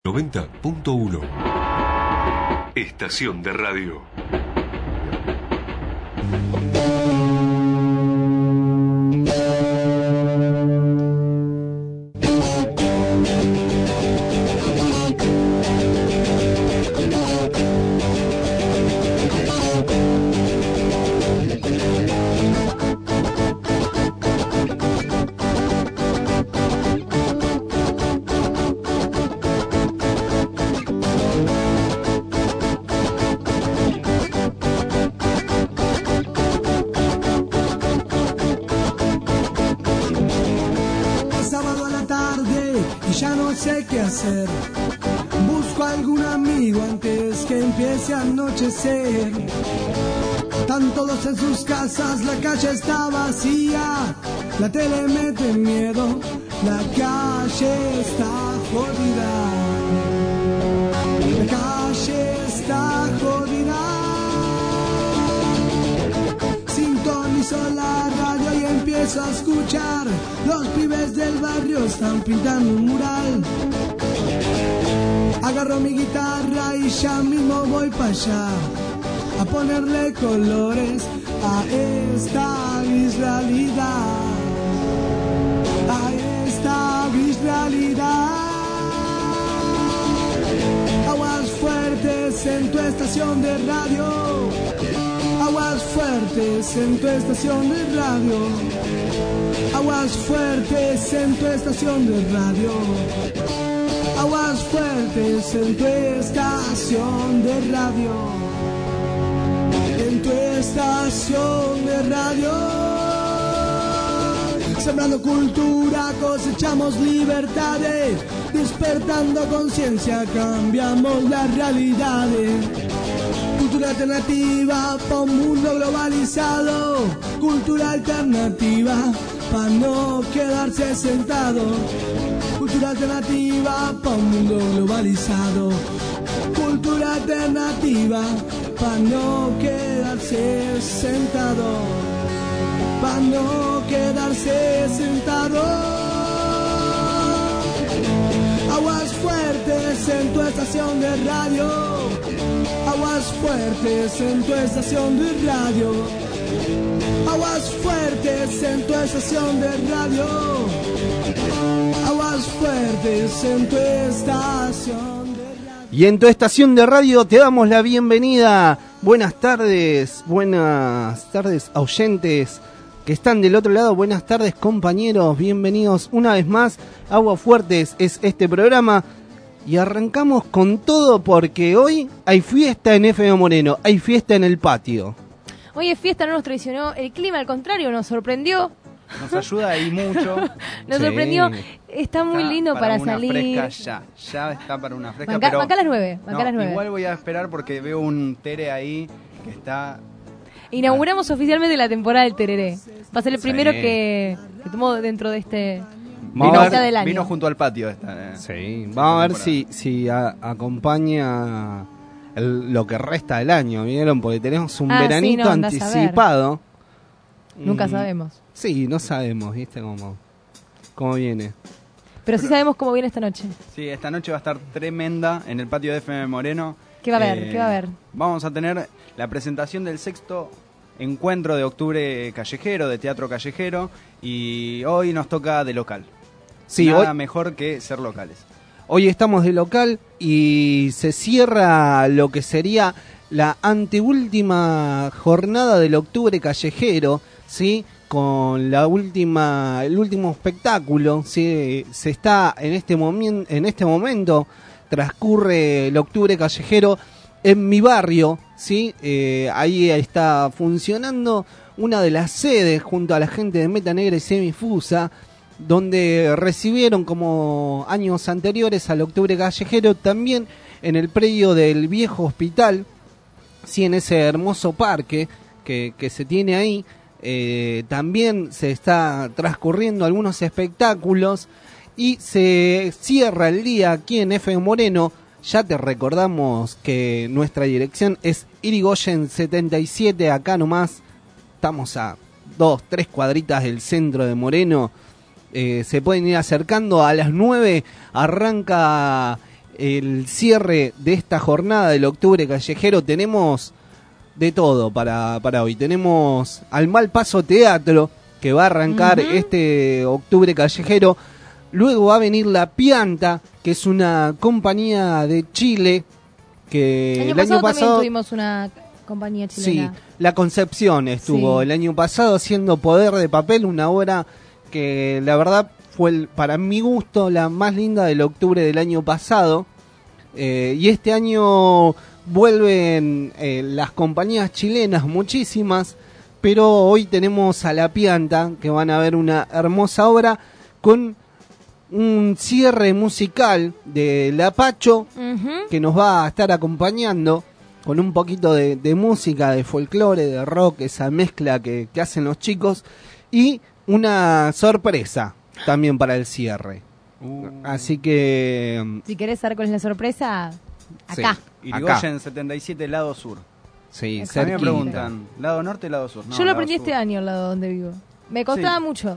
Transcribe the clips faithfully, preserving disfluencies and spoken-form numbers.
noventa punto uno. Estación de radio. Busco algún amigo antes que empiece a anochecer. Están todos en sus casas, la calle está vacía. La tele mete miedo, la calle está jodida. La calle está jodida. Sintonizo la radio y empiezo a escuchar. Los pibes del barrio están pintando un mural. Agarro mi guitarra y ya mismo voy para allá a ponerle colores a esta gris realidad, a esta gris realidad. Aguas fuertes en tu estación de radio, aguas fuertes en tu estación de radio, aguas fuertes en tu estación de radio. Aguas fuertes en tu estación de radio, en tu estación de radio. Sembrando cultura, cosechamos libertades, despertando conciencia, cambiamos las realidades. Cultura alternativa para un mundo globalizado, cultura alternativa para no quedarse sentado. Cultura alternativa para un mundo globalizado. Cultura alternativa para no quedarse sentado. Para no quedarse sentado. Aguas fuertes en tu estación de radio. Aguas fuertes en tu estación de radio. Aguas fuertes en tu estación de radio. Aguas fuertes en tu estación de radio. Y en tu estación de radio te damos la bienvenida. Buenas tardes, buenas tardes oyentes que están del otro lado. Buenas tardes compañeros, bienvenidos una vez más. Aguas Fuertes es este programa. Y arrancamos con todo porque hoy hay fiesta en F M Moreno, hay fiesta en el patio. Hoy es fiesta, no nos traicionó el clima, al contrario, nos sorprendió. Nos ayuda ahí mucho. Nos sí. sorprendió. Está muy está lindo para, para una salir. Fresca ya, ya está para una fresca. Banca, pero banca a las nueve. Banca no, a las nueve. Igual voy a esperar porque veo un tere ahí que está. Inauguramos ah. oficialmente la temporada del tereré. Va a ser el sí. primero que, que tomó dentro de este. Vino, del año. Vino junto al patio esta. Eh. Sí, vamos a ver si, si a, acompaña el, lo que resta del año, ¿vieron? Porque tenemos un ah, veranito sí, no, anticipado. Nunca mm, sabemos. Sí, no sabemos, ¿viste? Cómo, cómo viene. Pero sí sabemos cómo viene esta noche. Sí, esta noche va a estar tremenda en el patio de F M Moreno. ¿Qué va a haber? Eh, ¿Qué va a haber? Vamos a tener la presentación del sexto encuentro de octubre callejero, de teatro callejero, y hoy nos toca de local. Sí, Nada hoy, mejor que ser locales. Hoy estamos de local y se cierra lo que sería la anteúltima jornada del octubre callejero, ¿sí? Con la última, el último espectáculo, ¿sí? Se está en este momen, en este momento transcurre el octubre callejero en mi barrio, ¿sí? Eh, ahí está funcionando una de las sedes junto a la gente de Meta Negra y Semifusa, donde recibieron como años anteriores al octubre callejero también en el predio del viejo hospital, sí, en ese hermoso parque que, que se tiene ahí. Eh, también se está transcurriendo algunos espectáculos y se cierra el día aquí en F M Moreno. Ya te recordamos que nuestra dirección es Irigoyen setenta y siete, acá nomás. Estamos a dos, tres cuadritas del centro de Moreno. Eh, se pueden ir acercando. A las nueve arranca el cierre de esta jornada del Octubre Callejero. Tenemos de todo para, para hoy. Tenemos al Mal Paso Teatro, que va a arrancar uh-huh. este Octubre Callejero. Luego va a venir La Pianta, que es una compañía de Chile, que el año, el pasado, año pasado también tuvimos una compañía chilena. Sí, La Concepción estuvo sí. el año pasado haciendo Poder de Papel, una obra que la verdad fue, el, para mi gusto, la más linda del octubre del año pasado. Eh, y este año vuelven eh, las compañías chilenas, muchísimas, pero hoy tenemos a La Pianta, que van a ver una hermosa obra con un cierre musical de La Pacho, uh-huh. que nos va a estar acompañando con un poquito de, de música, de folclore, de rock, esa mezcla que, que hacen los chicos, y una sorpresa también para el cierre. Uh. Así que... Si querés saber cuál es la sorpresa, acá. Sí. Irigoyen setenta y siete, lado sur. Sí, a mí me preguntan, ¿lado norte o lado sur? No, yo lo aprendí sur. este año, el lado donde vivo. Me costaba sí. mucho.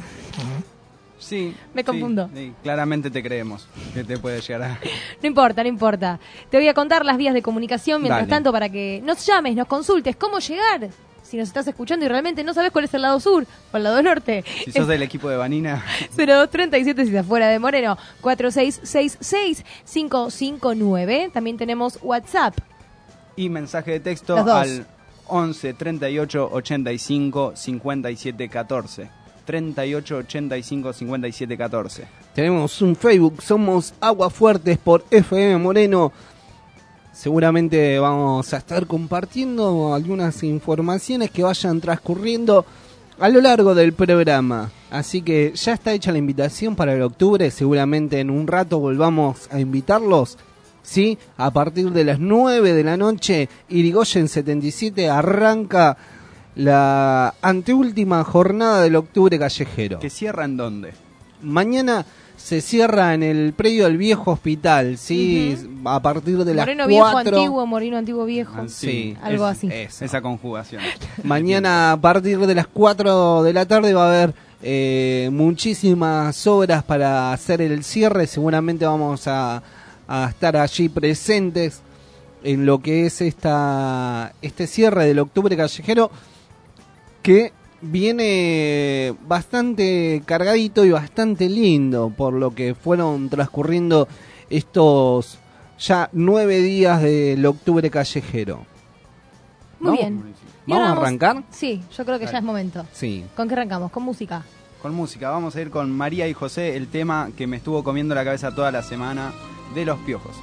Sí. Me confundo. Sí, sí, claramente te creemos que te puede llegar a... No importa, no importa. Te voy a contar las vías de comunicación mientras Dale. tanto para que nos llames, nos consultes cómo llegar. Si nos estás escuchando y realmente no sabes cuál es el lado sur o el lado norte. Si sos del equipo de Vanina. cero dos treinta y siete si estás fuera de Moreno. cuatro seis seis seis cinco cinco nueve. También tenemos WhatsApp. Y mensaje de texto al once treinta y ocho ochenta y cinco cincuenta y siete catorce. treinta y ocho ochenta y cinco cincuenta y siete catorce. Tenemos un Facebook, somos Aguafuertes por F M Moreno. Seguramente vamos a estar compartiendo algunas informaciones que vayan transcurriendo a lo largo del programa. Así que ya está hecha la invitación para el octubre. Seguramente en un rato volvamos a invitarlos. ¿Sí? A partir de las nueve de la noche, Irigoyen setenta y siete arranca la anteúltima jornada del Octubre Callejero. ¿Que cierra en dónde? Mañana se cierra en el predio del viejo hospital, ¿sí? Uh-huh. A partir de las Moreno cuatro... viejo antiguo, Moreno antiguo viejo. Ah, sí, algo es, así. Es, esa conjugación. Mañana a partir de las cuatro de la tarde va a haber eh, muchísimas obras para hacer el cierre. Seguramente vamos a, a estar allí presentes en lo que es esta este cierre del Octubre Callejero, que viene bastante cargadito y bastante lindo por lo que fueron transcurriendo estos ya nueve días del Octubre Callejero. Muy ¿Vamos? bien. ¿Vamos a arrancar? Sí, yo creo que Dale. ya es momento. Sí. ¿Con qué arrancamos? ¿Con música? Con música, vamos a ir con María y José, el tema que me estuvo comiendo la cabeza toda la semana, de Los Piojos.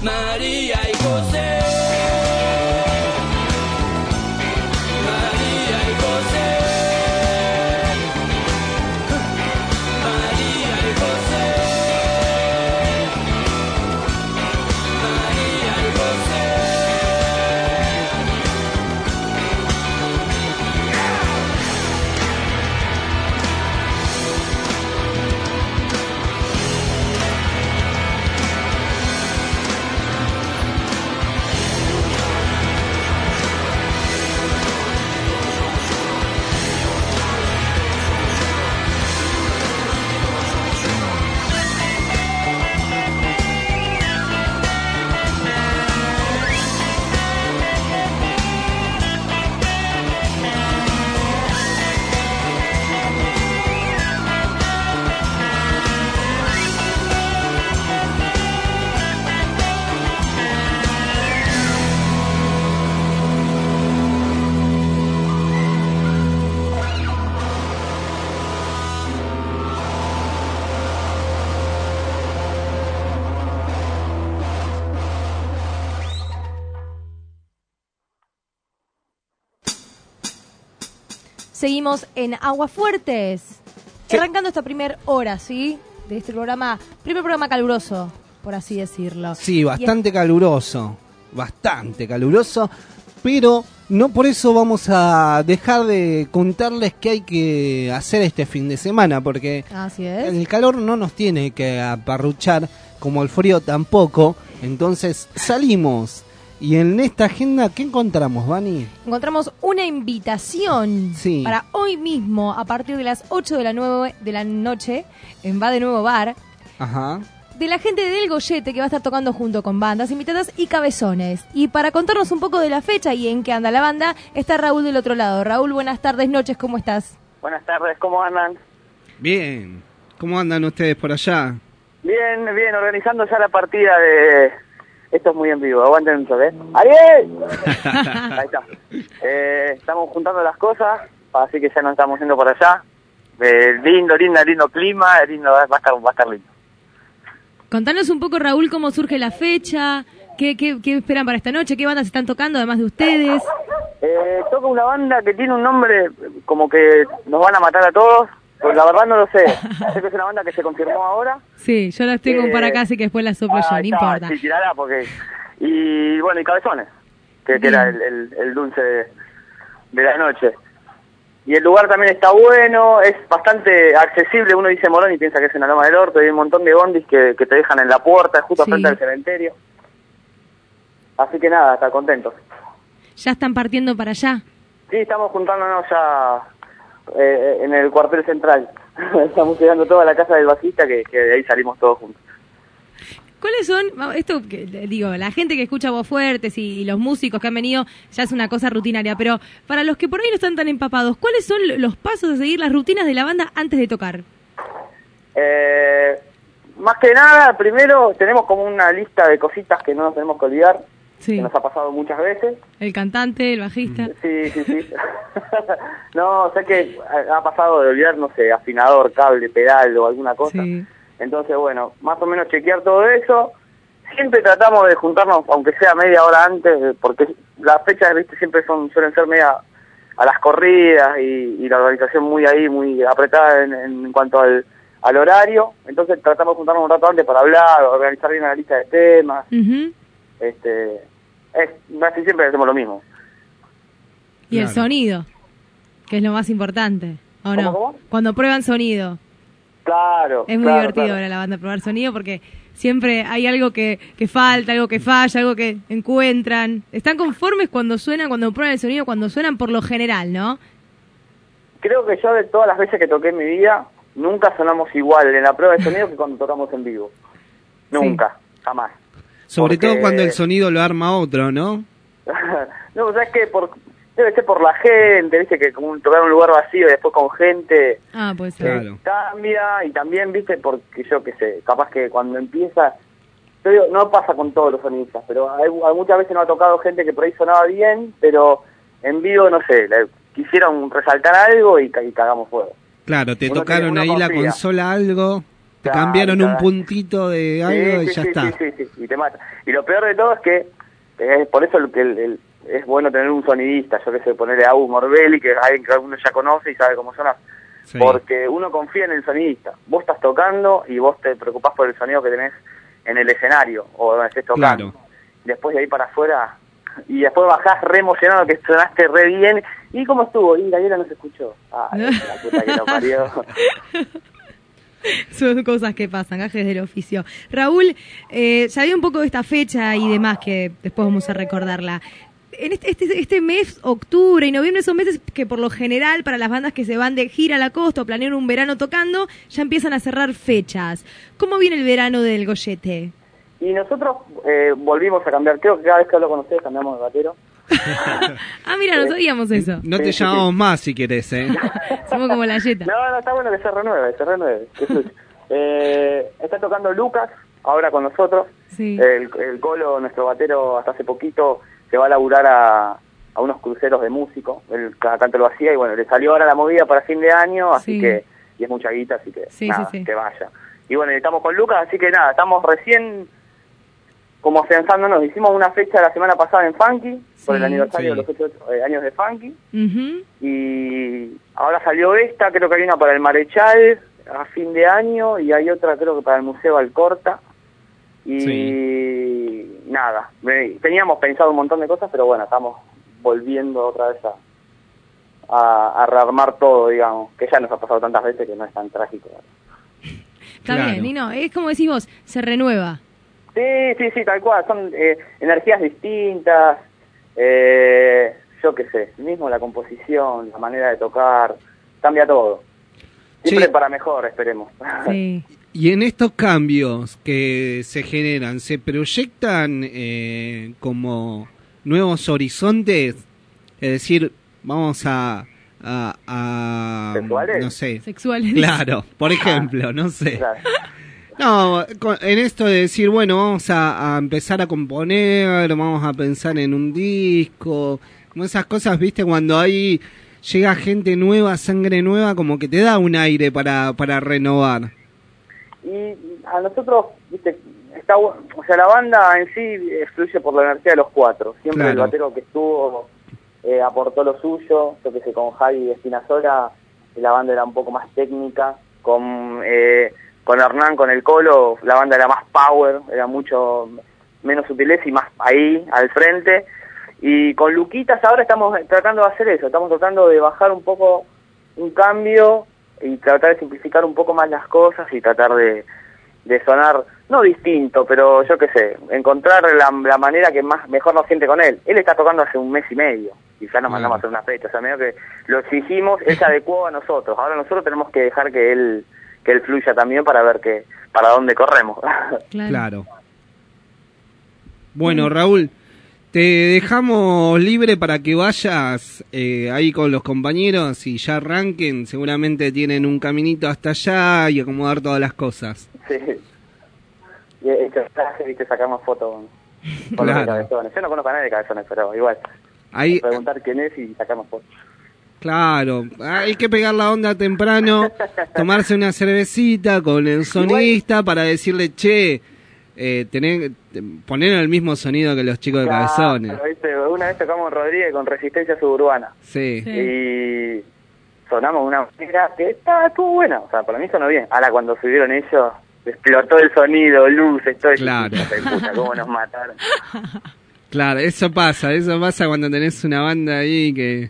María y José. María y José. María y José. María y José. Seguimos en Aguafuertes, sí. Arrancando esta primera hora, ¿sí? De este programa, primer programa caluroso, por así decirlo. Sí, bastante es... caluroso, bastante caluroso, pero no por eso vamos a dejar de contarles qué hay que hacer este fin de semana, porque así es. El calor no nos tiene que aparruchar, como el frío tampoco, entonces salimos. Y en esta agenda, ¿qué encontramos, Vani? Encontramos una invitación sí. para hoy mismo, a partir de las ocho de la, nueve de la noche, en Va de Nuevo Bar, Ajá. de la gente del Goyete, que va a estar tocando junto con bandas invitadas y cabezones. Y para contarnos un poco de la fecha y en qué anda la banda, está Raúl del otro lado. Raúl, buenas tardes, noches, ¿cómo estás? Buenas tardes, ¿cómo andan? Bien, ¿cómo andan ustedes por allá? Bien, bien, organizando ya la partida de... Esto es muy en vivo, aguanten un toque. ¡Ariel! Ahí está. Eh, estamos juntando las cosas, así que ya nos estamos yendo por allá. Eh, lindo, lindo, lindo clima, lindo, va a estar, va a estar lindo. Contanos un poco, Raúl, cómo surge la fecha, qué, qué, qué esperan para esta noche, qué bandas están tocando, además de ustedes. Eh, toca una banda que tiene un nombre como que nos van a matar a todos. Pues la verdad no lo sé. Sé que es una banda que se confirmó ahora. Sí, yo las tengo eh, para acá, así que después las soplo yo, no importa. Sí, tirará porque... Y bueno, y Cabezones, que, que era el, el, el dulce de, de la noche. Y el lugar también está bueno, es bastante accesible. Uno dice Morón y piensa que es en la Loma del Orto. Hay un montón de bondis que, que te dejan en la puerta, justo sí. frente al cementerio. Así que nada, está contentos. ¿Ya están partiendo para allá? Sí, estamos juntándonos ya... Eh, en el cuartel central. Estamos llegando toda la casa del bajista, que, que de ahí salimos todos juntos. ¿Cuáles son, esto que digo, la gente que escucha Aguafuertes y, y los músicos que han venido, ya es una cosa rutinaria, pero para los que por ahí no están tan empapados, ¿cuáles son los pasos a seguir, las rutinas de la banda antes de tocar? Eh, más que nada, primero tenemos como una lista de cositas que no nos tenemos que olvidar. Sí. Que nos ha pasado muchas veces. El cantante, el bajista. Sí, sí, sí. No, sé que ha pasado de olvidar, no sé, afinador, cable, pedal o alguna cosa. Sí. Entonces, bueno, más o menos chequear todo eso. Siempre tratamos de juntarnos, aunque sea media hora antes, porque las fechas, viste, siempre son suelen ser media a las corridas y, y la organización muy ahí, muy apretada en, en cuanto al, al horario. Entonces tratamos de juntarnos un rato antes para hablar, organizar bien la lista de temas. Uh-huh. Este... Es, casi siempre hacemos lo mismo. Y claro. El sonido, que es lo más importante, ¿o ¿Cómo, no? ¿Cómo? Cuando prueban sonido. Claro. Es muy claro, divertido claro. ahora la banda probar sonido porque siempre hay algo que, que falta, algo que falla, algo que encuentran. ¿Están conformes cuando suenan, cuando prueban el sonido, cuando suenan por lo general, no? Creo que yo de todas las veces que toqué en mi vida, nunca sonamos igual en la prueba de sonido que cuando tocamos en vivo. Nunca, sí. Jamás. Sobre Porque... todo cuando el sonido lo arma otro, ¿no? No, o sea, es que por, debe ser por la gente, viste, que como tocar en un lugar vacío y después con gente ah, pues sí. Claro. Cambia, y también, viste, porque yo qué sé, capaz que cuando empieza, yo digo, no pasa con todos los sonistas, pero hay, hay muchas veces nos ha tocado gente que por ahí sonaba bien, pero en vivo, no sé, le, quisieron resaltar algo y, y cagamos fuego. Claro, te uno tocaron tiene, ahí confía. La consola algo... Te Claro, cambiaron un claro. puntito de algo Sí, y sí, ya sí, está. Sí, sí, sí, y te mata. Y lo peor de todo es que es por eso el, el, el- es bueno tener un sonidista, yo que sé, ponerle a Agus Morbelli, que es alguien que uno ya conoce y sabe cómo suena, Sí. porque uno confía en el sonidista. Vos estás tocando y vos te preocupás por el sonido que tenés en el escenario o donde estés tocando. Claro. Después de ahí para afuera, y después bajás re emocionado que sonaste re bien. ¿Y cómo estuvo? Y Gabriela no se escuchó. Ay, la puta que lo parió. Son cosas que pasan, gajes del oficio. Raúl, eh, ya vi un poco de esta fecha y demás, que después vamos a recordarla. En este, este, este mes, octubre y noviembre, son meses que por lo general para las bandas que se van de gira a la costa o planean un verano tocando, ya empiezan a cerrar fechas. ¿Cómo viene el verano del Goyete? Y nosotros eh, volvimos a cambiar. Creo que cada vez que hablo con ustedes cambiamos de batero. Ah, mira, no sabíamos eso. No te Sí, sí, llamamos más si querés, ¿eh? Somos como la yeta. No, no, está bueno que se renueve, se renueve. que fluya. eh, está tocando Lucas, ahora con nosotros. Sí. El, el Colo, nuestro batero, hasta hace poquito se va a laburar a, a unos cruceros de músico. Él cada tanto lo hacía y bueno, le salió ahora la movida para fin de año, así Sí. que, y es mucha guita, así que Sí, nada, sí, sí. que vaya. Y bueno, y estamos con Lucas, así que nada, estamos recién como afianzándonos. Hicimos una fecha la semana pasada en Funky, por Sí. el aniversario Sí. de los ocho eh, años de Funky. Ujú. Y ahora salió esta, creo que hay una para el Marechal a fin de año y hay otra creo que para el Museo Alcorta. Y Sí. nada, me- teníamos pensado un montón de cosas, pero bueno, estamos volviendo otra vez a, a, a rearmar todo, digamos, que ya nos ha pasado tantas veces que no es tan trágico. Está Claro. bien, y no, es como decís vos, se renueva. Sí, sí, sí, tal cual, son eh, energías distintas, eh, yo qué sé, mismo la composición, la manera de tocar, cambia todo. Siempre Sí. para mejor, esperemos. Sí. Y en estos cambios que se generan, ¿se proyectan eh, como nuevos horizontes? Es decir, vamos a... a, a ¿Sexuales? no sé. Sexuales. Claro, por ejemplo, no sé. Claro. No, con- en esto de decir, bueno, vamos a, a empezar a componer, vamos a pensar en un disco, como esas cosas, viste, cuando ahí llega gente nueva, sangre nueva, como que te da un aire para, para renovar. Y a nosotros, viste, está bu- o sea, la banda en sí eh, fluye por la energía de los cuatro. Siempre el Claro. batero que estuvo eh, aportó lo suyo. Yo que sé, con Javi Espinazola la banda era un poco más técnica. Con eh, con Hernán, con el Colo, la banda era más power, era mucho menos sutileza y más ahí, al frente. Y con Luquitas ahora estamos tratando de hacer eso, estamos tratando de bajar un poco un cambio y tratar de simplificar un poco más las cosas y tratar de, de sonar, no distinto, pero yo qué sé, encontrar la, la manera que más mejor nos siente con él. Él está tocando hace un mes y medio y ya nos Ah. mandamos a hacer una fecha, o sea, medio que lo exigimos, él se adecuó a nosotros, ahora nosotros tenemos que dejar que él que él fluya también para ver que para dónde corremos. Claro. Claro. Bueno, Raúl, te dejamos libre para que vayas eh, ahí con los compañeros y ya arranquen. Seguramente tienen un caminito hasta allá y acomodar todas las cosas. Sí. Y hecho, viste, sacamos fotos con, con los de Claro. Cabezones. Yo no conozco a nadie de Cabezones, pero igual. Ahí, Preguntar quién es y sacamos fotos. claro, hay que pegar la onda temprano, tomarse una cervecita con el sonista para decirle, che, eh, tener, poner el mismo sonido que los chicos de Claro, Cabezones. ¿viste? Una vez tocamos en Rodríguez con Resistencia Suburbana. Sí. Sí. Y sonamos de una manera que estaba estuvo buena. O sea, para mí sonó bien. Ahora cuando subieron ellos, explotó el sonido, luces, todo eso. Claro. Hija de puta, cómo nos mataron. Claro, eso pasa, eso pasa cuando tenés una banda ahí que...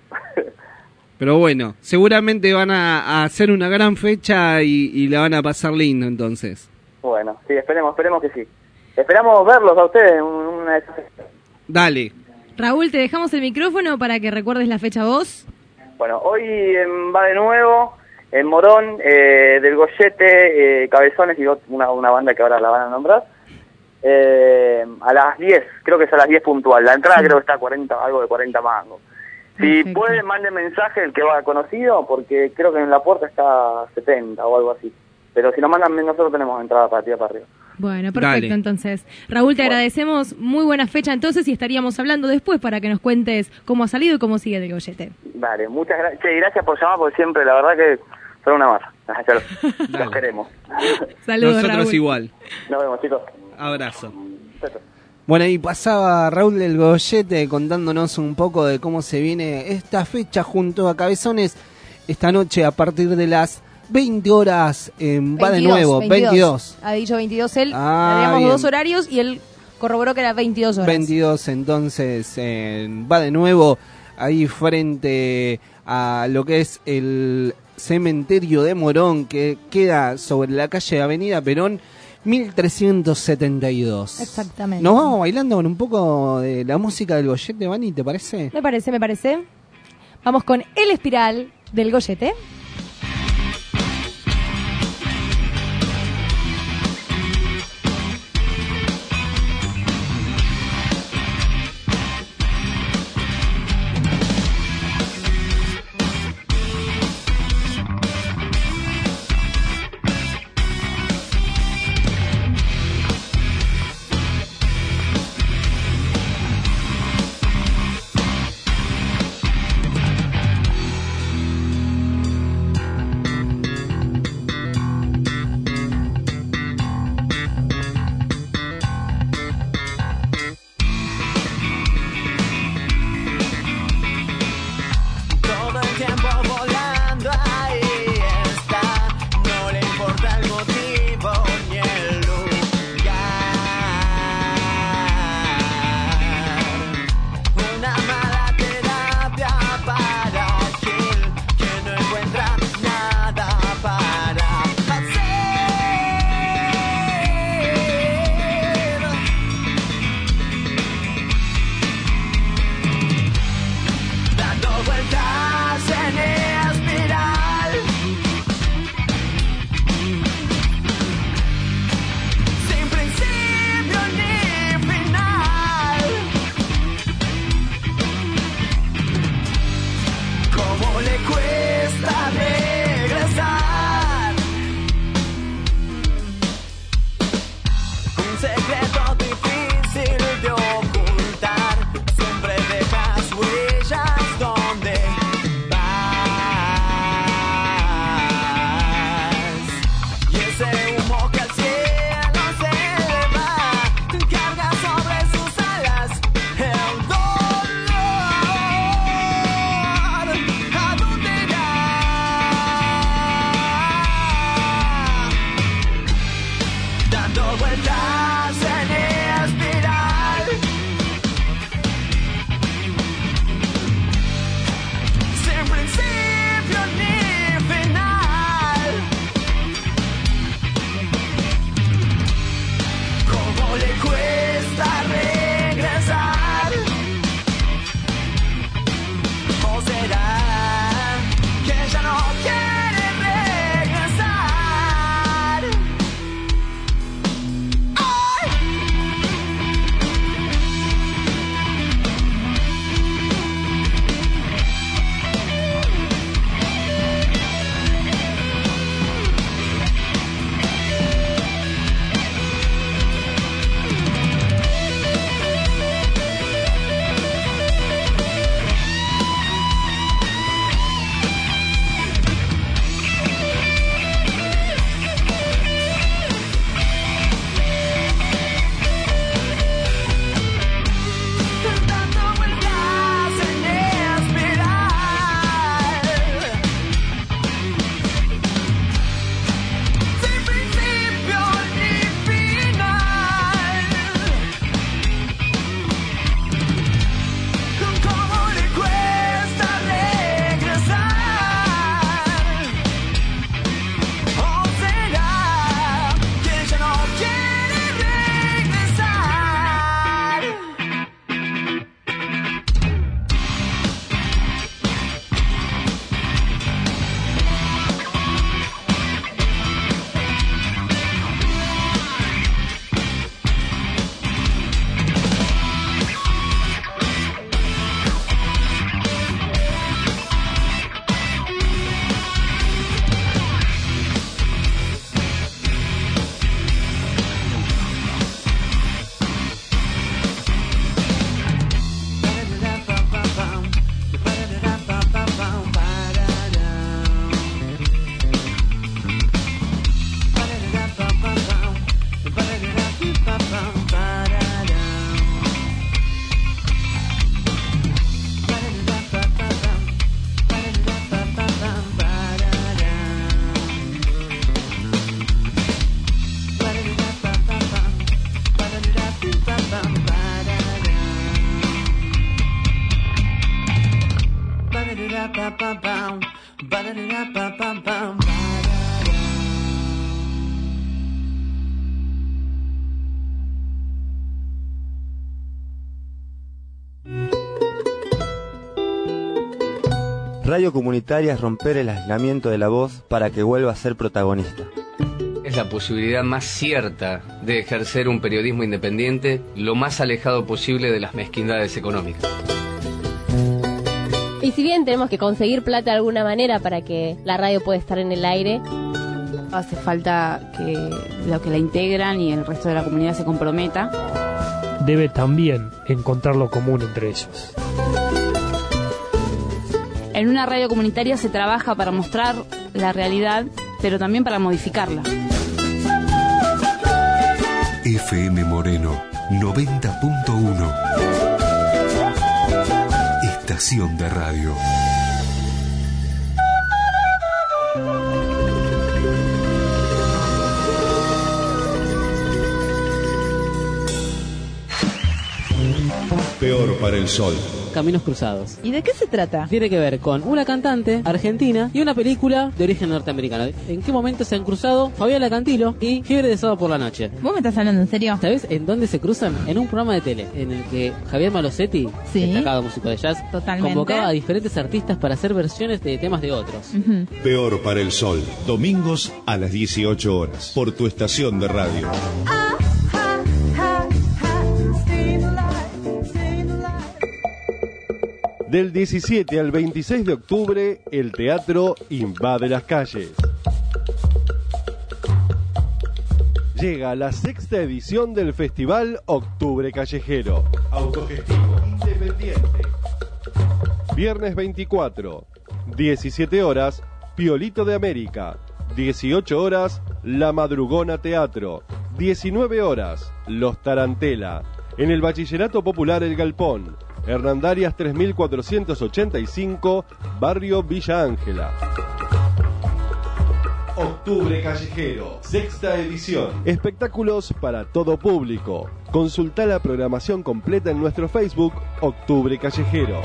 Pero bueno, seguramente van a, a hacer una gran fecha y, y la van a pasar lindo entonces. Bueno, sí, esperemos, esperemos que sí. Esperamos verlos a ustedes en una de esas. Dale. Raúl, te dejamos el micrófono para que recuerdes la fecha vos. Bueno, hoy em, va de nuevo en Morón, eh, del Goyete, eh, Cabezones y ot- una, una banda que ahora la van a nombrar. Eh, a las diez, creo que es a las diez puntual. La entrada creo que está a cuarenta, algo de cuarenta mangos. Si Perfecto. pueden, manden mensaje el que va conocido, porque creo que en la puerta está a setenta o algo así. Pero si nos mandan, nosotros tenemos entrada para tirar para arriba. Bueno, perfecto, Dale. entonces. Raúl, te Bueno. agradecemos. Muy buena fecha entonces y estaríamos hablando después para que nos cuentes cómo ha salido y cómo sigue el Goyete. Dale, muchas gracias. Che, gracias por llamar, porque siempre, la verdad que son una masa. Ya los, los queremos. Saludos, Nosotros Raúl. igual. Nos vemos, chicos. Abrazo. Chao. Bueno, y pasaba Raúl del Goyete contándonos un poco de cómo se viene esta fecha junto a Cabezones. Esta noche a partir de las veinte horas en Va de Nuevo, veintidós. veintidós. Ha dicho veintidós él, Ah, teníamos bien. dos horarios y él corroboró que era veintidós horas. veintidós, entonces en Va de Nuevo, ahí frente a lo que es el cementerio de Morón, que queda sobre la calle Avenida Perón, mil trescientos setenta y dos. Exactamente. Nos vamos bailando con un poco de la música del Goyete, Vani, ¿te parece? Me parece, me parece. Vamos con El Espiral del Goyete. Ba-da-da-da-ba-bam, ba-da-da-da-ba-bam. Radio comunitaria es romper el aislamiento de la voz para que vuelva a ser protagonista. Es la posibilidad más cierta de ejercer un periodismo independiente lo más alejado posible de las mezquindades económicas. Y si bien tenemos que conseguir plata de alguna manera para que la radio pueda estar en el aire, hace falta que los que la integran y el resto de la comunidad se comprometa. Debe también encontrar lo común entre ellos. En una radio comunitaria se trabaja para mostrar la realidad, pero también para modificarla. F M Moreno noventa punto uno. Estación de radio. Peor para el sol. Caminos Cruzados. ¿Y de qué se trata? Tiene que ver con una cantante argentina y una película de origen norteamericano. ¿En qué momento se han cruzado Fabiola Cantilo y Fiebre de Sábado por la Noche? ¿Vos me estás hablando en serio? ¿Sabés en dónde se cruzan? En un programa de tele en el que Javier Malosetti, sí, destacado músico de jazz, totalmente, convocaba a diferentes artistas para hacer versiones de temas de otros. Uh-huh. Peor para el sol. Domingos a las dieciocho horas. Por tu estación de radio. Del diecisiete al veintiséis de octubre, el teatro invade las calles. Llega la sexta edición del Festival Octubre Callejero. Autogestivo, independiente. Viernes veinticuatro, diecisiete horas, Piolito de América. dieciocho horas, La Madrugona Teatro. diecinueve horas, Los Tarantela. En el Bachillerato Popular El Galpón. Hernandarias tres mil cuatrocientos ochenta y cinco, Barrio Villa Ángela. Octubre Callejero, sexta edición. Espectáculos para todo público. Consulta la programación completa en nuestro Facebook, Octubre Callejero.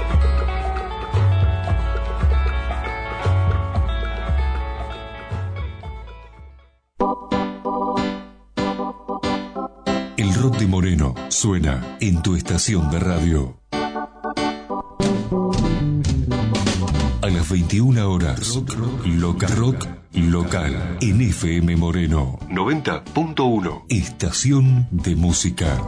El rock de Moreno suena en tu estación de radio. A las veintiuna horas, rock, rock, local, rock local en F M Moreno noventa punto uno. Estación de música.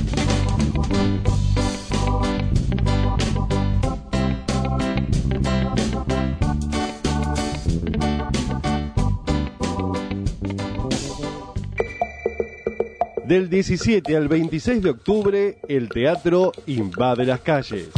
Del diecisiete al veintiséis de octubre, el teatro invade las calles.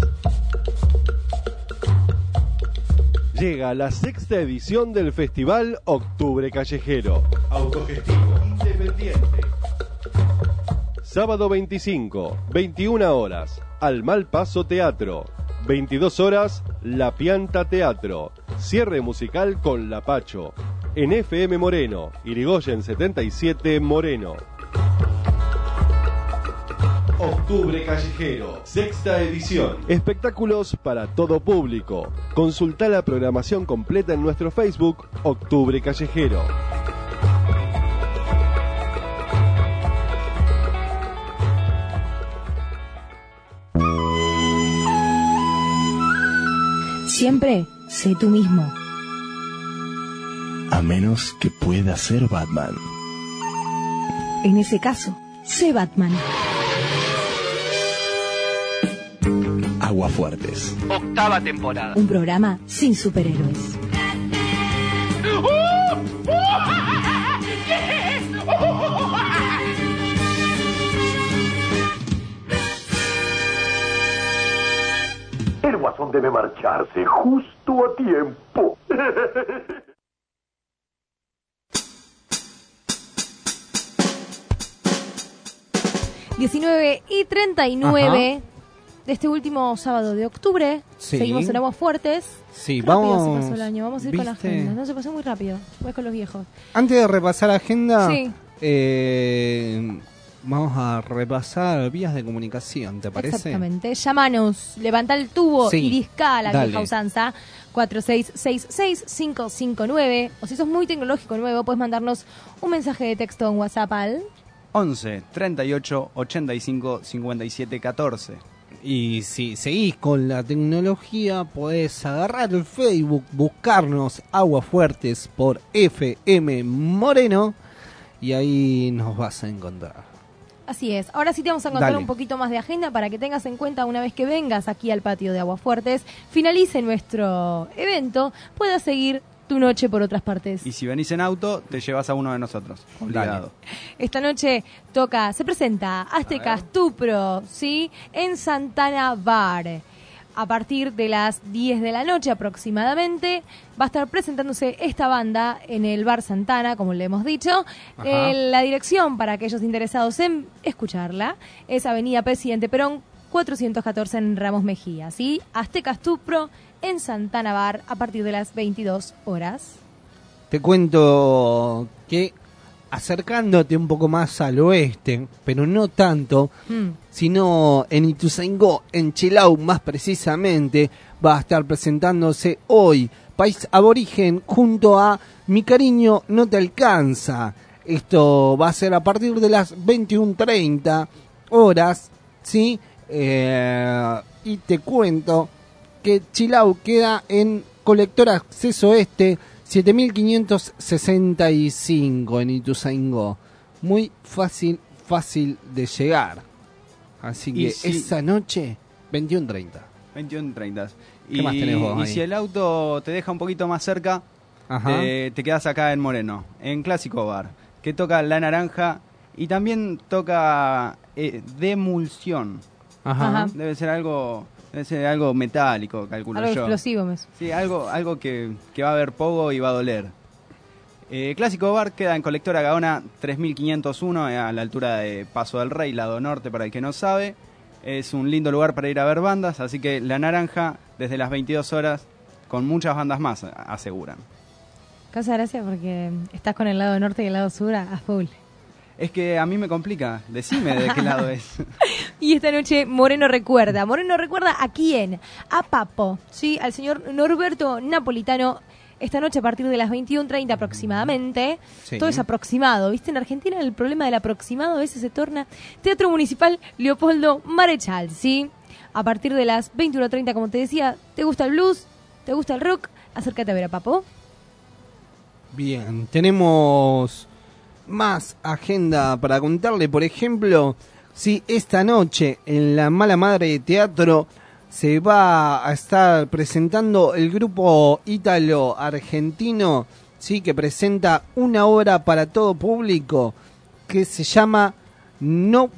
Llega la sexta edición del Festival Octubre Callejero. Autogestivo, independiente. Sábado veinticinco, veintiuna horas, Al Mal Paso Teatro. veintidós horas, La Pianta Teatro. Cierre musical con La Pacho. En F M Moreno, Irigoyen setenta y siete, Moreno. Octubre Callejero, sexta edición. Espectáculos para todo público. Consulta la programación completa en nuestro Facebook, Octubre Callejero. Siempre sé tú mismo. A menos que pueda ser Batman. En ese caso, sé Batman. Aguafuertes. Octava temporada. Un programa sin superhéroes. El Guasón debe marcharse justo a tiempo. diecinueve y treinta y nueve. Ajá. De este último sábado de octubre. Sí. Seguimos en Aguas Fuertes. Sí, rápido vamos. se pasó el año. Vamos a ir ¿viste? Con la agenda. No, se pasó muy rápido. Voy con los viejos. Antes de repasar agenda, sí. eh, vamos a repasar vías de comunicación, ¿te parece? Exactamente. Llámanos, levanta el tubo Sí, y disca a la dale. vieja usanza cuatro seis seis seis cinco cinco nueve. O si sos muy tecnológico nuevo, puedes mandarnos un mensaje de texto en WhatsApp al once, treinta y ocho, ochenta y cinco, cincuenta y siete, catorce. Y si seguís con la tecnología, podés agarrar el Facebook, buscarnos Aguafuertes por F M Moreno y ahí nos vas a encontrar. Así es. Ahora sí te vamos a contar Dale. un poquito más de agenda para que tengas en cuenta una vez que vengas aquí al patio de Aguafuertes, finalice nuestro evento, puedas seguir tu noche por otras partes. Y si venís en auto, te llevas a uno de nosotros. Obligado. Esta noche toca, se presenta Aztecas Tupro, ¿sí? En Santana Bar. A partir de las diez de la noche aproximadamente va a estar presentándose esta banda en el Bar Santana, como le hemos dicho. Eh, la dirección para aquellos interesados en escucharla es Avenida Presidente Perón cuatrocientos catorce en Ramos Mejía, ¿sí? Aztecas Tupro en Santana Bar a partir de las veintidós horas. Te cuento que acercándote un poco más al oeste, pero no tanto, Mm. sino en Ituzaingó, en Chilau más precisamente, va a estar presentándose hoy País Aborigen junto a Mi Cariño No Te Alcanza. Esto va a ser a partir de las veintiuno treinta horas, ¿sí? Eh, y te cuento que Chilau queda en Colector Acceso Este siete mil quinientos sesenta y cinco en Ituzaingó. Muy fácil, fácil de llegar. Así Y que si- esa noche, veintiuno treinta. veintiuno treinta. ¿Qué más tenés vos Y ahí? si el auto te deja un poquito más cerca, Ajá. te, te quedas acá en Moreno, en Clásico Bar, que toca La Naranja y también toca eh, Demulsión. Ajá. Debe ser algo, debe ser algo metálico, calculo Algo yo. explosivo, me Sí, algo, algo que, que va a haber pogo y va a doler. Eh, Clásico Bar queda en Colectora Gaona tres mil quinientos uno, eh, a la altura de Paso del Rey, lado norte, para el que no sabe. Es un lindo lugar para ir a ver bandas, así que La Naranja, desde las veintidós horas, con muchas bandas más, a- aseguran. Causa gracia porque estás con el lado norte y el lado sur a a full. Es que a mí me complica, decime de qué lado es. Y esta noche Moreno recuerda. Moreno recuerda a quién, a Papo, ¿sí? Al señor Norberto Napolitano. Esta noche a partir de las veintiuno treinta aproximadamente. Sí. Todo es aproximado. ¿Viste? En Argentina el problema del aproximado a veces se torna Teatro Municipal Leopoldo Marechal, ¿sí? A partir de las veintiuno treinta, como te decía, ¿te gusta el blues? ¿Te gusta el rock? Acércate a ver a Papo. Bien, tenemos más agenda para contarle. Por ejemplo, si esta noche en la Mala Madre de Teatro se va a estar presentando el grupo ítalo-argentino, sí, que presenta una obra para todo público que se llama No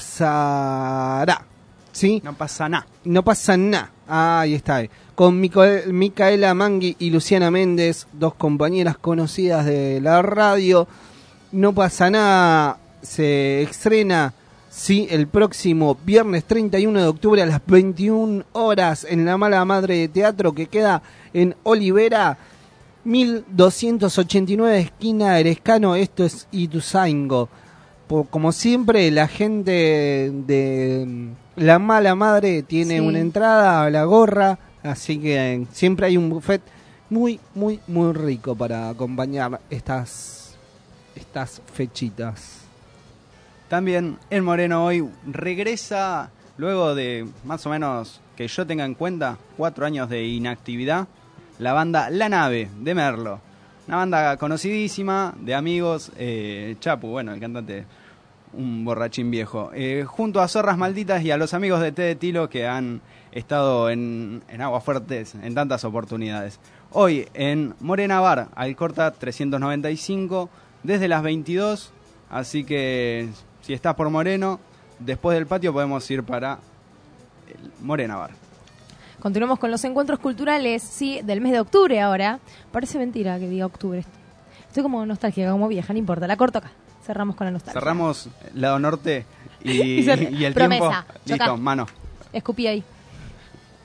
Pasará, ¿sí? No pasa nada. No pasa nada. Ahí está. Con Mico- Micaela Mangui y Luciana Méndez, dos compañeras conocidas de la radio. No pasa nada. Se estrena, sí, el próximo viernes treinta y uno de octubre a las veintiuna horas en la Mala Madre de Teatro, que queda en Olivera mil doscientos ochenta y nueve, esquina Erescano. Esto es Ituzaingó. Po- Como siempre, la gente de La Mala Madre tiene Sí. una entrada a la gorra, así que siempre hay un buffet muy, muy, muy rico para acompañar estas, estas fechitas. También en Moreno hoy regresa, luego de más o menos que yo tenga en cuenta, cuatro años de inactividad, la banda La Nave de Merlo. Una banda conocidísima, de amigos, eh, Chapu, bueno, el cantante, un borrachín viejo. Eh, junto a Zorras Malditas y a los amigos de Té de Tilo que han estado en, en Aguafuertes en tantas oportunidades. Hoy en Morena Bar, Alcorta trescientos noventa y cinco, desde las veintidós, así que si estás por Moreno, después del patio podemos ir para el Morena Bar. Continuamos con los encuentros culturales, sí, del mes de octubre ahora. Parece mentira que diga octubre. Estoy como nostálgica, como vieja, no importa. La corto acá. Cerramos con la nostalgia. Cerramos lado norte y, Y cer- y el Promesa, tiempo. Listo, chocá. mano. Escupí ahí.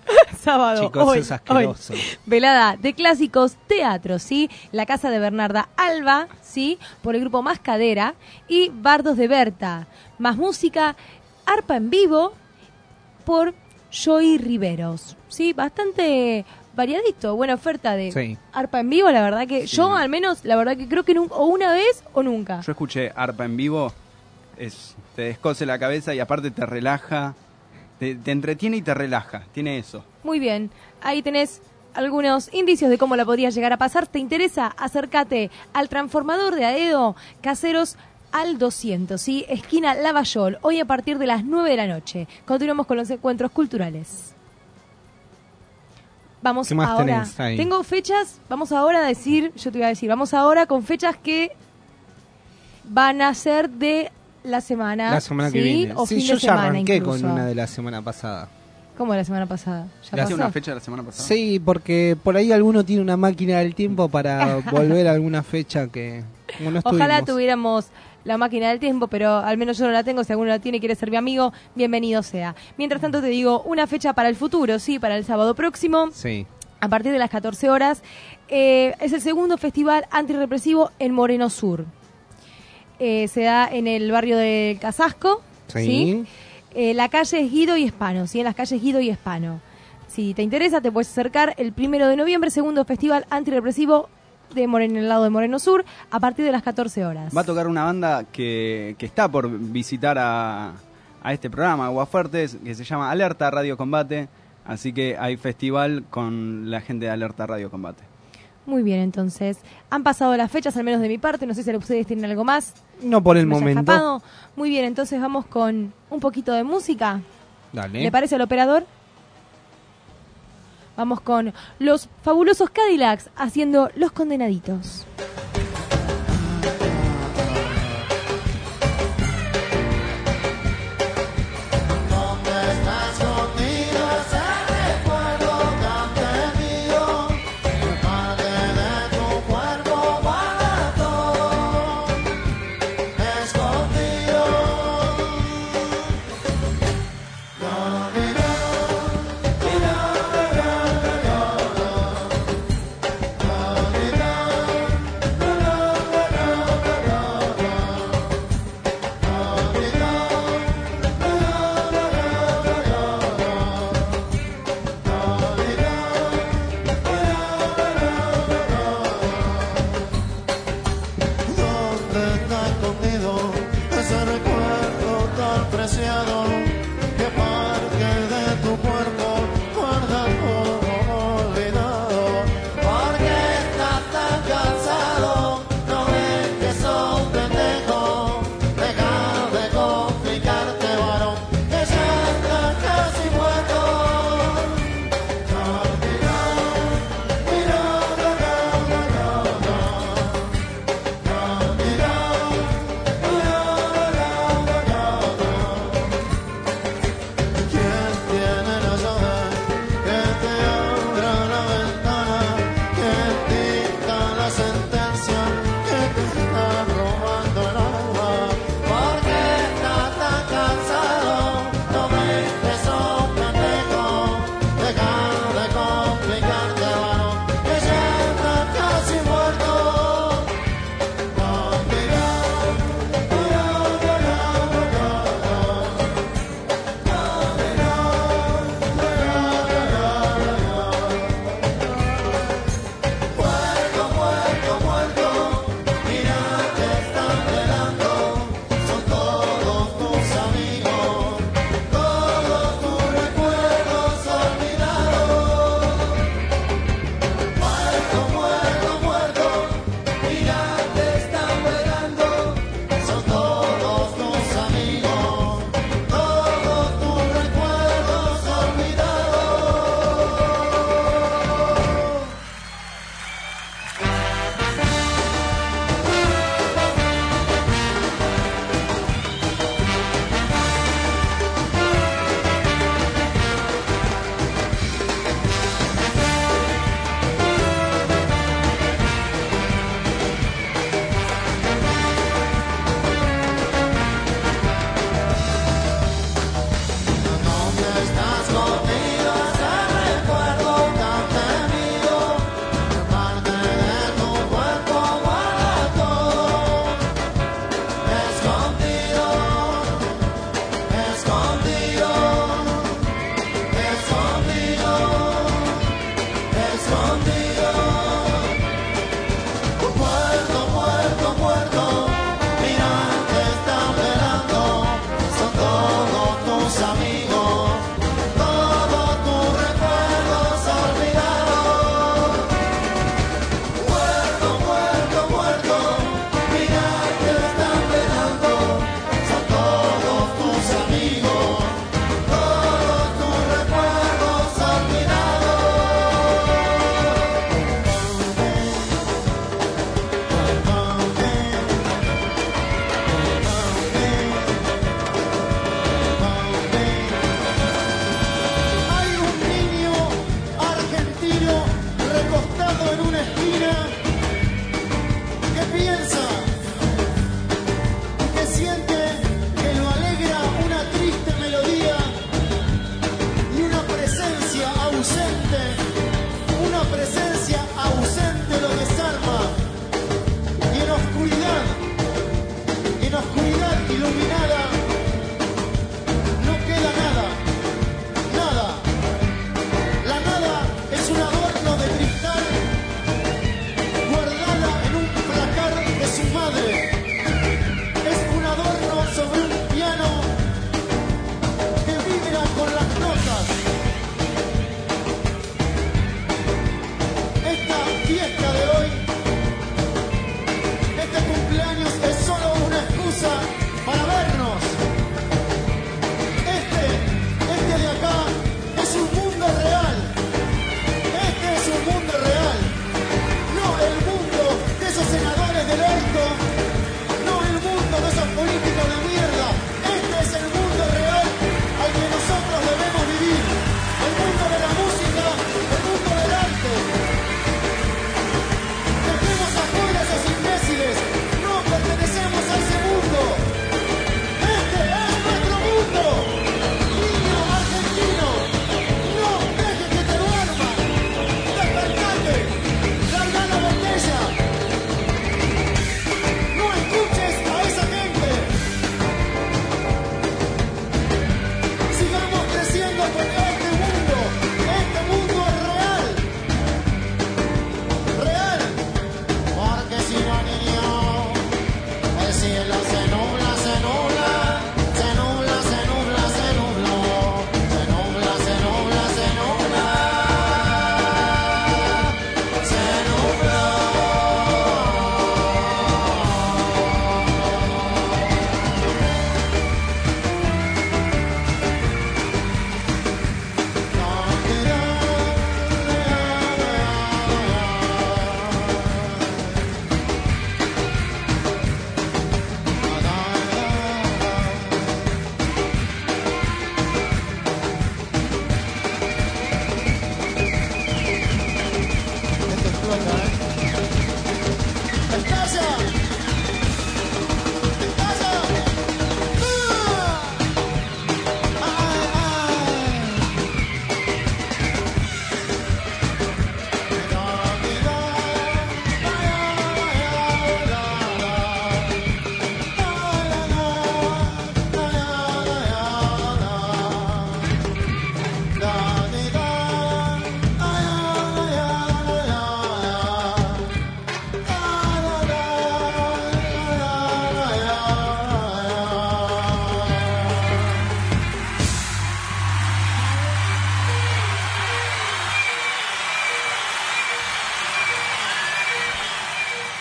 Sábado, Chicos, hoy, es asqueroso. hoy. Velada de clásicos teatro, ¿sí? La casa de Bernarda Alba, ¿sí? Por el grupo Mascadera. Y Bardos de Berta. Más música, arpa en vivo por Joey Riveros, ¿sí? Bastante variadito, buena oferta de Sí. arpa en vivo, la verdad que Sí. yo al menos, la verdad que creo que nunca, o una vez o nunca. Yo escuché arpa en vivo, es, te descose la cabeza y aparte te relaja, te, te entretiene y te relaja, tiene eso. Muy bien, ahí tenés algunos indicios de cómo la podrías llegar a pasar. ¿Te interesa? Acércate al transformador de Aedo Caseros al doscientos, ¿sí? Esquina Lavallol, hoy a partir de las nueve de la noche. Continuamos con los encuentros culturales. Vamos ¿Qué más ahora. tenés ahí? Tengo fechas, vamos ahora a decir, yo te iba a decir, vamos ahora con fechas que van a ser de la semana, La semana ¿sí? que viene. O Sí, fin yo de ya semana arranqué incluso. con una de la semana pasada. ¿Cómo la semana pasada? ¿Ya ¿Le hace pasó? una fecha la semana pasada? Sí, porque por ahí alguno tiene una máquina del tiempo para volver a alguna fecha que como no Ojalá estuvimos. tuviéramos la máquina del tiempo, pero al menos yo no la tengo. Si alguno la tiene y quiere ser mi amigo, bienvenido sea. Mientras tanto te digo una fecha para el futuro, sí, para el sábado próximo. Sí. A partir de las catorce horas, eh, es el segundo festival antirrepresivo en Moreno Sur. Eh, se da en el barrio de Casasco, Sí. ¿sí? Eh, la calle es Guido y Hispano, ¿sí? En las calles Guido y Hispano. Si te interesa, te puedes acercar el primero de noviembre, segundo festival antirrepresivo de Moreno, en el lado de Moreno Sur, a partir de las catorce horas. Va a tocar una banda que, que está por visitar a, a este programa, Aguafuertes, que se llama Alerta Radio Combate. Así que hay festival con la gente de Alerta Radio Combate. Muy bien, entonces. Han pasado las fechas, al menos de mi parte. No sé si ustedes tienen algo más. No por el ¿Me haya momento. escapado? Muy bien, entonces vamos con un poquito de música. Dale. ¿Le parece al operador? Vamos con los fabulosos Cadillacs haciendo Los Condenaditos. Escondido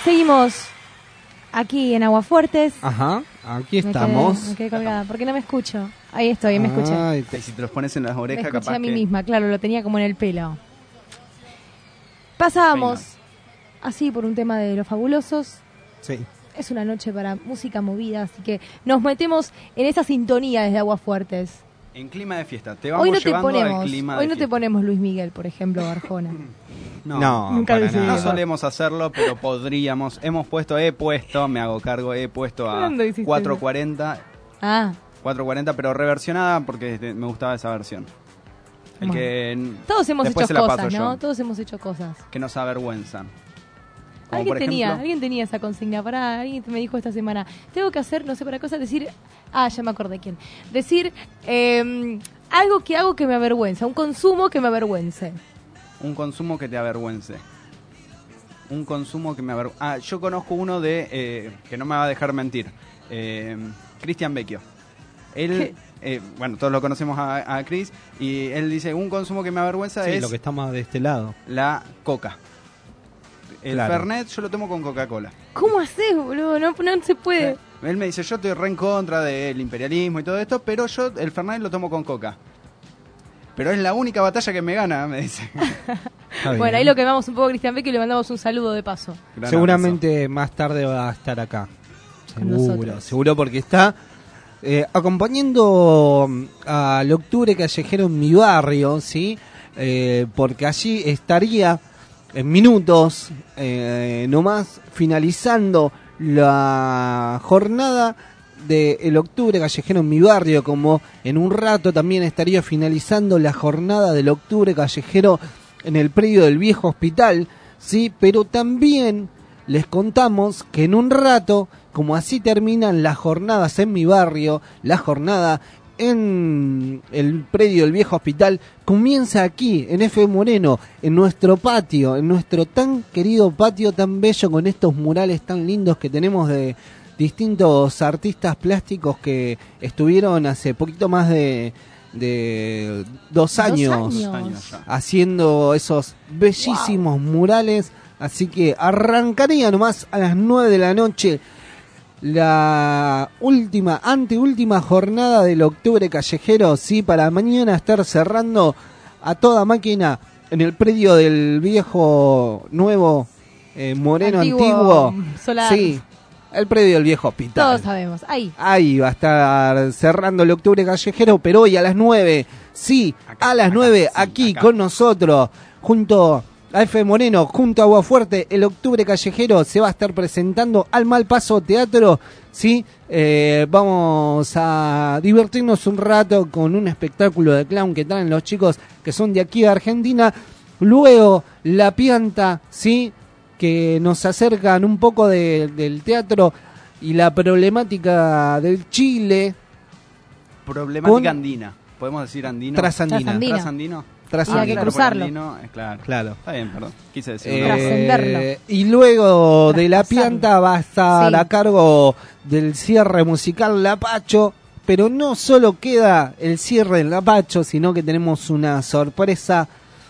Seguimos aquí en Aguafuertes. Ajá, aquí Me estamos. quedé, me quedé colgada, porque no me escucho. Ahí estoy, me escuché. Ay, te- si te los pones en las Me orejas, escuché capaz a mí que... misma, claro, lo tenía como en el pelo. Pasábamos así por un tema de los fabulosos. Sí. Es una noche para música movida, así que nos metemos en esa sintonía desde Aguafuertes. En clima de fiesta. Te vamos Hoy no te llevando al ponemos, clima hoy de no te fiesta. ponemos Luis Miguel, por ejemplo, o Arjona. No, No, Nunca para lo hicimos. no nada. solemos hacerlo, pero podríamos. Hemos puesto, he puesto, me hago cargo, he puesto a ¿Cuándo hiciste cuatro eso? cuarenta, Ah, cuatro cuarenta, pero reversionada porque este, me gustaba esa versión. El Bueno. que todos hemos después hecho se la paso cosas, yo, ¿no? Todos hemos hecho cosas. que nos avergüenzan. Como Alguien por tenía, ejemplo, alguien tenía esa consigna. Para alguien me dijo esta semana, tengo que hacer, no sé para cosa, decir, ah, ya me acordé quién. Decir eh, algo que hago que me avergüenza, un consumo que me avergüence. un consumo que te avergüence. Un consumo que me avergüence. Ah, yo conozco uno de, eh, que no me va a dejar mentir, eh, Cristian Vecchio. Él, eh, bueno, todos lo conocemos a, a Chris, y él dice, un consumo que me avergüenza Sí, es lo que está más de este lado. la coca. El Claro. Fernet yo lo tomo con Coca-Cola. ¿Cómo haces, boludo? No, no se puede. Él me dice, yo estoy re en contra del imperialismo y todo esto, pero yo el Fernet lo tomo con coca. Pero es la única batalla que me gana, me dice. Bueno, ahí lo quemamos un poco a Cristian Beck y le mandamos un saludo de paso. Gran Seguramente más tarde va a estar acá. Con Seguro, nosotros. seguro porque está eh, acompañando mm, al Octubre Callejero en mi barrio, ¿sí? Eh, porque allí estaría en minutos, eh, nomás finalizando la jornada del Octubre Callejero en mi barrio, como en un rato también estaría finalizando la jornada del Octubre Callejero en el predio del viejo hospital, sí, pero también les contamos que en un rato, como así terminan las jornadas en mi barrio, la jornada en el predio del viejo hospital comienza aquí, en F. Moreno, en nuestro patio, en nuestro tan querido patio tan bello, con estos murales tan lindos que tenemos de distintos artistas plásticos que estuvieron hace poquito más de, de dos años, Dos años. haciendo esos bellísimos murales. Así que arrancaría nomás a las nueve de la noche la última, anteúltima jornada del Octubre Callejero, sí, para mañana estar cerrando a toda máquina en el predio del viejo nuevo eh, Moreno Antiguo, antiguo, solar. sí, el predio del viejo hospital. Todos sabemos. Ahí. Ahí va a estar cerrando el Octubre Callejero, pero hoy a las nueve, sí, a las nueve, aquí con nosotros, junto a F. Moreno, junto a Aguafuerte, el Octubre Callejero se va a estar presentando al Malpaso Teatro, sí, eh, vamos a divertirnos un rato con un espectáculo de clown que traen los chicos que son de aquí de Argentina, luego La Pianta, sí, que nos acercan un poco de- del teatro y la problemática del Chile. Problemática Con- andina. ¿Podemos decir andino? Trasandina. Trasandino. Trasandino. Trasandino. Y hay que Claro, cruzarlo. por andino, eh, claro. Claro. Está bien, perdón. Quise decir. Eh, una- Trascenderlo. y luego de La Traspasarlo. Pianta va a estar Sí. a cargo del cierre musical Lapacho, pero no solo queda el cierre del Lapacho, sino que tenemos una sorpresa,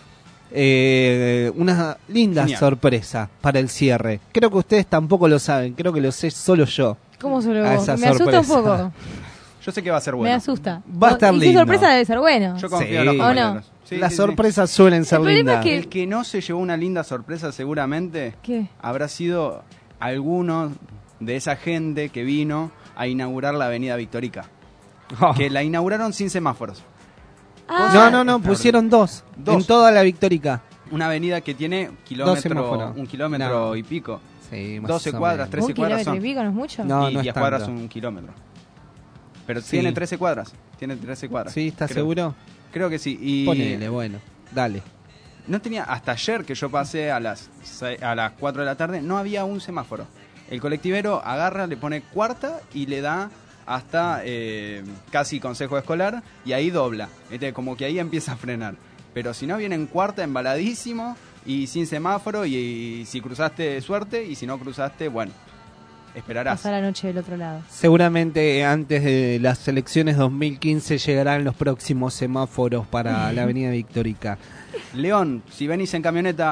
eh, una linda Genial. sorpresa para el cierre. Creo que ustedes tampoco lo saben, creo que lo sé solo yo. ¿Cómo se lo A esa Me asusta un sorpresa. poco. Yo sé que va a ser Me bueno. asusta. Va a estar y lindo. si sorpresa debe ser bueno. Yo confío Sí. en los ¿O no? compañeros. Sí, Las sí, sí. sorpresas suelen ser El problema lindas. es que- El que no se llevó una linda sorpresa seguramente ¿Qué? habrá sido alguno de esa gente que vino a inaugurar la avenida Victorica. Oh. Que la inauguraron sin semáforos. Ah, No, no, no, pusieron dos, Dos. en toda la Victórica. Una avenida que tiene Dos kilómetro, semáforos. un kilómetro No. y pico. Sí, más doce o cuadras, menos. trece un cuadras kilómetro son. y pico, ¿no es mucho? No, y no es diez cuadras tanto. un kilómetro. Pero Sí. tiene trece cuadras. Tiene trece cuadras. ¿Sí? ¿Estás Creo. seguro? Creo que sí. Y Ponele, bueno, dale. no tenía, hasta ayer que yo pasé a las seis- a las cuatro de la tarde, no había un semáforo. El colectivero agarra, le pone cuarta y le da hasta eh, casi consejo escolar y ahí dobla. ¿Viste? Como que ahí empieza a frenar. Pero si no, viene en cuarta embaladísimo y sin semáforo y, y si cruzaste, suerte, y si no cruzaste, bueno, esperarás. Pasar la noche del otro lado. Seguramente antes de las elecciones dos mil quince llegarán los próximos semáforos para la avenida Victórica. León, si venís en camioneta,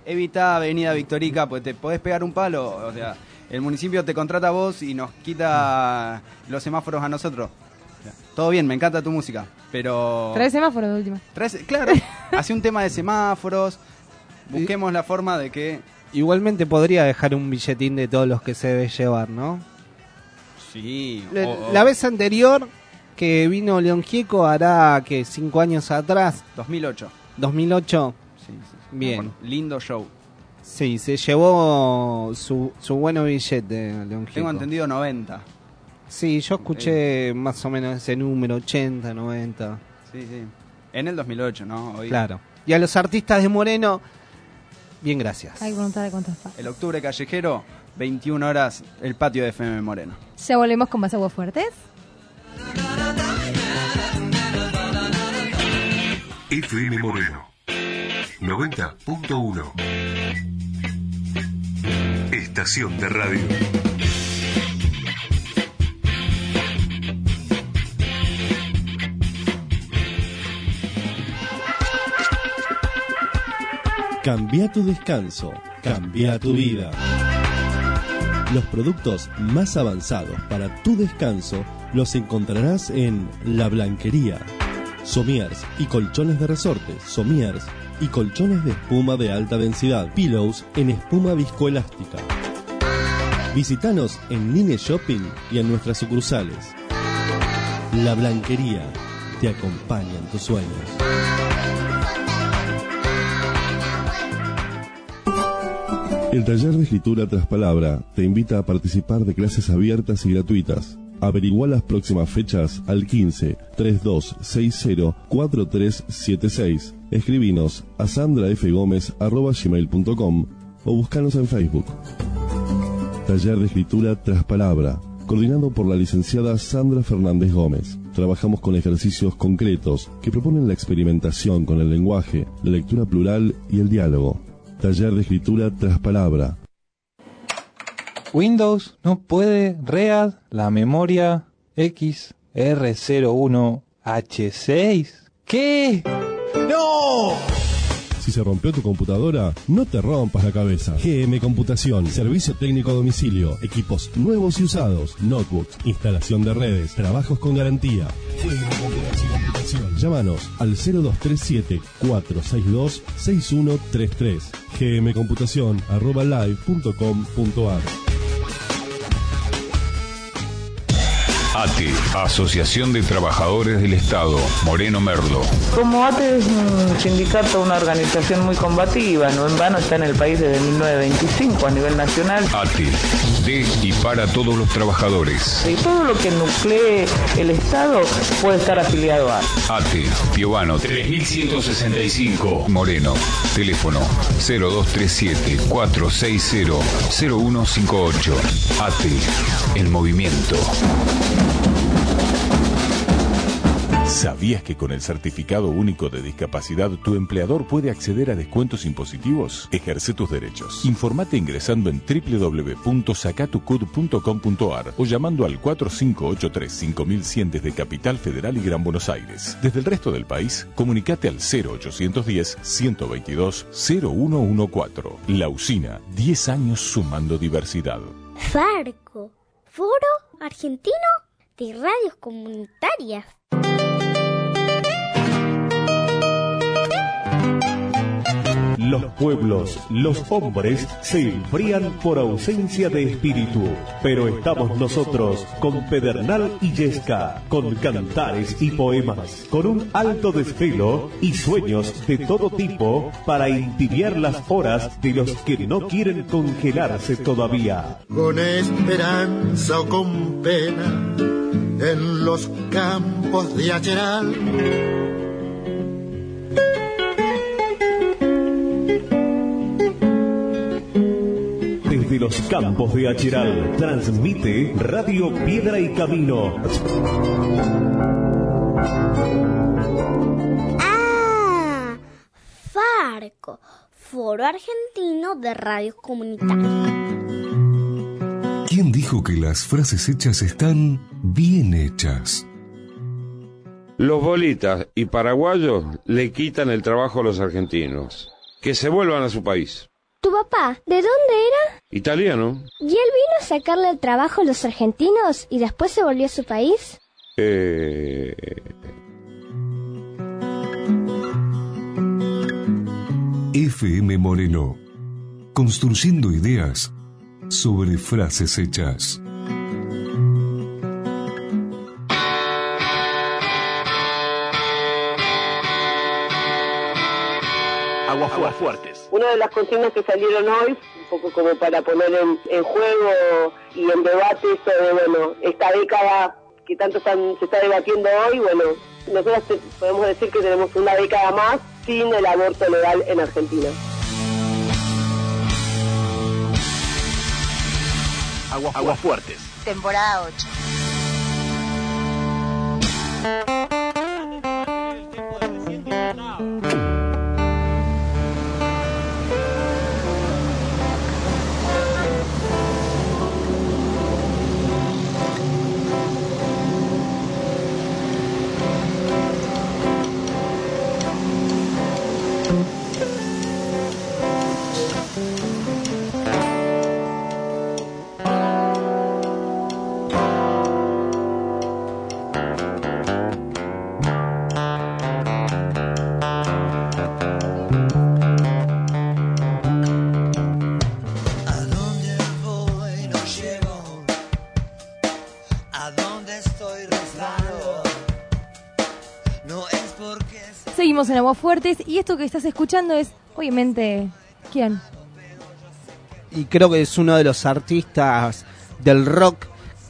evita Avenida Victorica, pues te podés pegar un palo, o sea, el municipio te contrata a vos y nos quita los semáforos a nosotros. Todo bien, me encanta tu música, pero... Trae semáforos de última. Trae, claro, hace un tema de semáforos, busquemos la forma de que... Igualmente podría dejar un billetín de todos los que se debe llevar, ¿no? Sí. La, o, o... la vez anterior que vino León Gieco hará, que cinco años atrás. dos mil ocho. dos mil ocho. Sí, sí. Bien. Bueno, lindo show. Sí, se llevó su, su bueno billete León Gieco. Tengo entendido noventa. Sí, yo escuché eh. más o menos ese número, ochenta, noventa. Sí, sí. En el dos mil ocho, ¿no? Hoy... Claro. Y a los artistas de Moreno, bien, gracias. Hay voluntad de contestar. El octubre callejero, veintiuna horas, el patio de F M Moreno. Ya volvemos con más Aguas Fuertes. F M Moreno noventa punto uno. Estación de radio. Cambia tu descanso, cambia tu vida. Los productos más avanzados para tu descanso los encontrarás en La Blanquería. Somiers y colchones de resorte, somiers y colchones de espuma de alta densidad, pillows en espuma viscoelástica. Visítanos en Line Shopping y en nuestras sucursales. La Blanquería te acompaña en tus sueños. El taller de escritura tras palabra te invita a participar de clases abiertas y gratuitas. Averigua las próximas fechas al quince, treinta y dos sesenta, cuarenta y tres setenta y seis. Escribinos a sandrafgomez arroba gmail punto com o búscanos en Facebook. Taller de escritura tras palabra, coordinado por la licenciada Sandra Fernández Gómez. Trabajamos con ejercicios concretos que proponen la experimentación con el lenguaje, la lectura plural y el diálogo. Taller de escritura tras palabra. Windows no puede read la memoria X R cero uno H seis. ¿Qué? ¡No! Si se rompió tu computadora, no te rompas la cabeza. G M Computación, servicio técnico a domicilio, equipos nuevos y usados, notebooks, instalación de redes, trabajos con garantía. G M Computación. Llámanos al cero dos tres siete, cuatro seis dos, seis uno tres tres. gmcomputación arroba live punto com punto ar. A T E, Asociación de Trabajadores del Estado, Moreno Merlo. Como A T E es un sindicato, una organización muy combativa, no en vano está en el país desde mil novecientos veinticinco a nivel nacional. A T E, de y para todos los trabajadores. Y todo lo que nuclee el Estado puede estar afiliado a A T E, Piovano tres mil ciento sesenta y cinco, Moreno. Teléfono cero dos tres siete, cuatro seis cero, cero uno cinco ocho. A T E, el movimiento. ¿Sabías que con el Certificado Único de Discapacidad tu empleador puede acceder a descuentos impositivos? Ejerce tus derechos. Informate ingresando en doble u doble u doble u punto sacatucud punto com punto ar o llamando al cuatro cinco ocho tres, cinco mil cien desde Capital Federal y Gran Buenos Aires. Desde el resto del país, comunicate al cero ochocientos diez, ciento veintidós, cero uno catorce. La Usina, diez años sumando diversidad. Farco, Foro Argentino de Radios Comunitarias. Los pueblos, los hombres, se enfrían por ausencia de espíritu. Pero estamos nosotros, con Pedernal y Yesca, con cantares y poemas, con un alto desvelo y sueños de todo tipo para entibiar las horas de los que no quieren congelarse todavía. Con esperanza o con pena, en los campos de Acheral. Desde los campos de Acheral, transmite Radio Piedra y Camino. Ah, Farco, Foro Argentino de Radios Comunitarias. ¿Quién dijo que las frases hechas están bien hechas? Los bolitas y paraguayos le quitan el trabajo a los argentinos. Que se vuelvan a su país. ¿Tu papá, de dónde era? Italiano. ¿Y él vino a sacarle el trabajo a los argentinos y después se volvió a su país? Eh... F M Moreno, construyendo ideas sobre frases hechas. Aguas fuertes. Una de las consignas que salieron hoy, un poco como para poner en, en juego y en debate esto de, bueno, esta década que tanto están, se está debatiendo hoy, bueno, nosotros te, podemos decir que tenemos una década más sin el aborto legal en Argentina. Aguas, Aguas fuertes. Temporada ocho. Seguimos en Aguas Fuertes y esto que estás escuchando es, obviamente, ¿quién? Y creo que es uno de los artistas del rock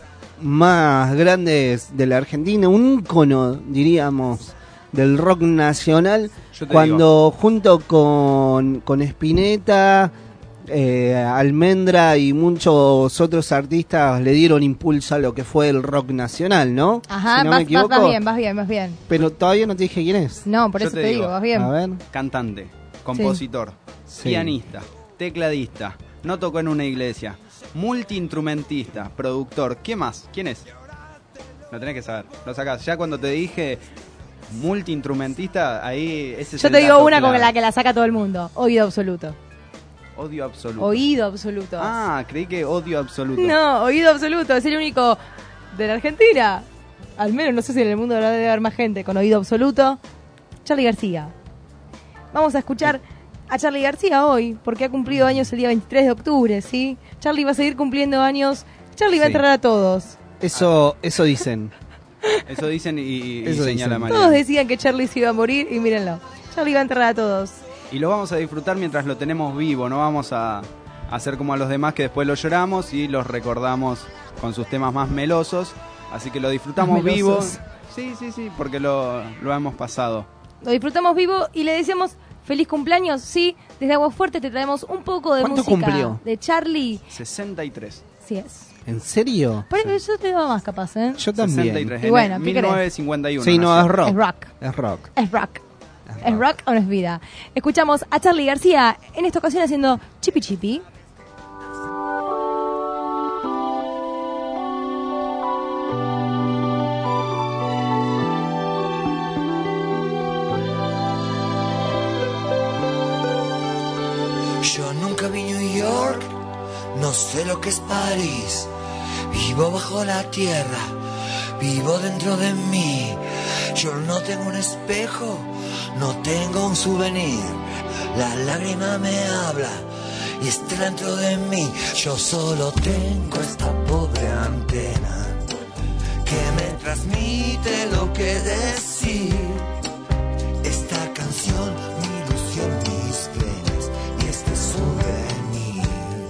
más grandes de la Argentina, un ícono, diríamos, del rock nacional, cuando digo. junto con, con Spinetta, eh, Almendra y muchos otros artistas le dieron impulso a lo que fue el rock nacional, ¿no? Ajá, si no vas, me equivoco. vas bien, vas bien, vas bien. Pero todavía no te dije quién es. No, por Yo eso te te digo, digo, vas bien. A ver. Cantante, compositor, Sí. pianista, tecladista, no tocó en una iglesia, multiinstrumentista, productor, ¿qué más? ¿Quién es? Lo tenés que saber, lo sacás. Ya cuando te dije multiinstrumentista, ahí ese es Yo el te digo dato una clave. con la que la saca todo el mundo, oído absoluto. Odio absoluto. Oído absoluto. Ah, creí que odio absoluto. No, oído absoluto, es el único de la Argentina. Al menos no sé si en el mundo debe haber más gente con oído absoluto. Charly García. Vamos a escuchar a Charly García hoy, porque ha cumplido años el día veintitrés de octubre, ¿sí? Charly va a seguir cumpliendo años. Charly va a Sí. enterrar a todos. Eso, eso dicen. Eso dicen y, y Eso señala dicen. María. Todos decían que Charly se iba a morir y mírenlo. Charly va a enterrar a todos. Y lo vamos a disfrutar mientras lo tenemos vivo, no vamos a hacer como a los demás que después lo lloramos y los recordamos con sus temas más melosos. Así que lo disfrutamos Más vivo. melosos. Sí, sí, sí, porque lo, lo hemos pasado. Lo disfrutamos vivo y le deseamos feliz cumpleaños. Sí, desde Aguas Fuertes te traemos un poco de ¿Cuánto música cumplió? de Charly. sesenta y tres. Sí es. ¿En serio? Pero yo te daba más capaz, ¿eh? Yo también. sesenta y tres. Y bueno, en ¿qué mil novecientos cincuenta y uno. Sí, no, es nació. rock. Es rock. Es rock. Es rock. ¿Es rock o no es vida? Escuchamos a Charly García en esta ocasión haciendo Chipi Chipi. Yo nunca vi New York, no sé lo que es París. Vivo bajo la tierra, vivo dentro de mí. Yo no tengo un espejo, no tengo un souvenir. La lágrima me habla y está dentro de mí. Yo solo tengo esta pobre antena que me transmite lo que decir. Esta canción, mi ilusión, mis penas y este souvenir.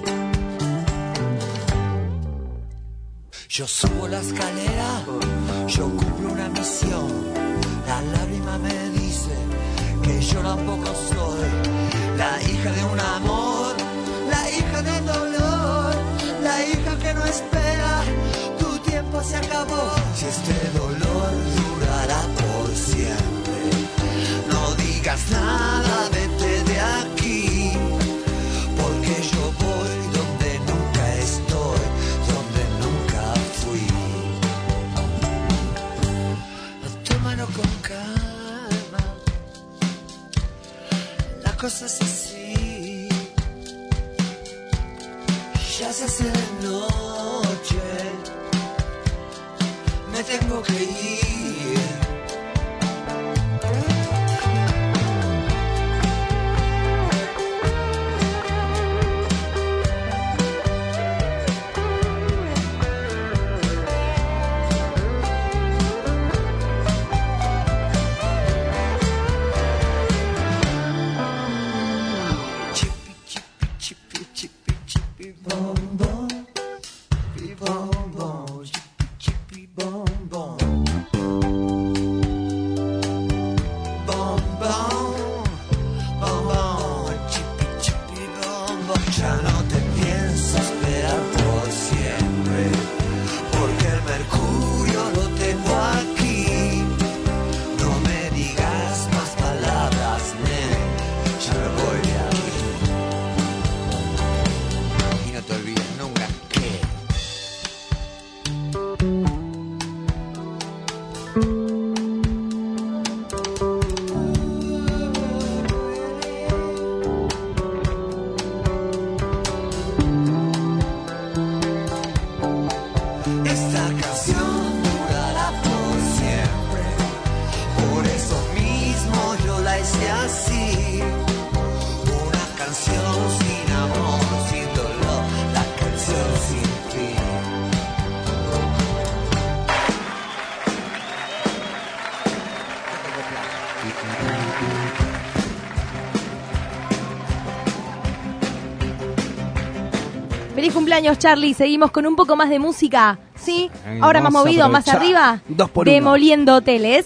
Yo subo la escalera, yo cumplo una misión. La lágrima me dice que yo tampoco soy la hija de un amor, la hija del dolor, la hija que no espera, tu tiempo se acabó. Si este dolor durará por siempre, no digas nada, vete de aquí, porque yo voy donde nunca estoy, donde nunca fui. Tómalo con calma, la cosa es así. Ya se hace de noche, me tengo que ir. Feliz cumpleaños, Charlie. Seguimos con un poco más de música, ¿sí? Ahora más movido, más arriba. Dos por uno. Demoliendo hoteles.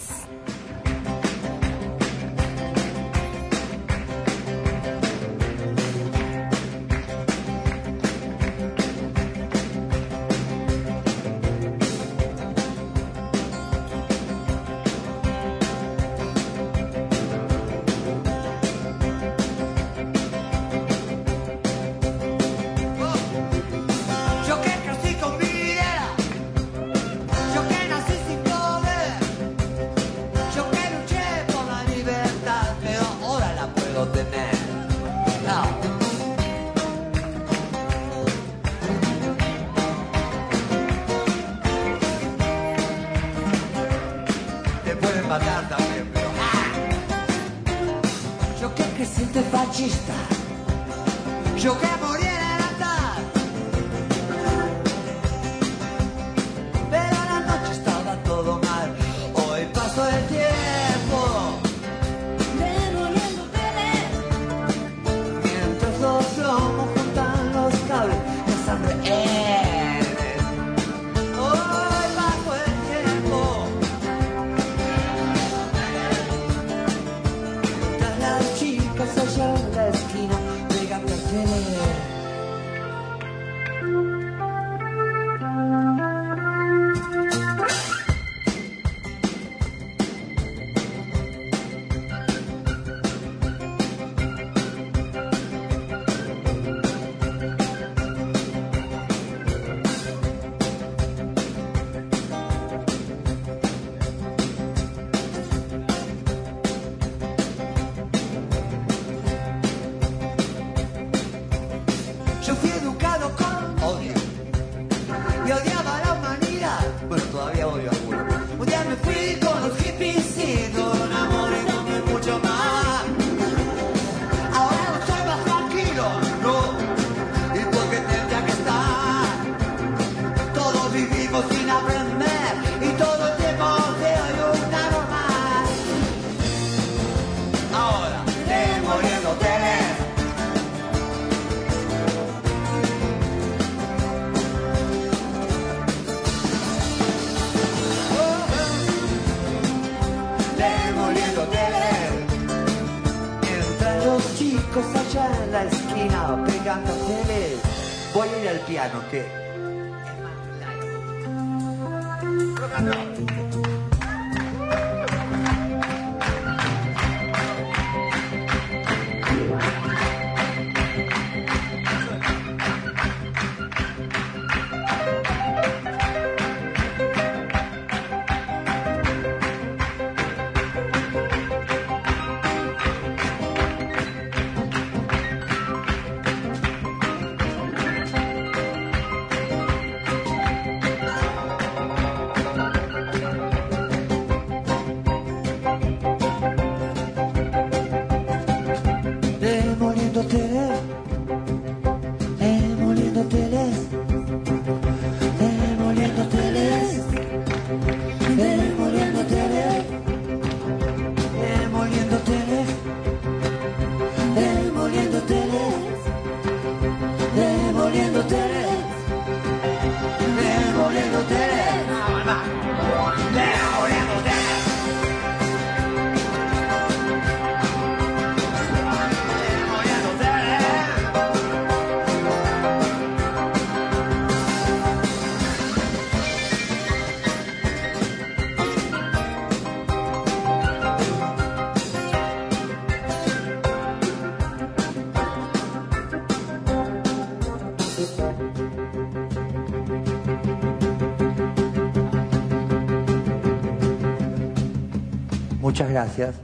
Voy a ir al piano, que Muchas gracias.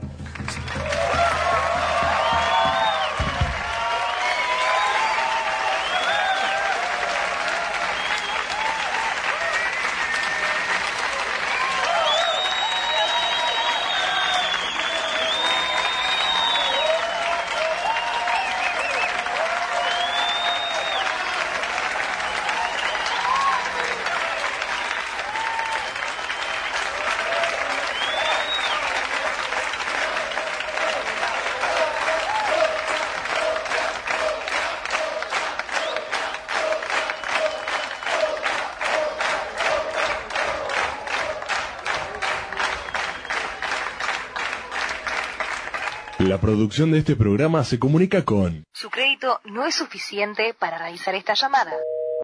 La producción de este programa se comunica con... Su crédito no es suficiente para realizar esta llamada.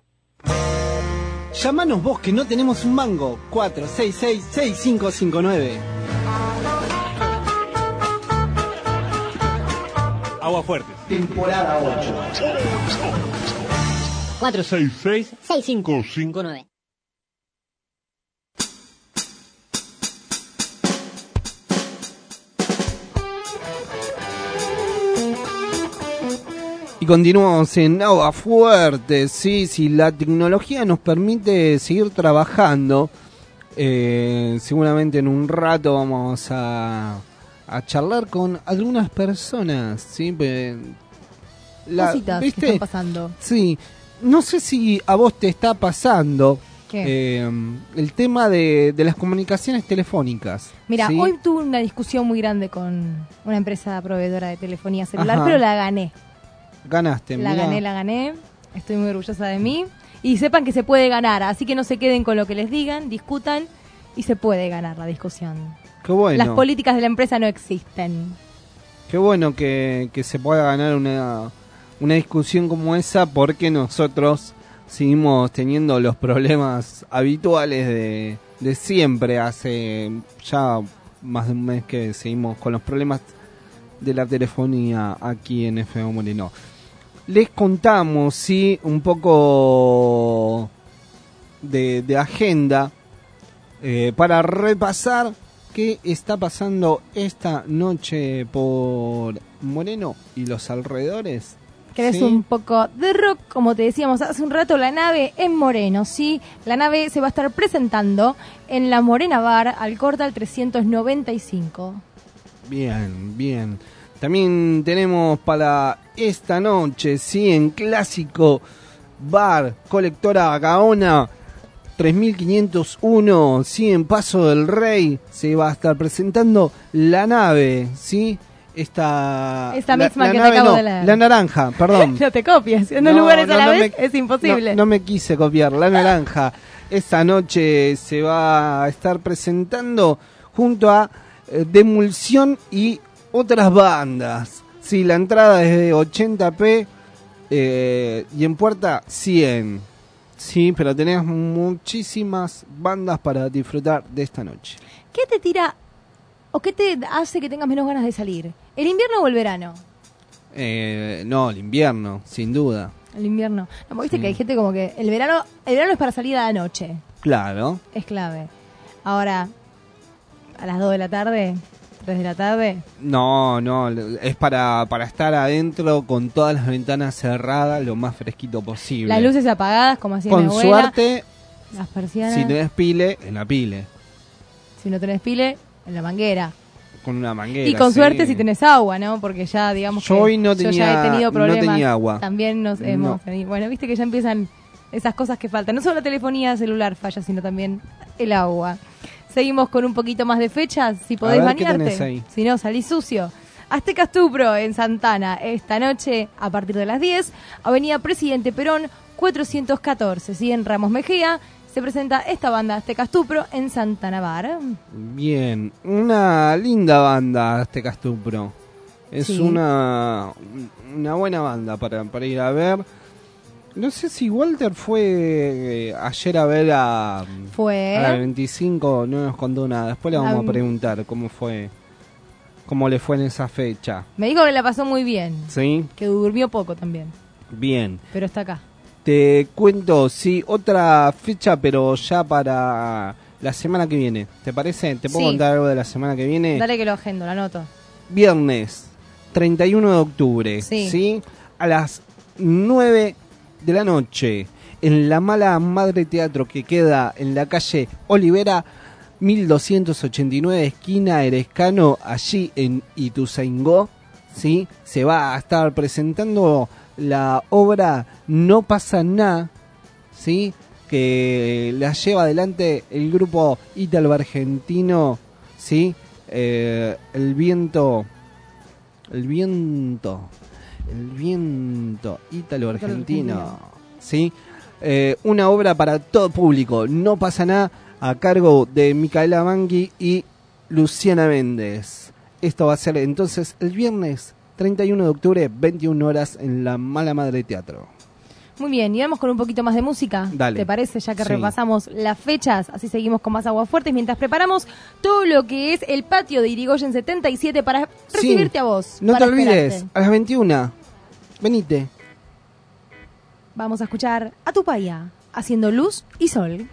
Llámanos vos que no tenemos un mango. cuatro seis seis, seis cinco cinco nueve. Agua Fuerte. Temporada ocho. cuatro seis seis, seis cinco cinco nueve. Y continuamos en Agua Fuerte, sí, si la tecnología nos permite seguir trabajando, eh, seguramente en un rato vamos a, a charlar con algunas personas, ¿sí? La, Cositas ¿viste? que están pasando. Sí, no sé si a vos te está pasando eh, el tema de, de las comunicaciones telefónicas. Mira, ¿sí? hoy tuve una discusión muy grande con una empresa proveedora de telefonía celular, Ajá. pero la gané. Ganaste, La mirá. gané, la gané. Estoy muy orgullosa de mí. Y sepan que se puede ganar, así que no se queden con lo que les digan, discutan y se puede ganar la discusión. Qué bueno. Las políticas de la empresa no existen. Qué bueno que, que se pueda ganar una, una discusión como esa, porque nosotros seguimos teniendo los problemas habituales de, de siempre. Hace ya más de un mes que seguimos con los problemas de la telefonía aquí en F M Moreno. Les contamos, sí, un poco de, de agenda eh, para repasar qué está pasando esta noche por Moreno y los alrededores. ¿Querés ¿Sí? un poco de rock? Como te decíamos hace un rato, la nave en Moreno, ¿sí? La nave se va a estar presentando en la Morena Bar, al Cortal trescientos noventa y cinco. Bien, bien. También tenemos para esta noche, sí, en Clásico Bar, Colectora Gaona tres mil quinientos uno, sí, en Paso del Rey, se va a estar presentando la nave, sí. Esta, Esta la, misma la que nave, te acabo no, de leer. La naranja, perdón. No te copies, en dos No, lugares no, a la no vez me- es imposible. No, no me quise copiar, la naranja. Esta noche se va a estar presentando junto a eh, Demulsión y otras bandas. Sí, la entrada es de ochenta pe eh, y en puerta cien. Sí, pero tenés muchísimas bandas para disfrutar de esta noche. ¿Qué te tira o qué te hace que tengas menos ganas de salir? ¿El invierno o el verano? Eh, no, el invierno, sin duda. El invierno. No, porque viste Sí. que hay gente como que el verano, el verano es para salir a la noche, Claro. es clave. Ahora, a las dos de la tarde, tres de la tarde, No, no, es para, para estar adentro con todas las ventanas cerradas lo más fresquito posible. las luces apagadas, como hacía mi Con abuela. suerte, Las persianas. si tenés pile, en la pile. Si no tenés pile, en la manguera. Con una manguera. Y con sí. suerte si tenés agua, ¿no? Porque ya, digamos Yo que hoy no yo ya tenía- he tenido no problemas. tenía agua. También nos hemos No. tenido. Bueno, viste que ya empiezan esas cosas que faltan. No solo la telefonía celular falla, sino también el agua. Seguimos con un poquito más de fechas, si podés ver, ¿qué bañarte. tenés ahí? Si no, salís sucio. Aztecas Tupro en Santana, esta noche a partir de las diez. Avenida Presidente Perón, cuatrocientos catorce. ¿Sí? En Ramos Mejía se presenta esta banda Aztecas Tupro en Santana Bar. Bien, una linda banda este Castupro. Es Sí. una una buena banda para, para ir a ver. No sé si Walter fue eh, ayer a ver a, Fue. a la veinticinco, no nos contó nada. Después le vamos Am- a preguntar cómo fue, cómo le fue en esa fecha. Me dijo que la pasó muy bien. ¿Sí? Que durmió poco también. Bien. Pero está acá. Te cuento, sí, otra fecha, pero ya para la semana que viene. ¿Te parece? ¿Te puedo Sí. contar algo de la semana que viene? Dale que lo agendo, lo anoto. Viernes treinta y uno de octubre, Sí. ¿sí? A las nueve de la noche, en La Mala Madre Teatro, que queda en la calle Olivera mil doscientos ochenta y nueve, esquina Erescano, allí en Ituzaingó, ¿sí? Se va a estar presentando la obra No pasa nada, ¿sí? Que la lleva adelante el grupo ítalo-argentino, ¿sí? Eh, el viento, el viento, el viento ítalo-argentino, ¿sí? Eh, una obra para todo público, No pasa nada, a cargo de Micaela Mangui y Luciana Méndez. Esto va a ser entonces el viernes treinta y uno de octubre, veintiuna horas, en La Mala Madre Teatro. Muy bien, y vamos con un poquito más de música. Dale. ¿Te parece? Ya que Sí. repasamos las fechas, así seguimos con más Aguafuertes mientras preparamos todo lo que es el patio de Irigoyen setenta y siete para recibirte Sí. a vos. No te para olvides, esperarte. a las veintiuna, venite. Vamos a escuchar a Tupaya haciendo luz y sol.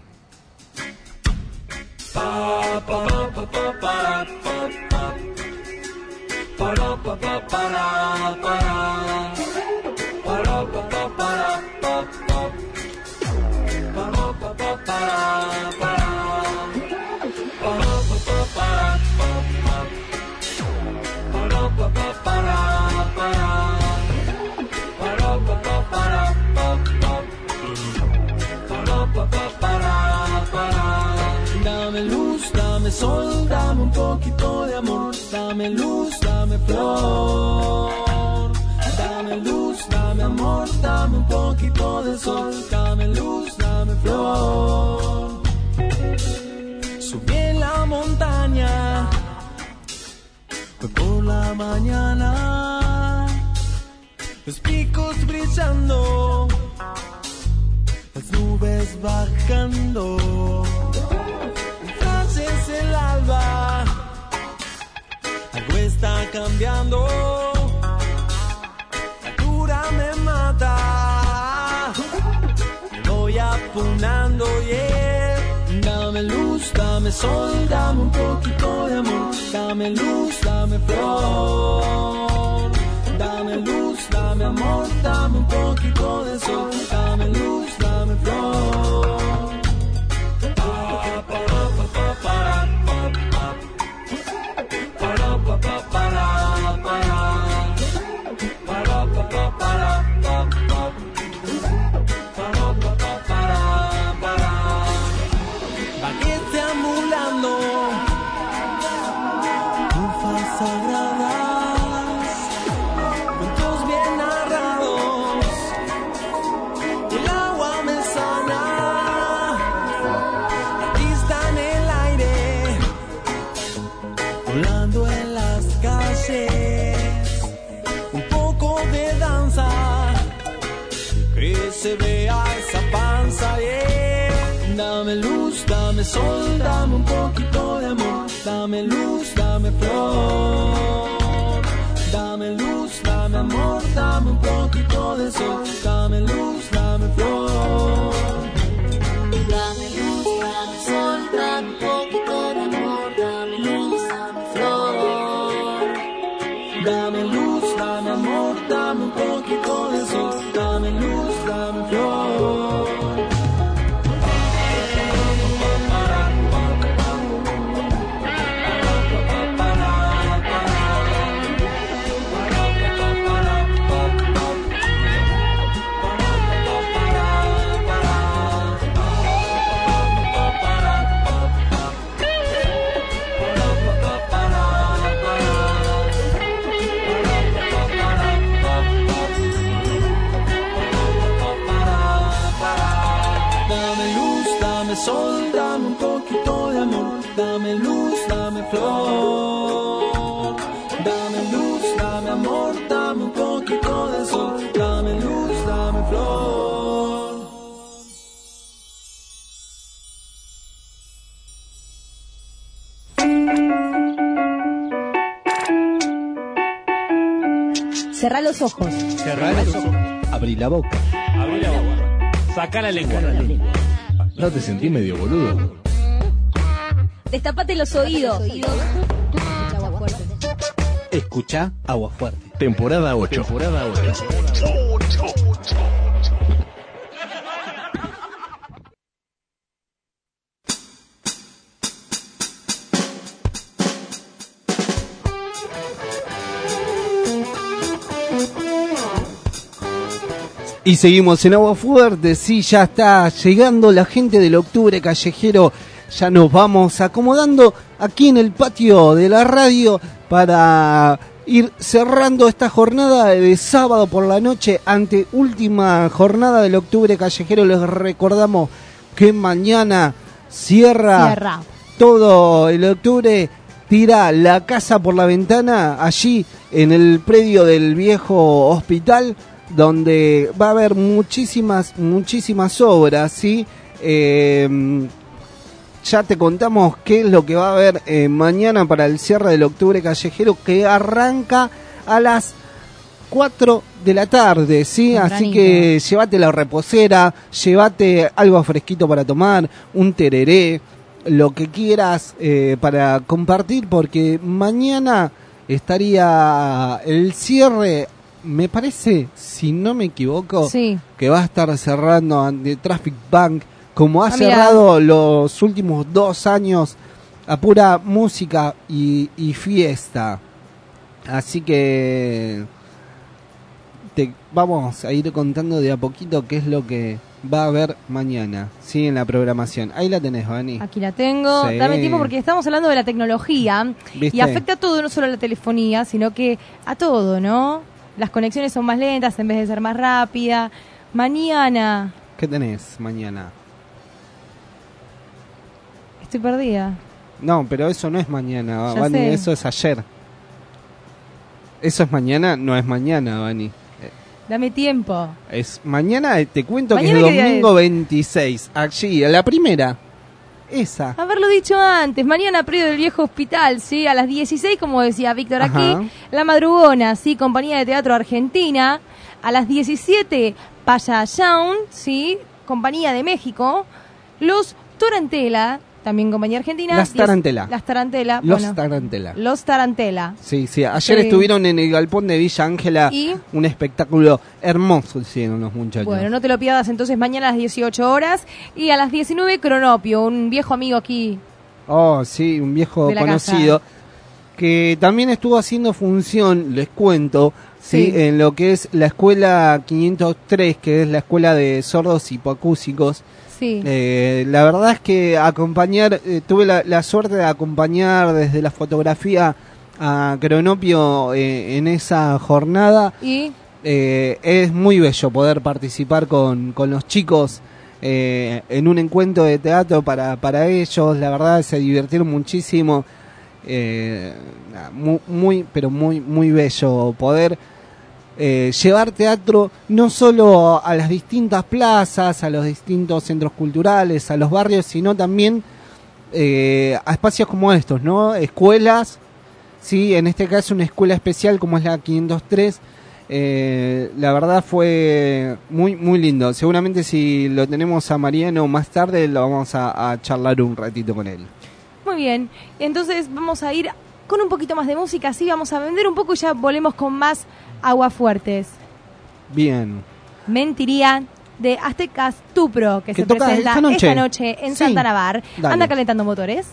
Dame luz, dame sol, dame un poquito de amor, dame luz, dame flor. Dame luz, dame amor, dame un poquito de sol, dame luz, dame flor. Subí en la montaña, fue por la mañana, los picos brillando, las nubes bajando. Es el alba, algo está cambiando, la altura me mata, me voy apunando, yeah. Dame luz, dame sol, dame un poquito de amor, dame luz, dame flor. Dame luz, dame amor, dame un poquito de sol, dame luz, dame flor. Paquete ambulando, tufas sagradas, cuentos bien narrados, el agua me sana, artista en el aire, volando en las calles, un poco de danza, que se vea esa panza, yeah. Dame luz, dame sol, dame un poquito de amor, dame luz, dame flor. Dame luz, dame amor, dame un poquito de sol, dame luz, dame flor. Dame luz, dame sol, dame un poquito de amor, dame luz, dame flor. Dame luz, dame amor, dame un poquito de sol, dame luz, dame flor. Sol, dame un poquito de amor, dame luz, dame flor. Dame luz, dame amor, dame un poquito de sol, dame luz, dame flor. Cerrá los ojos. Cerrá los ojos. Abrí la boca. Abrí la boca. Sacá la lengua. ¿No te sentís medio boludo? Destapate los oídos. Escucha Agua Fuerte. Escucha Agua Fuerte. Temporada ocho. Temporada ocho. Y seguimos en Agua Fuerte, sí, ya está llegando la gente del Octubre Callejero, ya nos vamos acomodando aquí en el patio de la radio para ir cerrando esta jornada de sábado por la noche, ante última jornada del Octubre Callejero. Les recordamos que mañana cierra, Cierra. todo el octubre, tira la casa por la ventana allí en el predio del viejo hospital, donde va a haber muchísimas, muchísimas obras, ¿sí? Eh, ya te contamos qué es lo que va a haber eh, mañana para el cierre del Octubre Callejero, que arranca a las cuatro de la tarde, ¿sí? Tempranito. Así que llévate la reposera, llévate algo fresquito para tomar, un tereré, lo que quieras eh, para compartir, porque mañana estaría el cierre. Me parece, si no me equivoco, Sí. que va a estar cerrando ante Traffic Bank, como ha Ah, mira. cerrado los últimos dos años a pura música y, y fiesta. Así que te vamos a ir contando de a poquito qué es lo que va a haber mañana, sí, en la programación. Ahí la tenés, Vani. Aquí la tengo. Sí. Dame tiempo porque estamos hablando de la tecnología. ¿Viste? Y afecta a todo, no solo a la telefonía, sino que a todo, ¿no? Las conexiones son más lentas en vez de ser más rápida. Mañana. ¿Qué tenés mañana? Estoy perdida. No, pero eso no es mañana, Ya Vani, sé. eso es ayer. Eso es mañana, no es mañana, Vani. Dame tiempo. Es mañana, eh, te cuento que es ¿Mañana qué día domingo es? veintiséis, allí, a la primera. Esa. Haberlo dicho antes. Mañana, predio del viejo hospital, ¿sí? A las dieciséis, como decía Víctor Ajá. aquí. La Madrugona, ¿sí? Compañía de Teatro Argentina. A las diecisiete, Payasound, ¿sí? Compañía de México. Los Tarantela, también compañía argentina. Las Diez- Tarantela. Las Tarantela. Los bueno, Tarantela. Los Tarantela. Sí, sí. Ayer Sí. estuvieron en el galpón de Villa Ángela. ¿Y? Un espectáculo hermoso hicieron los muchachos. Bueno, no te lo pierdas entonces mañana a las dieciocho horas. Y a las diecinueve, Cronopio, un viejo amigo aquí. Oh, sí, un viejo De la conocido. Que también estuvo haciendo función, les cuento, ¿sí? Sí. En lo que es la escuela quinientos tres, que es la escuela de sordos hipoacúsicos. Sí. Eh, la verdad es que acompañar, eh, tuve la, la suerte de acompañar desde la fotografía a Cronopio eh, en esa jornada. Y Eh, es muy bello poder participar con, con los chicos eh, en un encuentro de teatro para, para ellos. La verdad se divirtieron muchísimo. Eh, nada, muy, muy, pero muy, muy bello poder eh, llevar teatro no solo a las distintas plazas, a los distintos centros culturales, a los barrios, sino también eh, a espacios como estos, ¿no? Escuelas, sí, en este caso una escuela especial como es la quinientos tres. Eh, la verdad fue muy muy lindo. Seguramente si lo tenemos a Mariano más tarde lo vamos a, a charlar un ratito con él. muy bien. Entonces vamos a ir con un poquito más de música. Así vamos a vender un poco y ya volvemos con más Aguafuertes. Bien. Mentiría de Aztecas Tupro, que ¿Que se toca presenta esta noche? esta noche en Sí. Santana Bar. Dale. Anda calentando motores.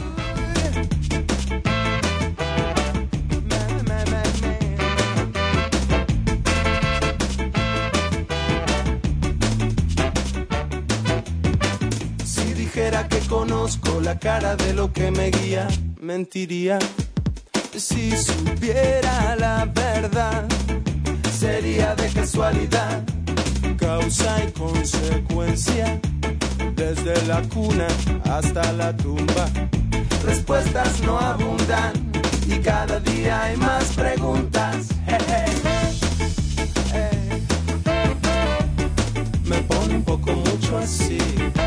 Si dijera que conozco la cara de lo que me guía, mentiría. Si supiera la verdad, sería de casualidad, causa y consecuencia, desde la cuna hasta la tumba. Respuestas no abundan y cada día hay más preguntas. Hey, hey. Hey. Me pone un poco mucho así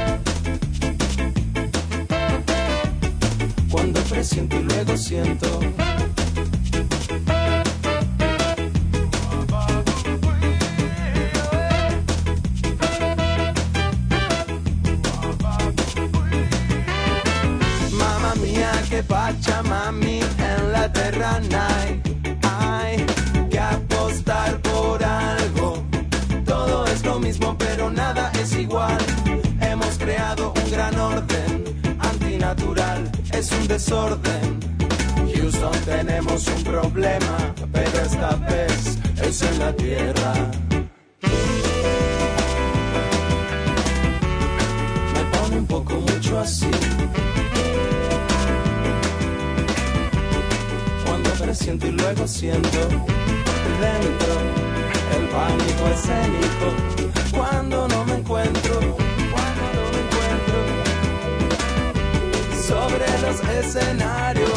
cuando presiento y luego siento. natural es un desorden. Houston, tenemos un problema, pero esta vez es en la tierra. Me pone un poco mucho así cuando presiento y luego siento dentro el pánico escénico. Cuando no me encuentro, cuando no me encuentro sobre los escenarios.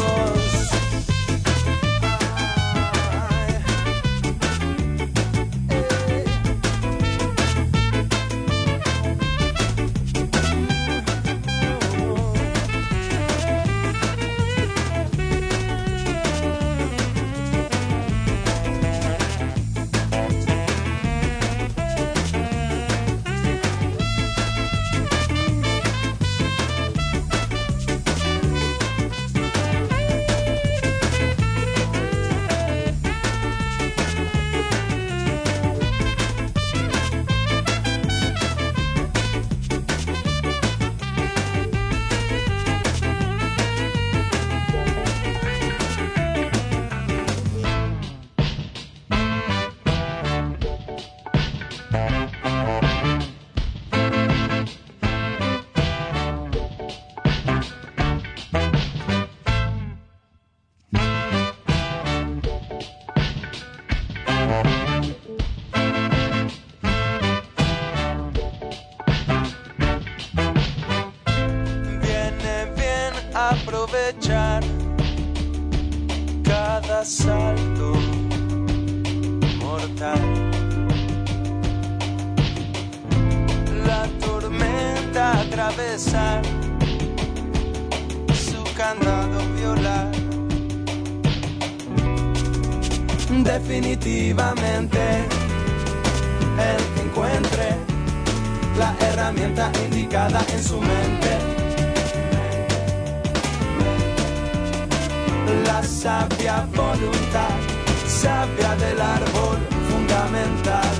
Aprovechar cada salto mortal. La tormenta atravesar, su candado violar. Definitivamente el que encuentre la herramienta indicada en su mente, la sabia voluntad, sabia del árbol fundamental.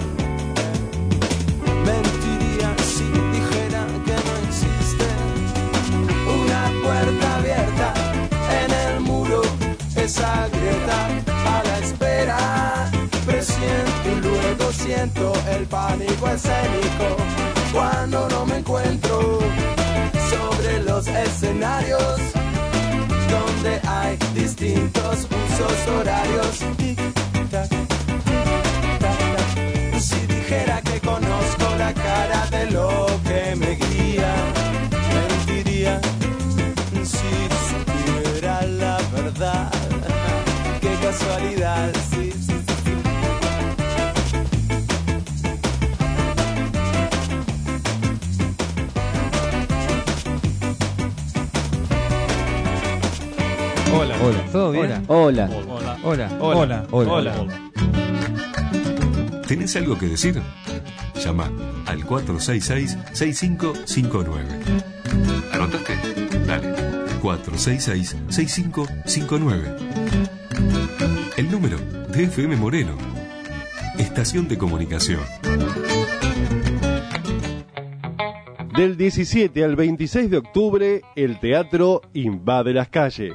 Mentiría si dijera que no existe una puerta abierta en el muro, esa grieta a la espera. Presiento y luego siento el pánico escénico cuando no me encuentro sobre los escenarios donde hay distintos usos horarios. Tic-tac, tic-tac. Si dijera que conozco la cara de lo que me guía, mentiría si supiera la verdad. Qué casualidad, sí, sí, sí. Hola. Hola. ¿Todo bien? Hola. Hola. Hola. Hola. Hola. Hola. ¿Tenés algo que decir? Llama al cuatro seis seis, seis cinco cinco nueve. ¿Anotaste? Dale. cuatro seis seis, seis cinco cinco nueve. El número de F M Moreno. Estación de comunicación. Del diecisiete al veintiséis de octubre, el teatro invade las calles.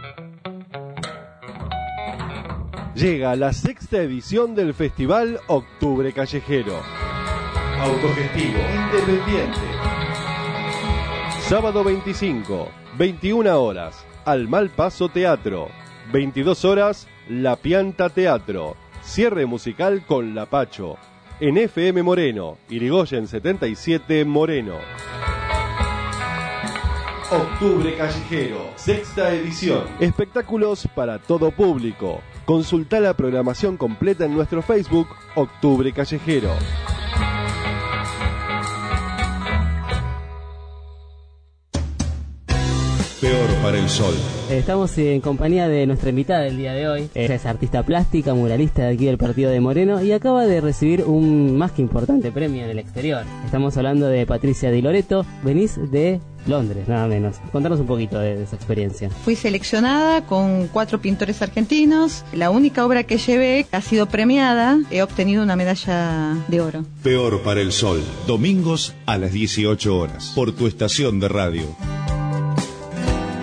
Llega la sexta edición del Festival Octubre Callejero. Autogestivo, independiente. Sábado veinticinco, veintiuna horas, Al Mal Paso Teatro. veintidós horas, La Pianta Teatro. Cierre musical con La Pacho. En F M Moreno, Irigoyen setenta y siete, Moreno. Octubre Callejero, sexta edición. Espectáculos para todo público. Consulta la programación completa en nuestro Facebook, Octubre Callejero. Peor para el sol. Estamos en compañía de nuestra invitada del día de hoy. Ella es artista plástica, muralista de aquí del partido de Moreno y acaba de recibir un más que importante premio en el exterior. Estamos hablando de Patricia Di Loreto. Venís de Londres, nada menos. Contanos un poquito de, de esa experiencia. Fui seleccionada con cuatro pintores argentinos. La única obra que llevé ha sido premiada. He obtenido una medalla de oro. Peor para el sol. Domingos a las dieciocho horas. Por tu estación de radio.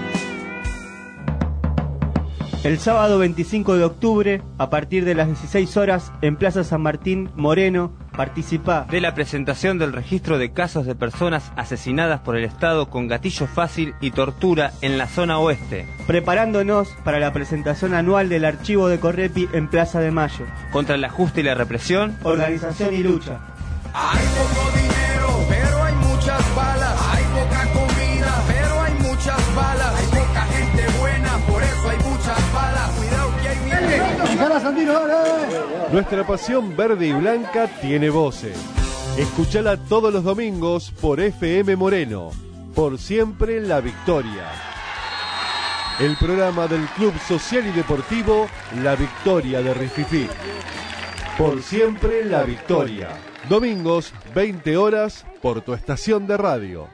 El sábado veinticinco de octubre, a partir de las dieciséis horas, en Plaza San Martín, Moreno, participa de la presentación del registro de casos de personas asesinadas por el Estado con gatillo fácil y tortura en la zona oeste. Preparándonos para la presentación anual del archivo de Correpi en Plaza de Mayo. Contra el ajuste y la represión. Organización y lucha. Hay poco dinero, pero hay muchas balas. Hay poca comida, pero hay muchas balas. Hay poca gente buena, por eso hay muchas balas. Cuidado que hay viento. Nuestra pasión verde y blanca tiene voces. Escúchala todos los domingos por F M Moreno. Por siempre la victoria. El programa del Club Social y Deportivo La Victoria de Rififí. Por siempre la victoria. Domingos, veinte horas, por tu estación de radio.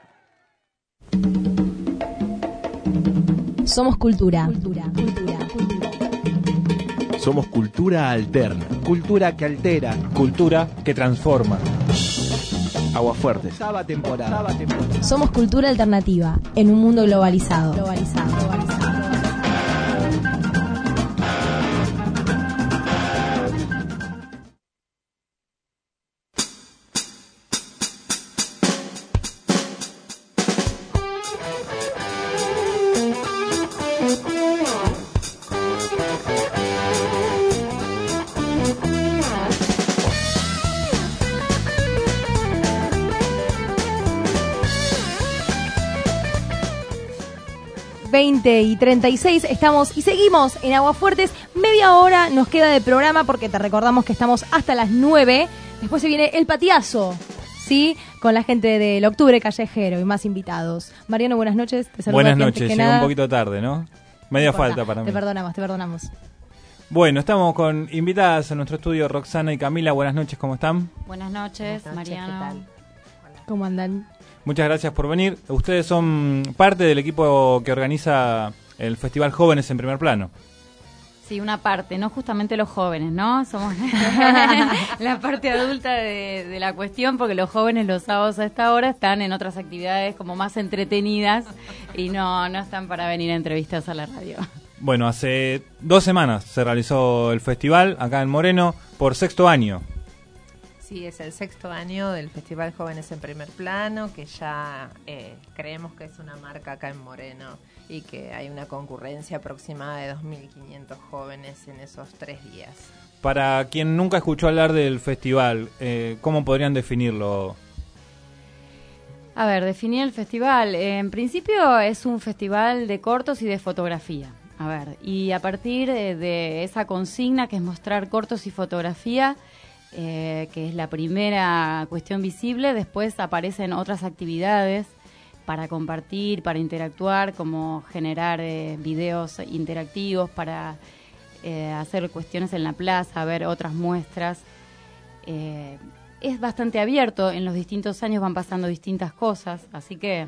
Somos cultura. Cultura, cultura, cultura. Somos cultura alterna. Cultura que altera. Cultura que transforma. Aguafuerte. Octava temporada. Somos cultura alternativa en un mundo globalizado. Globalizado, globalizado. veinte y treinta y seis, estamos y seguimos en Aguafuertes. Media hora nos queda de programa porque te recordamos que estamos hasta las nueve. Después se viene el patiazo, ¿sí? Con la gente del Octubre Callejero y más invitados. Mariano, buenas noches. Te saludo. Buenas noches, llegó un poquito tarde, ¿no? Media no falta para mí. Te perdonamos, te perdonamos. Bueno, estamos con invitadas a nuestro estudio, Roxana y Camila. Buenas noches, ¿cómo están? Buenas noches, Buenas noches, Mariano. ¿qué tal? ¿Cómo andan? Muchas gracias por venir. Ustedes son parte del equipo que organiza el Festival Jóvenes en Primer Plano. Sí, una parte, no justamente los jóvenes, ¿no? Somos la parte adulta de, de la cuestión, porque los jóvenes los sábados a esta hora están en otras actividades como más entretenidas y no, no están para venir a entrevistas a la radio. Bueno, hace dos semanas se realizó el festival acá en Moreno por sexto año. Sí, es el sexto año del Festival Jóvenes en Primer Plano, que ya eh, creemos que es una marca acá en Moreno y que hay una concurrencia aproximada de dos mil quinientos jóvenes en esos tres días. Para quien nunca escuchó hablar del festival, eh, ¿cómo podrían definirlo? A ver, definir el festival. Eh, en principio es un festival de cortos y de fotografía. A ver, y a partir de, de esa consigna que es mostrar cortos y fotografía, Eh, que es la primera cuestión visible, después aparecen otras actividades para compartir, para interactuar, como generar eh, videos interactivos, para eh, hacer cuestiones en la plaza, ver otras muestras. Eh, es bastante abierto, en los distintos años van pasando distintas cosas, así que...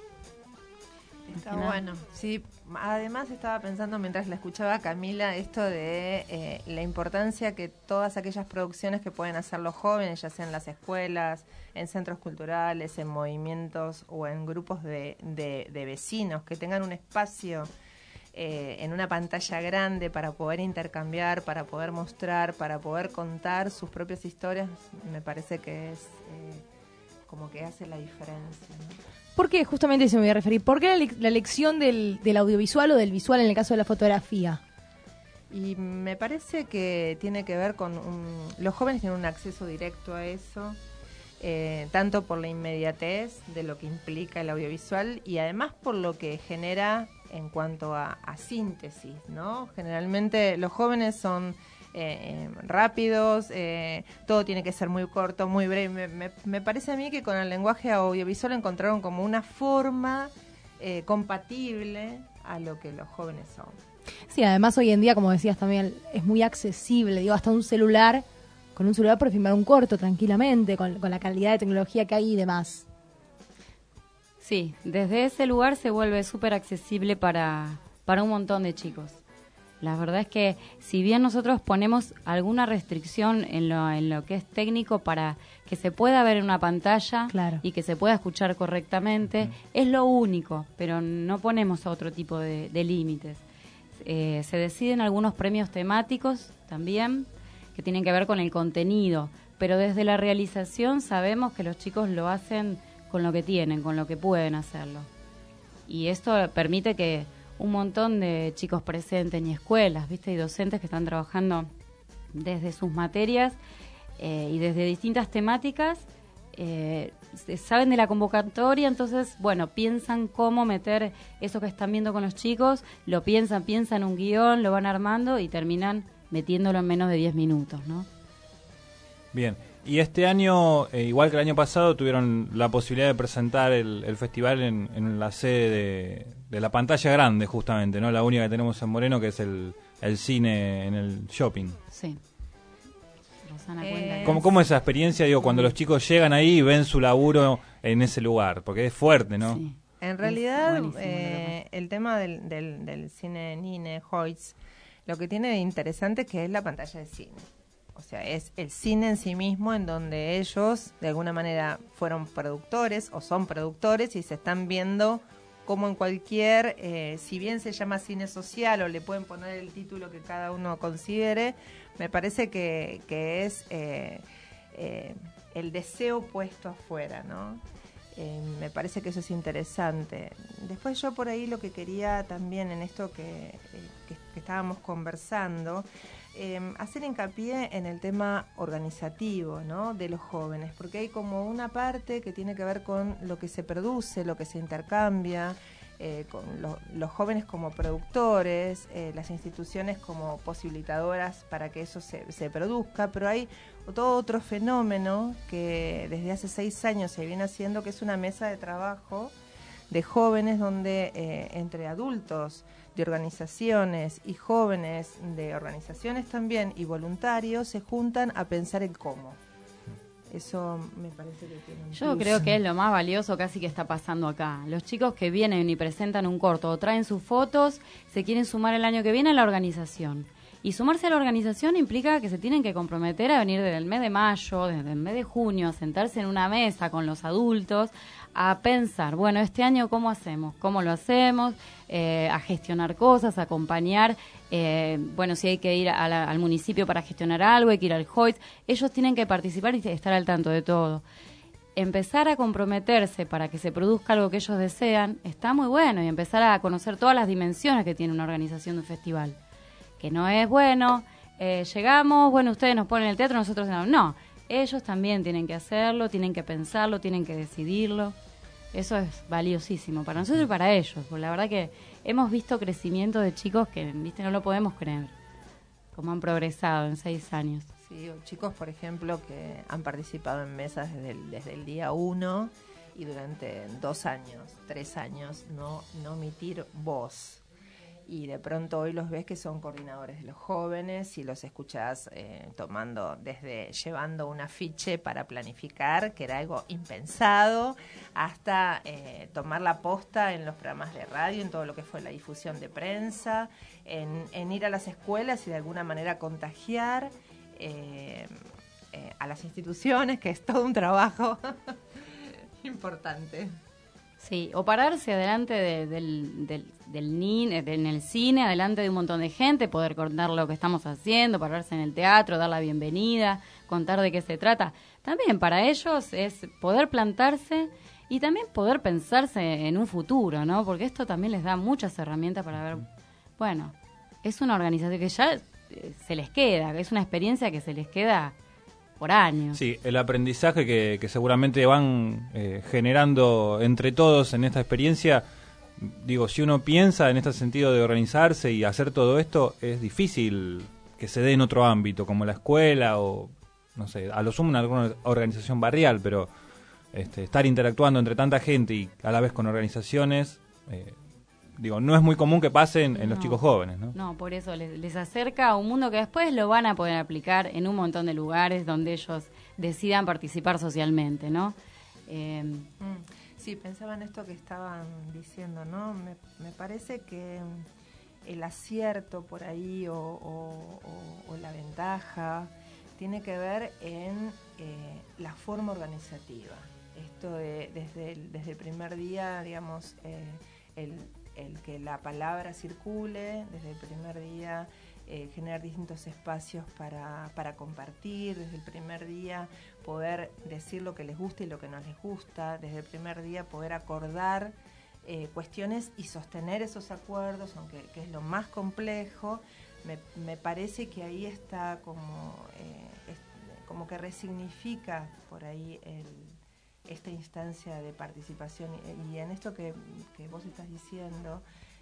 Está bueno, sí. Además estaba pensando mientras la escuchaba a Camila esto de eh, la importancia que todas aquellas producciones que pueden hacer los jóvenes, ya sea en las escuelas, en centros culturales, en movimientos o en grupos de, de, de vecinos, que tengan un espacio eh, en una pantalla grande para poder intercambiar, para poder mostrar, para poder contar sus propias historias, me parece que es eh, como que hace la diferencia, ¿no? ¿Por qué? Justamente se me voy a referir. ¿Por qué la, le- la elección del, del audiovisual o del visual en el caso de la fotografía? Y me parece que tiene que ver con... Un, los jóvenes tienen un acceso directo a eso, eh, tanto por la inmediatez de lo que implica el audiovisual y además por lo que genera en cuanto a, a síntesis, ¿no? Generalmente los jóvenes son... Eh, rápidos, eh, todo tiene que ser muy corto, muy breve. Me, me, me parece a mí que con el lenguaje audiovisual encontraron como una forma eh, compatible a lo que los jóvenes son. Sí, además hoy en día, como decías también, es muy accesible. Digo, hasta un celular, con un celular puedes filmar un corto tranquilamente, con, con la calidad de tecnología que hay y demás. Sí, desde ese lugar se vuelve súper accesible para, para un montón de chicos. La verdad es que si bien nosotros ponemos alguna restricción en lo, en lo que es técnico para que se pueda ver en una pantalla, claro, y que se pueda escuchar correctamente, uh-huh, es lo único, pero no ponemos otro tipo de, de límites. eh, se deciden algunos premios temáticos también, que tienen que ver con el contenido, pero desde la realización sabemos que los chicos lo hacen con lo que tienen, con lo que pueden hacerlo. Y esto permite que un montón de chicos presentes y escuelas, ¿viste? Y docentes que están trabajando desde sus materias eh, y desde distintas temáticas, eh, saben de la convocatoria, entonces, bueno, piensan cómo meter eso que están viendo con los chicos, lo piensan, piensan un guión, lo van armando y terminan metiéndolo en menos de diez minutos, ¿no? Bien, y este año, eh, igual que el año pasado, tuvieron la posibilidad de presentar el, el festival en, en la sede de, de la pantalla grande, justamente, ¿no? La única que tenemos en Moreno, que es el, el cine en el shopping. Sí. Rosana, Eh, ¿Cómo, ¿Cómo es esa experiencia, digo, cuando los chicos llegan ahí y ven su laburo en ese lugar? Porque es fuerte, ¿no? Sí. En realidad, buenísimo, eh, el tema del, del, del cine Nine Hoyts, lo que tiene de interesante es que es la pantalla de cine. O sea, es el cine en sí mismo en donde ellos, de alguna manera, fueron productores o son productores y se están viendo como en cualquier, eh, si bien se llama cine social o le pueden poner el título que cada uno considere, me parece que, que es eh, eh, el deseo puesto afuera, ¿no? Eh, me parece que eso es interesante. Después yo por ahí lo que quería también en esto que, eh, que, que estábamos conversando, eh, hacer hincapié en el tema organizativo, ¿no? De los jóvenes, porque hay como una parte que tiene que ver con lo que se produce, lo que se intercambia, eh, con lo, los jóvenes como productores, eh, las instituciones como posibilitadoras para que eso se, se produzca, pero hay todo otro fenómeno que desde hace seis años se viene haciendo, que es una mesa de trabajo de jóvenes donde eh, entre adultos de organizaciones y jóvenes de organizaciones también y voluntarios se juntan a pensar el cómo. Eso me parece que tiene un Yo plus. creo que es lo más valioso casi que está pasando acá. Los chicos que vienen y presentan un corto o traen sus fotos, se quieren sumar el año que viene a la organización. Y sumarse a la organización implica que se tienen que comprometer a venir desde el mes de mayo, desde el mes de junio, a sentarse en una mesa con los adultos, a pensar, bueno, este año cómo hacemos, cómo lo hacemos, eh, a gestionar cosas, a acompañar, eh, bueno, si hay que ir a la, al municipio para gestionar algo, hay que ir al Hoyts, ellos tienen que participar y estar al tanto de todo. Empezar a comprometerse para que se produzca algo que ellos desean está muy bueno, y empezar a conocer todas las dimensiones que tiene una organización de un festival. Que no es bueno, eh, llegamos, bueno, ustedes nos ponen el teatro, nosotros no. No, ellos también tienen que hacerlo, tienen que pensarlo, tienen que decidirlo. Eso es valiosísimo para nosotros y para ellos, porque la verdad que hemos visto crecimiento de chicos que, viste, no lo podemos creer, cómo han progresado en seis años. Sí, o chicos, por ejemplo, que han participado en mesas desde el, desde el día uno y durante dos años, tres años, no, no emitir voz. Y de pronto hoy los ves que son coordinadores de los jóvenes y los escuchás eh, tomando, desde llevando un afiche para planificar, que era algo impensado, hasta eh, tomar la posta en los programas de radio, en todo lo que fue la difusión de prensa, en, en ir a las escuelas y de alguna manera contagiar eh, eh, a las instituciones, que es todo un trabajo importante. Sí, o pararse adelante de, del, del, del N I N, de, en el cine, adelante de un montón de gente, poder contar lo que estamos haciendo, pararse en el teatro, dar la bienvenida, contar de qué se trata. También para ellos es poder plantarse y también poder pensarse en un futuro, ¿no? Porque esto también les da muchas herramientas para ver, bueno, es una organización que ya eh, se les queda, es una experiencia que se les queda por años. Sí, el aprendizaje que, que seguramente van eh, generando entre todos en esta experiencia, digo, si uno piensa en este sentido de organizarse y hacer todo esto, es difícil que se dé en otro ámbito, como la escuela o, no sé, a lo sumo en alguna organización barrial, pero este, estar interactuando entre tanta gente y a la vez con organizaciones, eh, digo, no es muy común que pasen en no, los chicos jóvenes, ¿no? No, por eso les, les acerca a un mundo que después lo van a poder aplicar en un montón de lugares donde ellos decidan participar socialmente, ¿no? Eh, sí, pensaba en esto que estaban diciendo, ¿no? Me, me parece que el acierto por ahí o, o, o, o la ventaja tiene que ver en eh, la forma organizativa. Esto de, desde, el, desde el primer día, digamos, eh, el el que la palabra circule desde el primer día, eh, generar distintos espacios para, para compartir, desde el primer día poder decir lo que les gusta y lo que no les gusta, desde el primer día poder acordar eh, cuestiones y sostener esos acuerdos, aunque que es lo más complejo. Me, me parece que ahí está como, eh, es, como que resignifica por ahí el, esta instancia de participación. Y, y en esto que, que vos estás diciendo,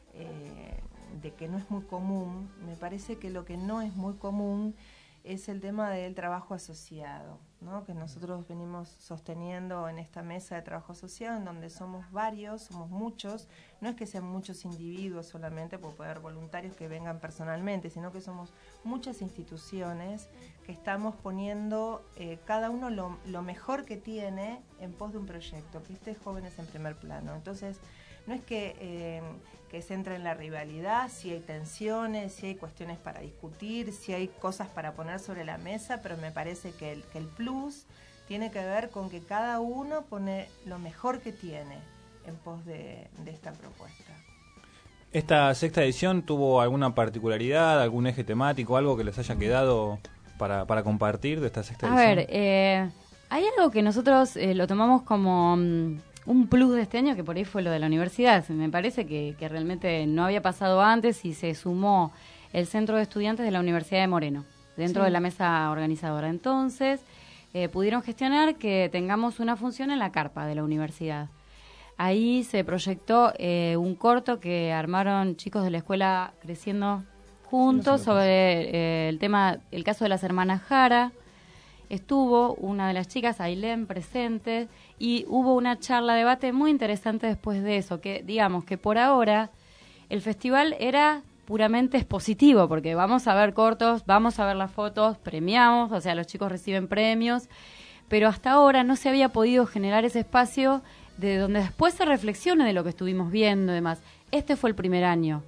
eh, de que no es muy común, me parece que lo que no es muy común es el tema del trabajo asociado, ¿no? Que nosotros venimos sosteniendo en esta mesa de trabajo asociado, en donde somos varios, somos muchos, no es que sean muchos individuos solamente, por poder voluntarios que vengan personalmente, sino que somos muchas instituciones que estamos poniendo eh, cada uno lo, lo mejor que tiene en pos de un proyecto, que esté jóvenes en primer plano. Entonces, no es que, eh, que se entra en la rivalidad, si hay tensiones, si hay cuestiones para discutir, si hay cosas para poner sobre la mesa, pero me parece que el, que el plus tiene que ver con que cada uno pone lo mejor que tiene en pos de, de esta propuesta. ¿Esta sexta edición tuvo alguna particularidad, algún eje temático, algo que les haya quedado para, para compartir de esta sexta A edición? ver, eh, hay algo que nosotros eh, lo tomamos como um, un plus de este año, que por ahí fue lo de la universidad. Me parece que, que realmente no había pasado antes y se sumó el Centro de Estudiantes de la Universidad de Moreno dentro Sí. de la mesa organizadora. Entonces, eh, pudieron gestionar que tengamos una función en la carpa de la universidad. Ahí se proyectó eh, un corto que armaron chicos de la escuela Creciendo Juntos sobre eh, el tema, el caso de las hermanas Jara. Estuvo una de las chicas, Ailén, presente, y hubo una charla, debate muy interesante después de eso, que digamos que por ahora el festival era puramente expositivo, porque vamos a ver cortos, vamos a ver las fotos, premiamos, o sea, los chicos reciben premios, pero hasta ahora no se había podido generar ese espacio de donde después se reflexione de lo que estuvimos viendo y demás. Este fue el primer año.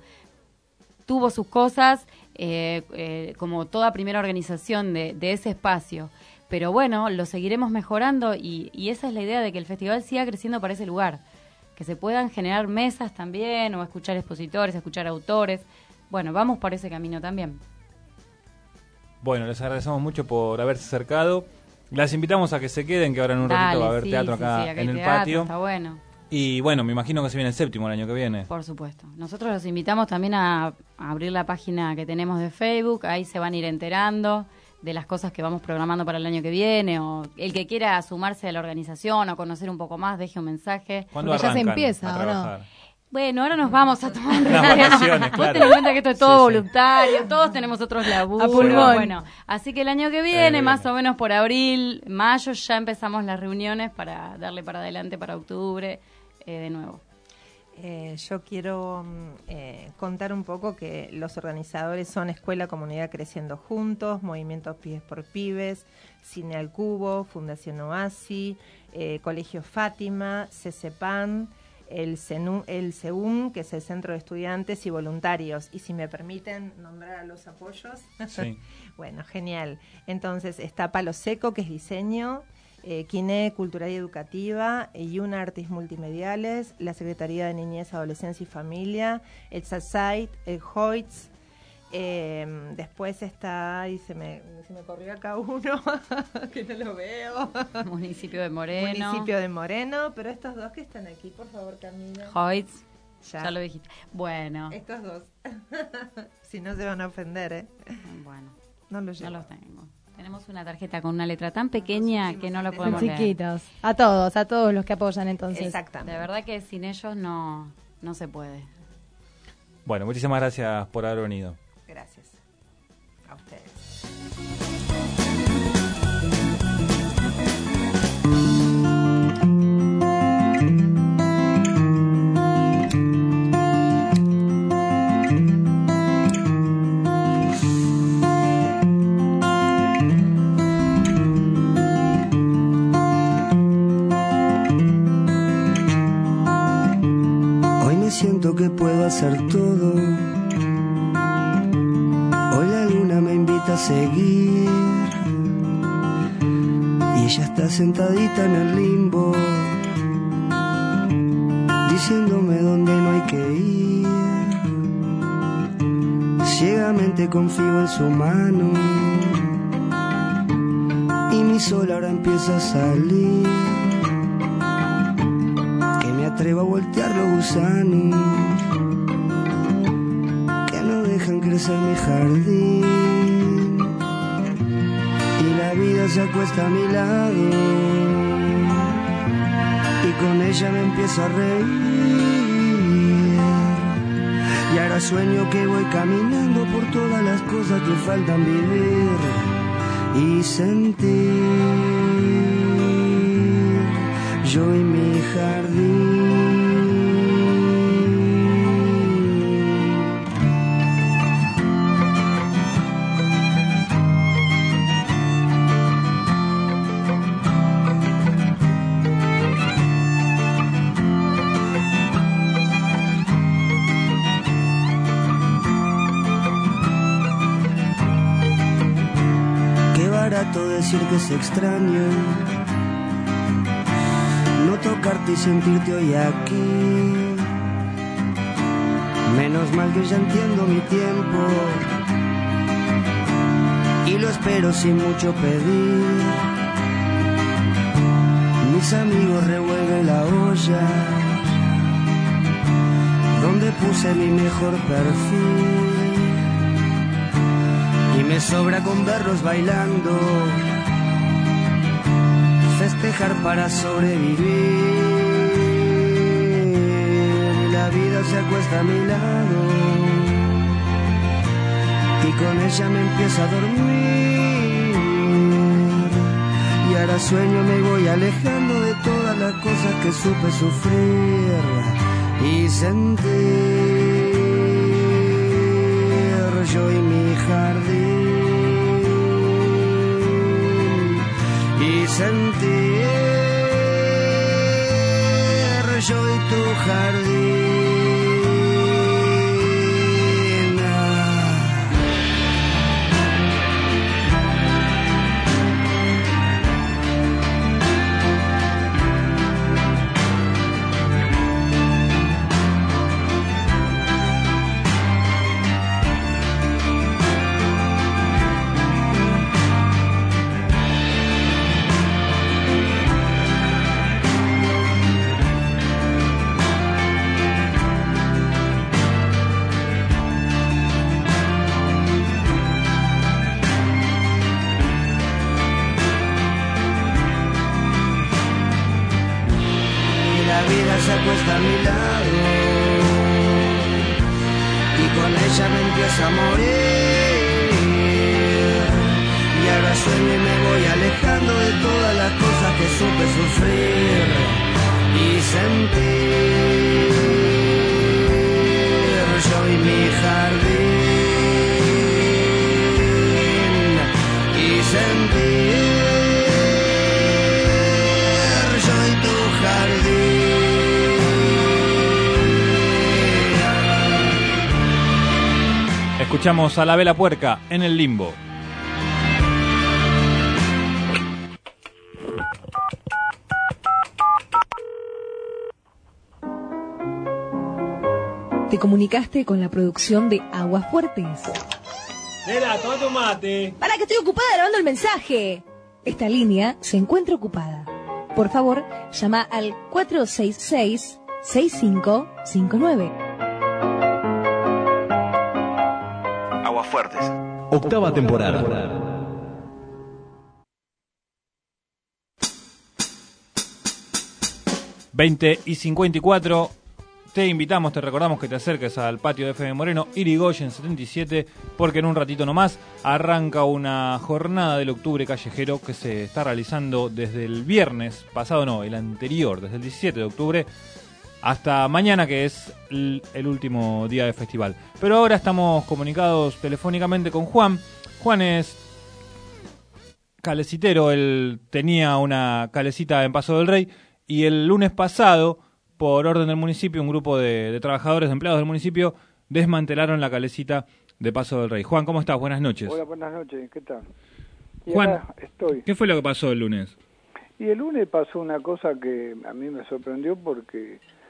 Tuvo sus cosas, eh, eh, como toda primera organización de, de ese espacio. Pero bueno, lo seguiremos mejorando y, y esa es la idea de que el festival siga creciendo para ese lugar. Que se puedan generar mesas también, o escuchar expositores, escuchar autores. Bueno, vamos por ese camino también. Bueno, les agradecemos mucho por haberse acercado. Las invitamos a que se queden, que ahora en un Dale, ratito va a haber sí, teatro sí, acá, sí, acá en hay el teatro, patio. Está bueno. Y bueno, me imagino que se viene el séptimo el año que viene. Por supuesto. Nosotros los invitamos también a, a abrir la página que tenemos de Facebook. Ahí se van a ir enterando de las cosas que vamos programando para el año que viene, o el que quiera sumarse a la organización o conocer un poco más, deje un mensaje. ¿Cuándo Porque ya se arrancan empieza, a ¿o no? trabajar? Bueno, ahora nos vamos a tomar un Las vacaciones, Vos claro. ten en cuenta que esto es todo Sí, sí. voluntario, todos tenemos otros laburos. A pulmón. Bueno, así que el año que viene, Eh, más o menos por abril, mayo, ya empezamos las reuniones para darle para adelante para octubre eh, de nuevo. Eh, yo quiero mm, eh, contar un poco que los organizadores son Escuela Comunidad Creciendo Juntos, Movimiento Pibes por Pibes, Cine al Cubo, Fundación OASI, eh, Colegio Fátima, CECEPAN, el, CENU, el CEUM, que es el Centro de Estudiantes y Voluntarios. Y si me permiten nombrar a los apoyos. Sí. Bueno, genial. Entonces está Palo Seco, que es diseño, Eh, Quiné, Cultural y Educativa, eh, Yuna Artes Multimediales, la Secretaría de Niñez, Adolescencia y Familia, el SASAIT, el HOITS, eh, después está, y se me, se me corrió acá uno, que no lo veo. Municipio de Moreno. Municipio de Moreno, pero estos dos que están aquí, por favor, Camila. Hoyts, Ya. ya lo dijiste. Bueno, Estos dos. Si no se van a ofender, ¿eh? bueno, No los no llevo. los tengo. Tenemos una tarjeta con una letra tan pequeña que no lo Son podemos leer. chiquitos. A todos, a todos los que apoyan entonces. Exactamente. De verdad que sin ellos no, no se puede. Bueno, muchísimas gracias por haber venido. Gracias. A ustedes. Hoy me siento que puedo hacer todo. Hoy la luna me invita a seguir. Y ella está sentadita en el limbo, diciéndome dónde no hay que ir. ciegamente confío en su mano y mi sol ahora empieza a salir, que me atrevo a voltear los gusanos que no dejan crecer mi jardín, y la vida se acuesta a mi lado y con ella me empiezo a reír. Y ahora sueño que voy caminando por todas las cosas que faltan vivir y sentir. Yo y mi jardín. Decir que es extraño no tocarte y sentirte hoy aquí. Menos mal que ya entiendo mi tiempo y lo espero sin mucho pedir. Mis amigos revuelven la olla donde puse mi mejor perfil y me sobra con verlos bailando, festejar para sobrevivir. La vida se acuesta a mi lado y con ella me empieza a dormir. Y ahora sueño me voy alejando de todas las cosas que supe sufrir y sentir. Yo y mi jardín y sentir yo y tu jardín. Se acuesta a mi lado y con ella me empiezo a morir. Y ahora sueño y me voy alejando de todas las cosas que supe sufrir y sentir. Yo y mi jardín y sentir. Yo y tu jardín. Escuchamos a La Vela Puerca en El Limbo. Te comunicaste con la producción de Aguas Fuertes. Nena, toma tu mate. Para que estoy ocupada grabando el mensaje. Esta línea se encuentra ocupada. Por favor, llama al cuatro seis seis, seis cinco cinco nueve. Aguas Fuertes. Octava temporada. veinte y cincuenta y cuatro. Te invitamos, te recordamos que te acerques al patio de F M Moreno, Irigoyen setenta y siete, porque en un ratito nomás arranca una jornada del octubre callejero que se está realizando desde el viernes pasado, no, el anterior, desde el diecisiete de octubre hasta mañana, que es el, el último día de festival. Pero ahora estamos comunicados telefónicamente con Juan. Juan es calecitero, él tenía una calecita en Paso del Rey y el lunes pasado, por orden del municipio, un grupo de, de trabajadores, de empleados del municipio, desmantelaron la calecita de Paso del Rey. Juan, ¿cómo estás? Buenas noches. Hola, buenas noches, ¿qué tal? Y Juan, estoy. ¿Qué fue lo que pasó el lunes? Y el lunes pasó una cosa que a mí me sorprendió porque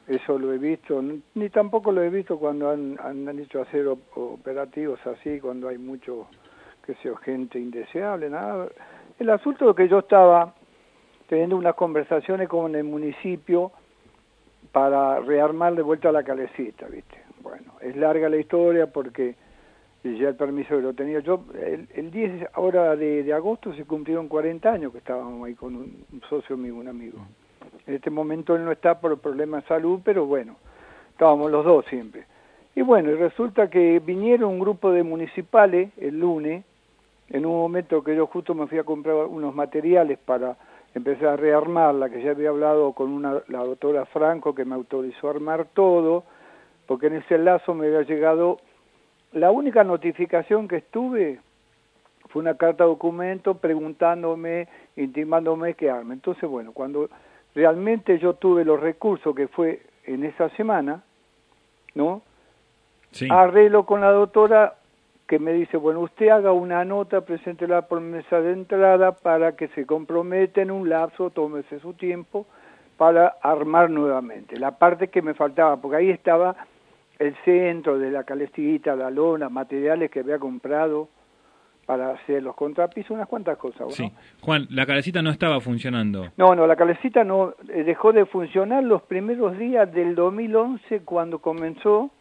Eso lo he visto, ni tampoco lo he visto cuando han, han, han hecho hacer op operativos así, cuando hay mucho, que sea, gente indeseable, nada. El asunto es que yo estaba teniendo unas conversaciones con el municipio para rearmar de vuelta la calecita, ¿viste? Bueno, es larga la historia porque ya el permiso que lo tenía yo, el, el diez ahora de, de agosto se cumplieron cuarenta años que estábamos ahí con un, un socio mío, un amigo. En este momento él no está por problemas de salud, pero bueno, estábamos los dos siempre. Y bueno, y resulta que vinieron un grupo de municipales el lunes, en un momento que yo justo me fui a comprar unos materiales para empezar a rearmarla, que ya había hablado con una, la doctora Franco, que me autorizó a armar todo, porque en ese lazo me había llegado, la única notificación que estuve fue una carta de documento preguntándome, intimándome que arme. Entonces, bueno, cuando realmente yo tuve los recursos, que fue en esa semana, ¿no? Sí. Arreglo con la doctora que me dice, bueno, usted haga una nota, preséntela por mesa de entrada para que se comprometa en un lapso, tómese su tiempo para armar nuevamente. La parte que me faltaba, porque ahí estaba el centro de la calecita, la lona, materiales que había comprado para hacer los contrapisos, unas cuantas cosas. ¿no? Sí. Juan, la calecita no estaba funcionando. No, no, la calecita no eh, dejó de funcionar los primeros días del dos mil once cuando comenzó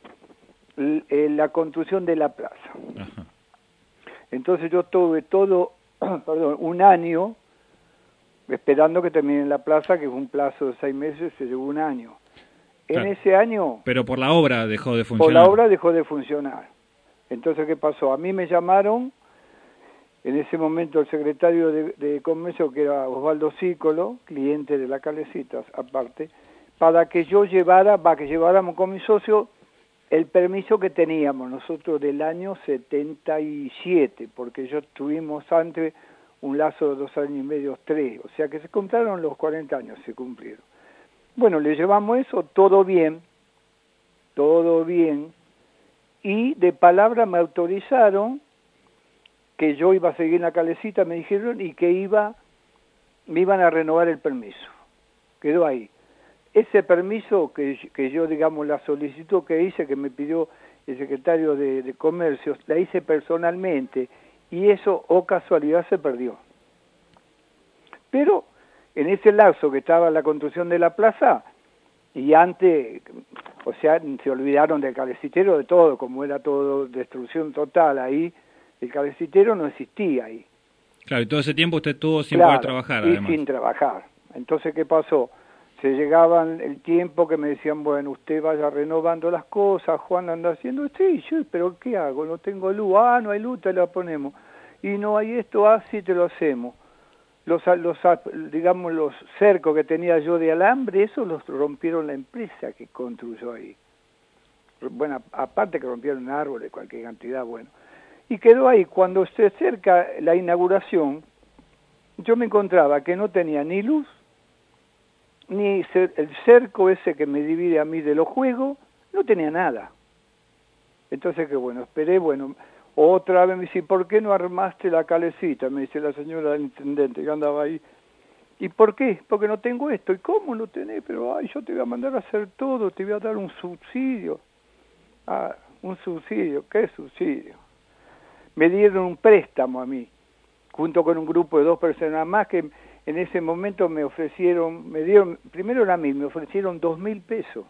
eh, la construcción de la plaza. Ajá. Entonces yo tuve todo, perdón, un año esperando que termine la plaza, que fue un plazo de seis meses, se llevó un año. En claro. ese año... Pero por la obra dejó de funcionar. Por la obra dejó de funcionar. Entonces, ¿qué pasó? A mí me llamaron, en ese momento el secretario de, de Comercio, que era Osvaldo Cícolo, cliente de la Calecitas, aparte, para que yo llevara, para que lleváramos con mi socio el permiso que teníamos nosotros del año setenta y siete, porque yo tuvimos antes un lazo de dos años y medio, tres, o sea que se cumplieron los cuarenta años, se cumplieron. Bueno, le llevamos eso, todo bien, todo bien, y de palabra me autorizaron que yo iba a seguir en la calecita, me dijeron, y que iba, me iban a renovar el permiso. Quedó ahí. Ese permiso que, que yo, digamos, la solicitud que hice, que me pidió el secretario de, de Comercio, la hice personalmente, y eso, o casualidad, se perdió. Pero en ese lapso que estaba la construcción de la plaza, y antes, o sea, se olvidaron del calecitero, de todo, como era todo destrucción total ahí, el calecitero no existía ahí. Claro, y todo ese tiempo usted estuvo sin claro, poder trabajar, y además. sin trabajar. Entonces, ¿qué pasó? Se llegaban el tiempo que me decían, bueno, usted vaya renovando las cosas, Juan anda haciendo, sí, yo, pero ¿qué hago? No tengo luz, ah, no hay luz, te la ponemos. Y no hay esto, ah, sí, te lo hacemos. Los, los, digamos, los cercos que tenía yo de alambre, eso los rompieron la empresa que construyó ahí. Bueno, aparte que rompieron árboles, cualquier cantidad, bueno. Y quedó ahí. Cuando se acerca la inauguración, yo me encontraba que no tenía ni luz, ni el cerco ese que me divide a mí de los juegos, no tenía nada. Entonces, que bueno, esperé, bueno... Otra vez me dice, ¿por qué no armaste la calecita? Me dice la señora del intendente que andaba ahí. ¿Y por qué? Porque no tengo esto. ¿Y cómo no tenés? Pero, ay, yo te voy a mandar a hacer todo, te voy a dar un subsidio. Ah, un subsidio, ¿qué subsidio? Me dieron un préstamo a mí, junto con un grupo de dos personas más que en ese momento me ofrecieron, me dieron, primero a mí, me ofrecieron dos mil pesos,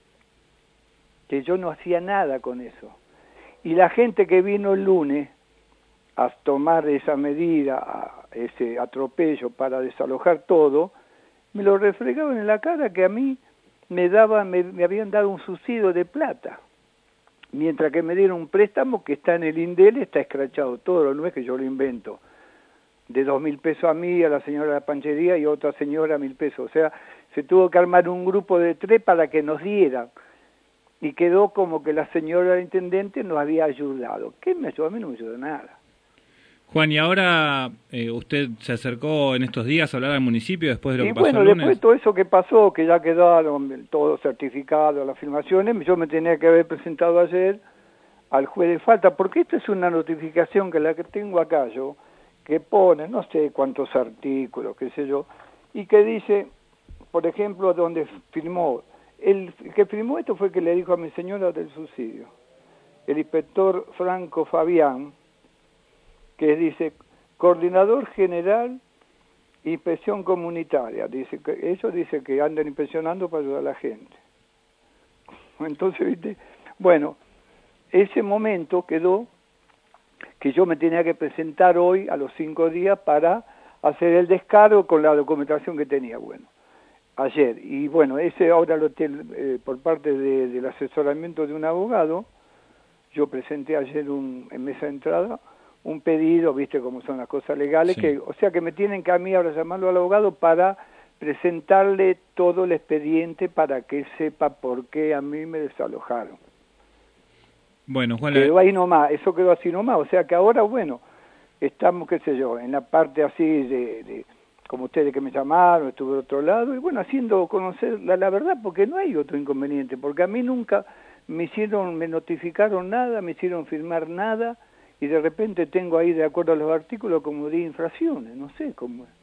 que yo no hacía nada con eso. Y la gente que vino el lunes a tomar esa medida, a ese atropello para desalojar todo, me lo refregaban en la cara que a mí me daban, me, me habían dado un subsidio de plata, mientras que me dieron un préstamo que está en el INDEL, está escrachado todo, no es que yo lo invento, de dos mil pesos a mí, a la señora de la panchería y a otra señora mil pesos, o sea, se tuvo que armar un grupo de tres para que nos dieran. Y quedó como que la señora intendente nos había ayudado. ¿Qué me ayudó? A mí no me ayudó nada. Juan, y ahora eh, usted se acercó en estos días a hablar al municipio después de lo y que pasó bueno, el lunes. Después de todo eso que pasó, que ya quedaron todos certificados, las filmaciones, yo me tenía que haber presentado ayer al juez de falta, porque esta es una notificación que la que tengo acá yo, que pone no sé cuántos artículos, qué sé yo, y que dice, por ejemplo, donde firmó el que firmó esto fue el que le dijo a mi señora del subsidio. El inspector Franco Fabián, que dice, coordinador general, inspección comunitaria. Dice que ellos dicen que andan inspeccionando para ayudar a la gente. Entonces, ¿viste? Bueno, ese momento quedó que yo me tenía que presentar hoy a los cinco días para hacer el descargo con la documentación que tenía, bueno, ayer. Y bueno, ese ahora lo tengo eh, por parte de, del asesoramiento de un abogado. Yo presenté ayer un, en mesa de entrada un pedido, viste cómo son las cosas legales, sí. que, o sea que me tienen que a mí ahora llamarlo al abogado para presentarle todo el expediente para que sepa por qué a mí me desalojaron. Bueno, Juan, quedó ahí nomás, eso quedó así nomás, o sea que ahora, bueno, estamos, qué sé yo, en la parte así de, de como ustedes que me llamaron, estuve de otro lado, y bueno, haciendo conocer la, la verdad, porque no hay otro inconveniente, porque a mí nunca me hicieron, me notificaron nada, me hicieron firmar nada, y de repente tengo ahí, de acuerdo a los artículos, como diez infracciones, no sé cómo es.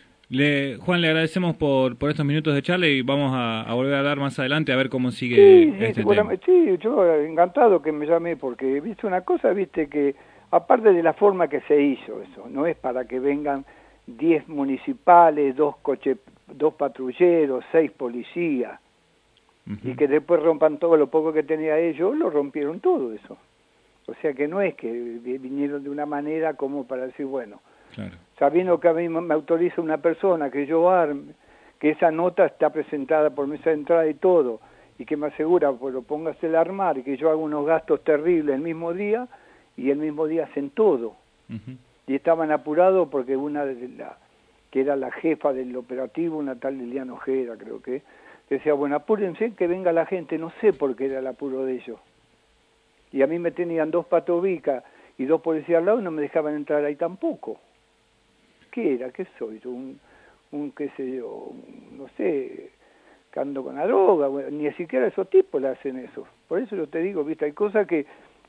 Le, Juan, le agradecemos por, por estos minutos de charla y vamos a, a volver a hablar más adelante a ver cómo sigue sí, este sí, tema. Sí, yo encantado que me llamé, porque viste una cosa, viste que, aparte de la forma que se hizo eso, no es para que vengan diez municipales, dos coches, dos patrulleros, seis policías, uh-huh. y que después rompan todo lo poco que tenía ellos, lo rompieron todo eso. O sea que no es que vinieron de una manera como para decir, bueno, claro. sabiendo que a mí me autoriza una persona que yo arme, que esa nota está presentada por mesa de entrada y todo, y que me asegura, pues lo pongas el armar, y que yo hago unos gastos terribles el mismo día, y el mismo día hacen todo. Uh-huh. Y estaban apurados porque una de la, que era la jefa del operativo, una tal Liliana Ojeda, creo que, decía, bueno, apúrense que venga la gente, no sé por qué era el apuro de ellos. Y a mí me tenían dos patobicas y dos policías al lado y no me dejaban entrar ahí tampoco. ¿Qué era? ¿Qué soy yo? Un, un qué sé yo, un, no sé, que ando con la droga, bueno, ni siquiera esos tipos le hacen eso. Por eso yo te digo, viste, hay cosas que,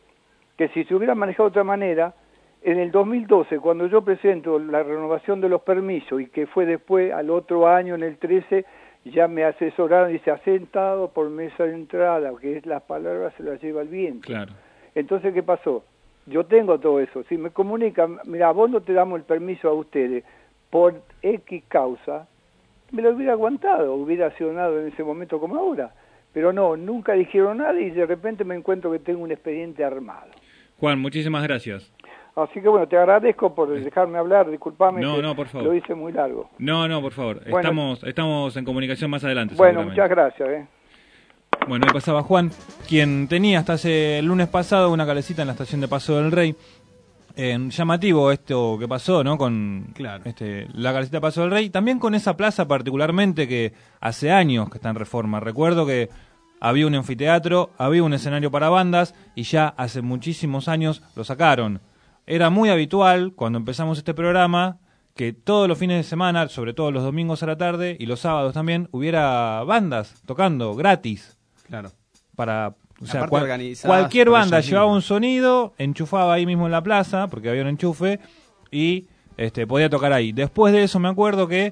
que si se hubieran manejado de otra manera, en el dos mil doce, cuando yo presento la renovación de los permisos y que fue después al otro año, en el trece, ya me asesoraron y se ha sentado por mesa de entrada, que es las palabras se las lleva el viento. Claro. Entonces, ¿qué pasó? Yo tengo todo eso. Si me comunican, mira, vos no te damos el permiso a ustedes por X causa, me lo hubiera aguantado, hubiera accionado en ese momento como ahora. Pero no, nunca dijeron nada y de repente me encuentro que tengo un expediente armado. Juan, muchísimas gracias. Así que bueno, te agradezco por dejarme hablar, disculpame no, que no, por favor. lo hice muy largo. No, no, por favor, bueno, estamos estamos en comunicación más adelante. Bueno, muchas gracias. Eh. Bueno, ahí pasaba Juan, quien tenía hasta hace el lunes pasado una calecita en la estación de Paso del Rey. Eh, llamativo esto que pasó, ¿no? Con claro. este, la calecita de Paso del Rey, también con esa plaza particularmente que hace años que está en reforma. Recuerdo que había un anfiteatro, había un escenario para bandas y ya hace muchísimos años lo sacaron. Era muy habitual, cuando empezamos este programa, que todos los fines de semana, sobre todo los domingos a la tarde y los sábados también, hubiera bandas tocando gratis. Claro. Para, o sea, cual, cualquier banda llevaba un sonido, enchufaba ahí mismo en la plaza, porque había un enchufe, y este, podía tocar ahí. Después de eso me acuerdo que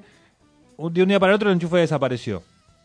de un día para el otro el enchufe desapareció.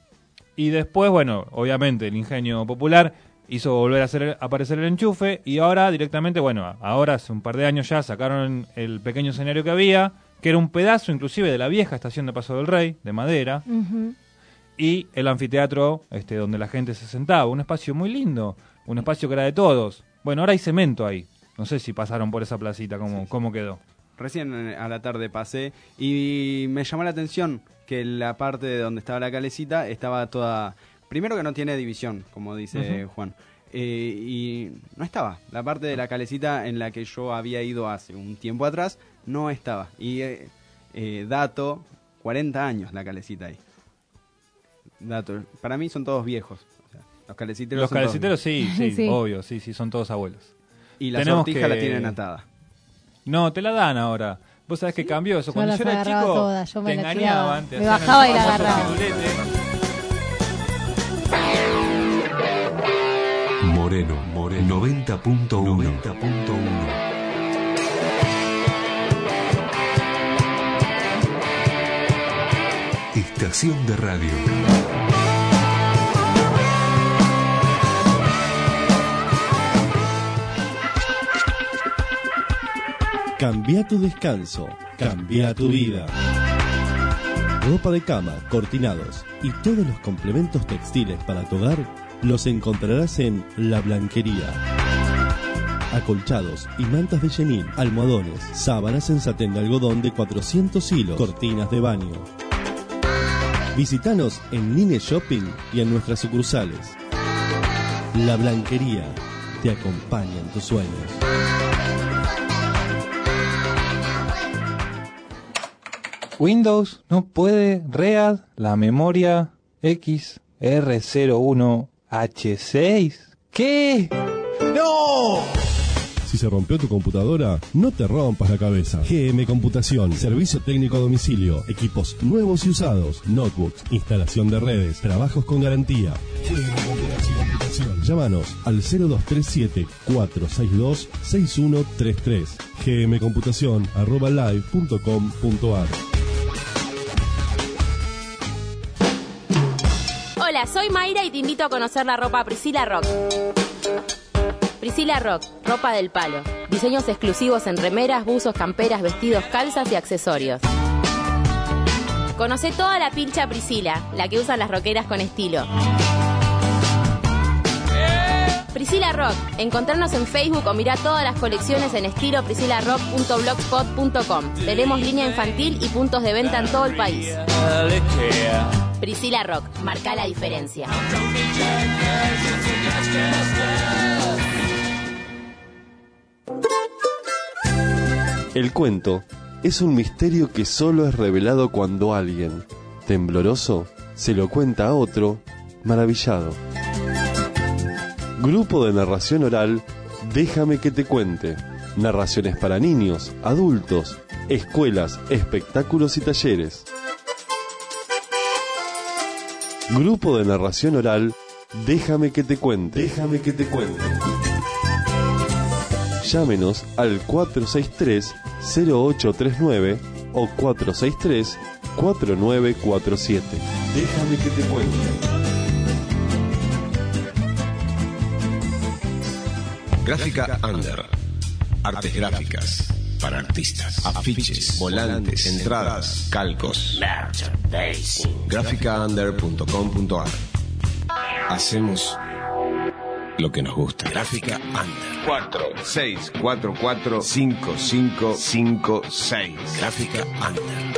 Y después, bueno, obviamente el ingenio popular hizo volver a hacer aparecer el enchufe y ahora directamente, bueno, ahora hace un par de años ya sacaron el pequeño escenario que había, que era un pedazo inclusive de la vieja estación de Paso del Rey, de madera, uh-huh. y el anfiteatro este, donde la gente se sentaba, un espacio muy lindo, un espacio que era de todos. Bueno, ahora hay cemento ahí, no sé si pasaron por esa placita, cómo, sí. cómo quedó. Recién a la tarde pasé y me llamó la atención que la parte de donde estaba la calecita estaba toda... Primero que no tiene división, como dice uh-huh. Juan. Eh, y no estaba. La parte de la calecita en la que yo había ido hace un tiempo atrás, no estaba. Y eh, eh, dato, cuarenta años la calecita ahí. Dato. Para mí son todos viejos. O sea, los caleciteros Los son caleciteros todos sí, sí, sí, obvio, sí, sí, son todos abuelos. Y la Tenemos sortija que... la tienen atada. No, te la dan ahora. Vos sabés que cambió eso. Yo Cuando yo era chico, todas, yo me te la engañaban. Te me bajaba y la agarraba. Moreno, Moreno, noventa punto uno. Estación de radio. Cambia tu descanso, cambia tu vida. Ropa de cama, cortinados y todos los complementos textiles para tu hogar los encontrarás en La Blanquería. Acolchados y mantas de chenil, almohadones, sábanas en satén de algodón de cuatrocientos hilos, cortinas de baño. Visítanos en Nine Shopping y en nuestras sucursales. La Blanquería te acompaña en tus sueños. Windows no puede read la memoria X R cero uno H seis. ¿Qué? ¡No! Si se rompió tu computadora, no te rompas la cabeza. G M Computación, servicio técnico a domicilio, equipos nuevos y usados, notebooks, instalación de redes, trabajos con garantía. G M Computación. Llámanos al cero dos tres siete, cuatro seis dos, seis uno tres tres. gmcomputación arroba live punto com punto ar. Hola, soy Mayra y te invito a conocer la ropa Priscilla Rock. Priscilla Rock, ropa del palo. Diseños exclusivos en remeras, buzos, camperas, vestidos, calzas y accesorios. Conocé toda la pincha Priscilla, la que usan las rockeras con estilo. Priscilla Rock, encontrarnos en Facebook o mirá todas las colecciones en estilo priscilla rock punto blogspot punto com. Tenemos línea infantil y puntos de venta en todo el país. Priscilla Rock, marca la diferencia. El cuento es un misterio que solo es revelado cuando alguien, tembloroso, se lo cuenta a otro, maravillado. Grupo de narración oral, Déjame que te cuente. Narraciones para niños, adultos, escuelas, espectáculos y talleres. Grupo de narración oral, Déjame que te cuente. Déjame que te cuente. Llámenos al cuatro seis tres, cero ocho tres nueve o cuatro seis tres, cuatro nueve cuatro siete. Déjame que te cuente. Gráfica Under. Artes gráficas para artistas. Afiches, volantes, entradas, calcos. gráfica under punto com punto ar. Hacemos lo que nos gusta. Gráfica Under. cuatro seis cuatro cuatro cinco cinco cinco seis. Gráfica Under.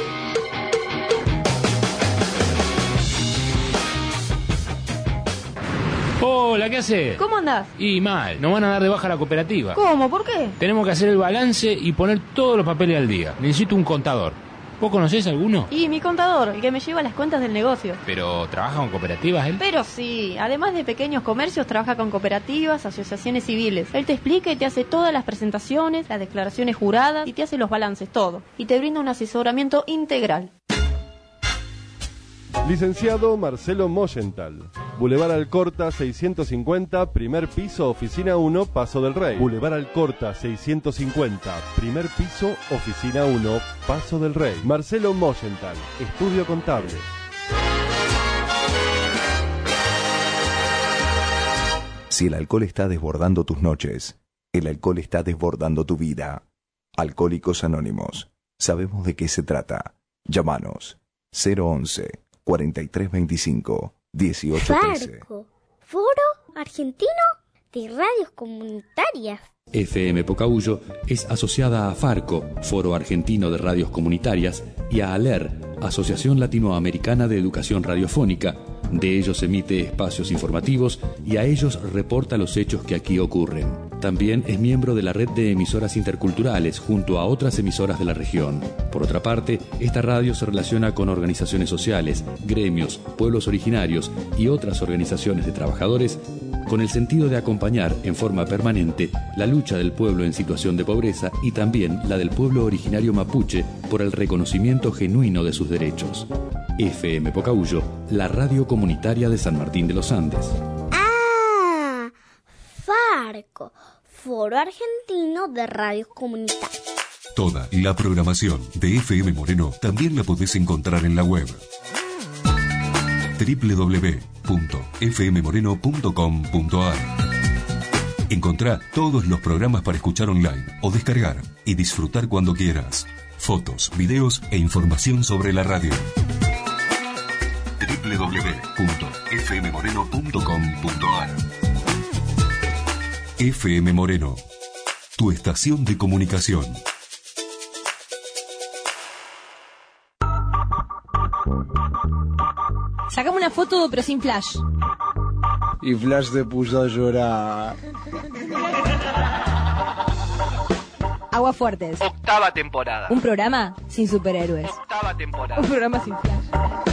Hola, ¿qué haces? ¿Cómo andás? Y mal, nos van a dar de baja la cooperativa. ¿Cómo? ¿Por qué? Tenemos que hacer el balance y poner todos los papeles al día. Necesito un contador. ¿Vos conocés alguno? Y mi contador, el que me lleva las cuentas del negocio. ¿Pero trabaja con cooperativas él? Pero sí, además de pequeños comercios, trabaja con cooperativas, asociaciones civiles. Él te explica y te hace todas las presentaciones, las declaraciones juradas y te hace los balances, todo. Y te brinda un asesoramiento integral. Licenciado Marcelo Moyental. Boulevard Alcorta seiscientos cincuenta, primer piso, oficina uno, Paso del Rey. Boulevard Alcorta seiscientos cincuenta, primer piso, oficina uno, Paso del Rey. Marcelo Moyental, estudio contable. Si el alcohol está desbordando tus noches, el alcohol está desbordando tu vida. Alcohólicos Anónimos. Sabemos de qué se trata. Llámanos cero once, cuarenta y tres veinticinco, dieciocho trece. Farco, Foro Argentino de Radios Comunitarias. F M Pocahuyo es asociada a Farco, Foro Argentino de Radios Comunitarias, y a ALER, Asociación Latinoamericana de Educación Radiofónica. De ellos emite espacios informativos y a ellos reporta los hechos que aquí ocurren. También es miembro de la red de emisoras interculturales junto a otras emisoras de la región. Por otra parte, esta radio se relaciona con organizaciones sociales, gremios, pueblos originarios y otras organizaciones de trabajadores con el sentido de acompañar en forma permanente la lucha del pueblo en situación de pobreza y también la del pueblo originario mapuche por el reconocimiento genuino de sus derechos. F M Pocahuyo, la radio comunitaria de San Martín de los Andes. Ah, Farco, Foro Argentino de Radios Comunitarias. Toda la programación de F M Moreno también la podés encontrar en la web doble u doble u doble u punto f m moreno punto com punto a r. Encontrá todos los programas para escuchar online o descargar y disfrutar cuando quieras. Fotos, videos e información sobre la radio. doble u doble u doble u punto f m moreno punto com punto a r F M Moreno, tu estación de comunicación. Sacame una foto pero sin flash. Y Flash se puso a llorar. Aguafuertes. Octava temporada. Un programa sin superhéroes. Octava temporada. Un programa sin flash.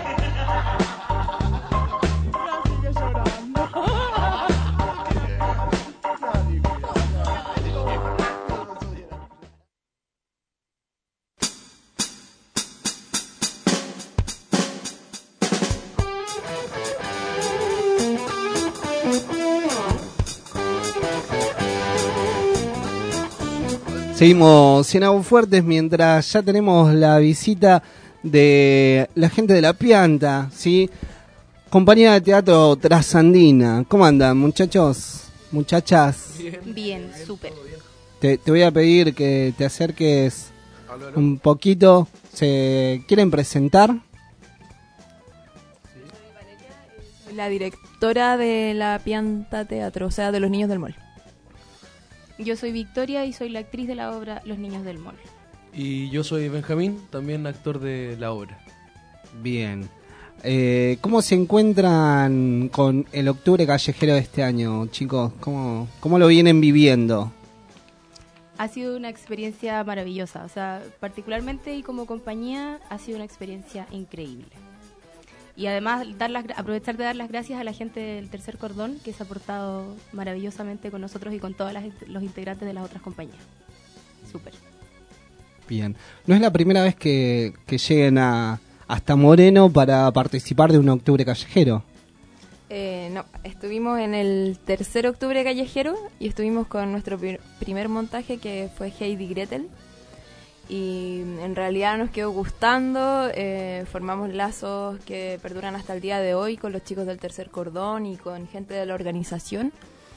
Seguimos en Aguafuertes mientras ya tenemos la visita de la gente de La Pianta, ¿sí? Compañía de teatro Trasandina. ¿Cómo andan, muchachos? Muchachas. Bien, bien, súper. Te, te voy a pedir que te acerques un poquito. ¿Se quieren presentar? Soy la directora de La Pianta Teatro, o sea, de Los Niños del Mall. Yo soy Victoria y soy la actriz de la obra Los Niños del Mall. Y yo soy Benjamín, también actor de la obra. Bien. Eh, ¿Cómo se encuentran con el Octubre Callejero de este año, chicos? ¿Cómo, cómo lo vienen viviendo? Ha sido una experiencia maravillosa, o sea, particularmente y como compañía ha sido una experiencia increíble. Y además dar las, aprovechar de dar las gracias a la gente del Tercer Cordón que se ha portado maravillosamente con nosotros y con todos los integrantes de las otras compañías. Súper. Bien. ¿No es la primera vez que, que lleguen a, hasta Moreno para participar de un Octubre Callejero? Eh, no, estuvimos en el tercer Octubre Callejero y estuvimos con nuestro pr- primer montaje que fue Heidi Gretel. Y en realidad nos quedó gustando, eh, formamos lazos que perduran hasta el día de hoy con los chicos del Tercer Cordón y con gente de la organización.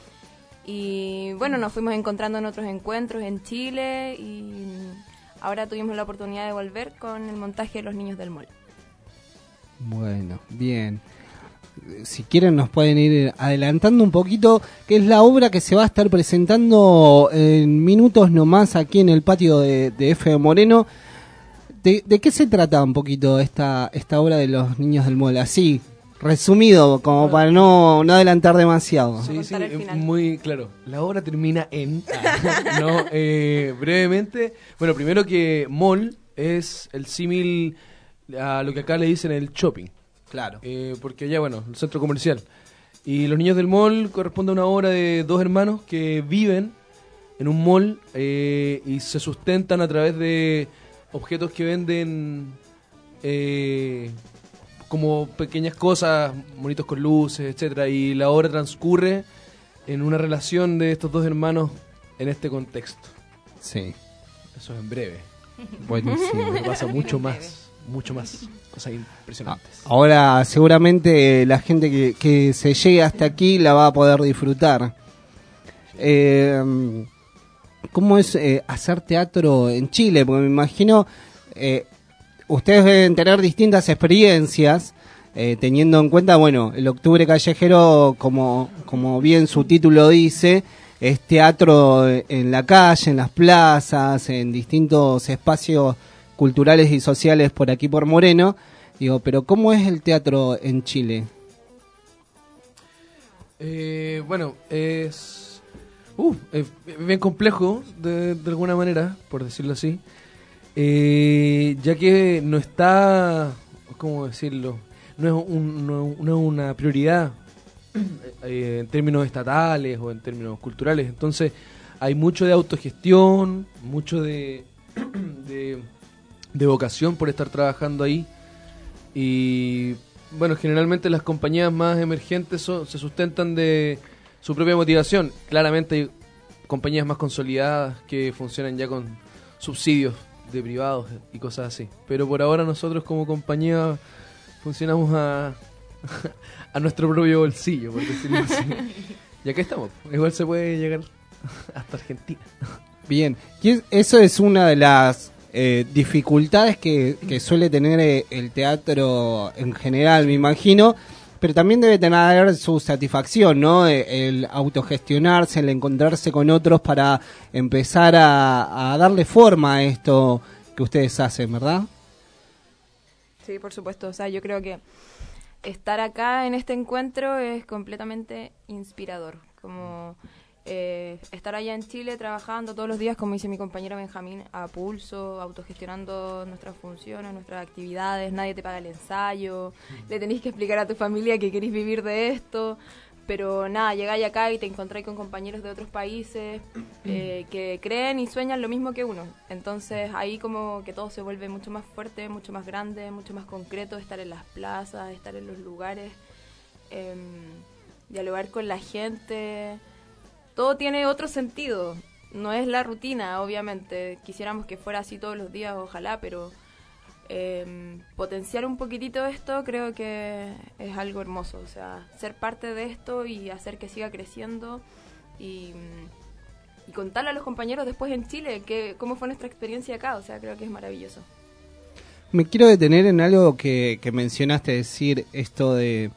Y bueno, nos fuimos encontrando en otros encuentros en Chile y ahora tuvimos la oportunidad de volver con el montaje de Los Niños del Mall. Bueno, bien. Si quieren nos pueden ir adelantando un poquito, que es la obra que se va a estar presentando en minutos nomás aquí en el patio de, de F M Moreno. ¿De, ¿De qué se trata un poquito esta, esta obra de Los Niños del Mall? Así, resumido, como para no, no adelantar demasiado. Sí, sí, muy claro. La obra termina en... no, eh, brevemente, bueno, primero que mall es el símil a lo que acá le dicen el shopping. Claro. Eh, porque allá, bueno, el centro comercial. Y Los Niños del Mall corresponde a una obra de dos hermanos que viven en un mall eh, y se sustentan a través de objetos que venden eh, como pequeñas cosas, monitos con luces, etcétera. Y la obra transcurre en una relación de estos dos hermanos en este contexto. Sí. Eso es en breve. Buenísimo. Me pasa mucho más. Mucho más cosas impresionantes. Ahora seguramente la gente que, que se llegue hasta aquí la va a poder disfrutar. Eh, ¿Cómo es eh, hacer teatro en Chile? Porque me imagino, eh, ustedes deben tener distintas experiencias, eh, teniendo en cuenta, bueno, el Octubre Callejero, como, como bien su título dice, es teatro en la calle, en las plazas, en distintos espacios culturales y sociales por aquí por Moreno. Digo, pero ¿cómo es el teatro en Chile? Eh, bueno, es, uh, es bien complejo de, de alguna manera, por decirlo así, eh, ya que no está, ¿cómo decirlo? No es, un, no, no es una prioridad eh, en términos estatales o en términos culturales. Entonces hay mucho de autogestión, mucho de... de de vocación por estar trabajando ahí y bueno, generalmente las compañías más emergentes son, se sustentan de su propia motivación. Claramente hay compañías más consolidadas que funcionan ya con subsidios de privados y cosas así, pero por ahora nosotros como compañía funcionamos a, a nuestro propio bolsillo, por decirlo así. Y acá estamos. Igual se puede llegar hasta Argentina. Bien, y es- eso es una de las eh, dificultades que, que suele tener eh, el teatro en general, me imagino, pero también debe tener su satisfacción, ¿no? Eh, El autogestionarse, el encontrarse con otros para empezar a, a darle forma a esto que ustedes hacen, ¿verdad? Sí, por supuesto. O sea, yo creo que estar acá en este encuentro es completamente inspirador. Como eh, estar allá en Chile trabajando todos los días, como dice mi compañera Benjamín, a pulso, autogestionando nuestras funciones, nuestras actividades, nadie te paga el ensayo, le tenéis que explicar a tu familia que queréis vivir de esto, pero nada, llegáis acá y te encontráis con compañeros de otros países eh, que creen y sueñan lo mismo que uno. Entonces ahí como que todo se vuelve mucho más fuerte, mucho más grande, mucho más concreto, estar en las plazas, estar en los lugares, eh, dialogar con la gente. Todo tiene otro sentido, no es la rutina, obviamente. Quisiéramos que fuera así todos los días, ojalá, pero eh, potenciar un poquitito esto creo que es algo hermoso. O sea, ser parte de esto y hacer que siga creciendo y, y contarle a los compañeros después en Chile que, cómo fue nuestra experiencia acá. O sea, creo que es maravilloso. Me quiero detener en algo que, que mencionaste, decir esto de...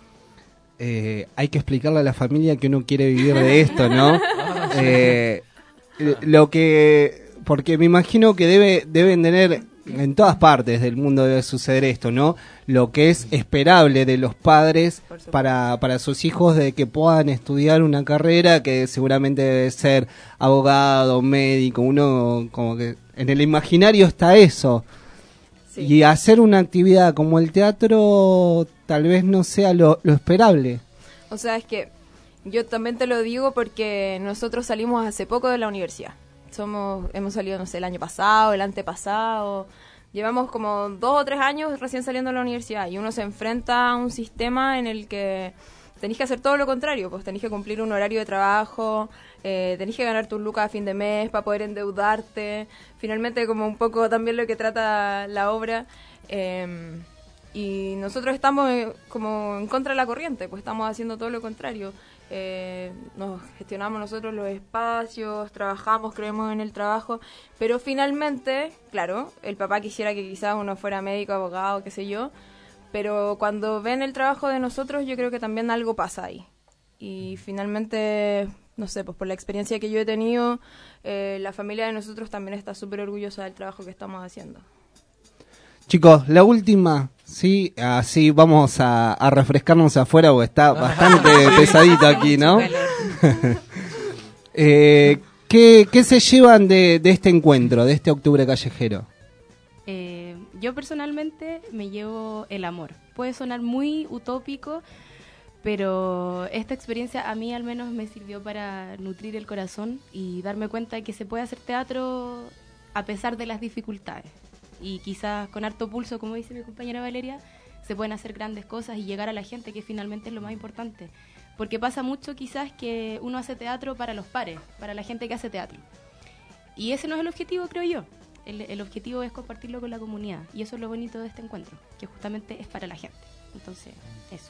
Eh, hay que explicarle a la familia que uno quiere vivir de esto, ¿no? eh, lo que, porque me imagino que debe, deben tener en todas partes del mundo debe suceder esto, ¿no? Lo que es esperable de los padres para, para sus hijos de que puedan estudiar una carrera que seguramente debe ser abogado, médico, uno como que en el imaginario está eso. Sí. Y hacer una actividad como el teatro tal vez no sea lo, lo esperable. O sea, es que yo también te lo digo porque nosotros salimos hace poco de la universidad. Somos, hemos salido, no sé, el año pasado, el antepasado. Llevamos como dos o tres años recién saliendo de la universidad y uno se enfrenta a un sistema en el que tenéis que hacer todo lo contrario, pues tenéis que cumplir un horario de trabajo, eh, tenéis que ganar tus lucas a fin de mes para poder endeudarte, finalmente como un poco también lo que trata la obra, eh, y nosotros estamos eh, como en contra de la corriente, pues estamos haciendo todo lo contrario, eh, nos gestionamos nosotros los espacios, trabajamos, creemos en el trabajo, pero finalmente, claro, el papá quisiera que quizás uno fuera médico, abogado, qué sé yo, pero cuando ven el trabajo de nosotros yo creo que también algo pasa ahí. Y finalmente, no sé, pues por la experiencia que yo he tenido, eh, la familia de nosotros también está súper orgullosa del trabajo que estamos haciendo. Chicos, la última, sí, así vamos a, a refrescarnos afuera porque está bastante pesadito aquí, ¿no? eh, ¿qué, ¿Qué se llevan de, de este encuentro, de este octubre callejero? Eh, yo personalmente me llevo el amor. Puede sonar muy utópico, pero esta experiencia a mí al menos me sirvió para nutrir el corazón y darme cuenta de que se puede hacer teatro a pesar de las dificultades. Y quizás con harto pulso, como dice mi compañera Valeria, se pueden hacer grandes cosas y llegar a la gente, que finalmente es lo más importante. Porque pasa mucho quizás que uno hace teatro para los pares, para la gente que hace teatro. Y ese no es el objetivo, creo yo. El, el objetivo es compartirlo con la comunidad. Y eso es lo bonito de este encuentro, que justamente es para la gente. Entonces, eso.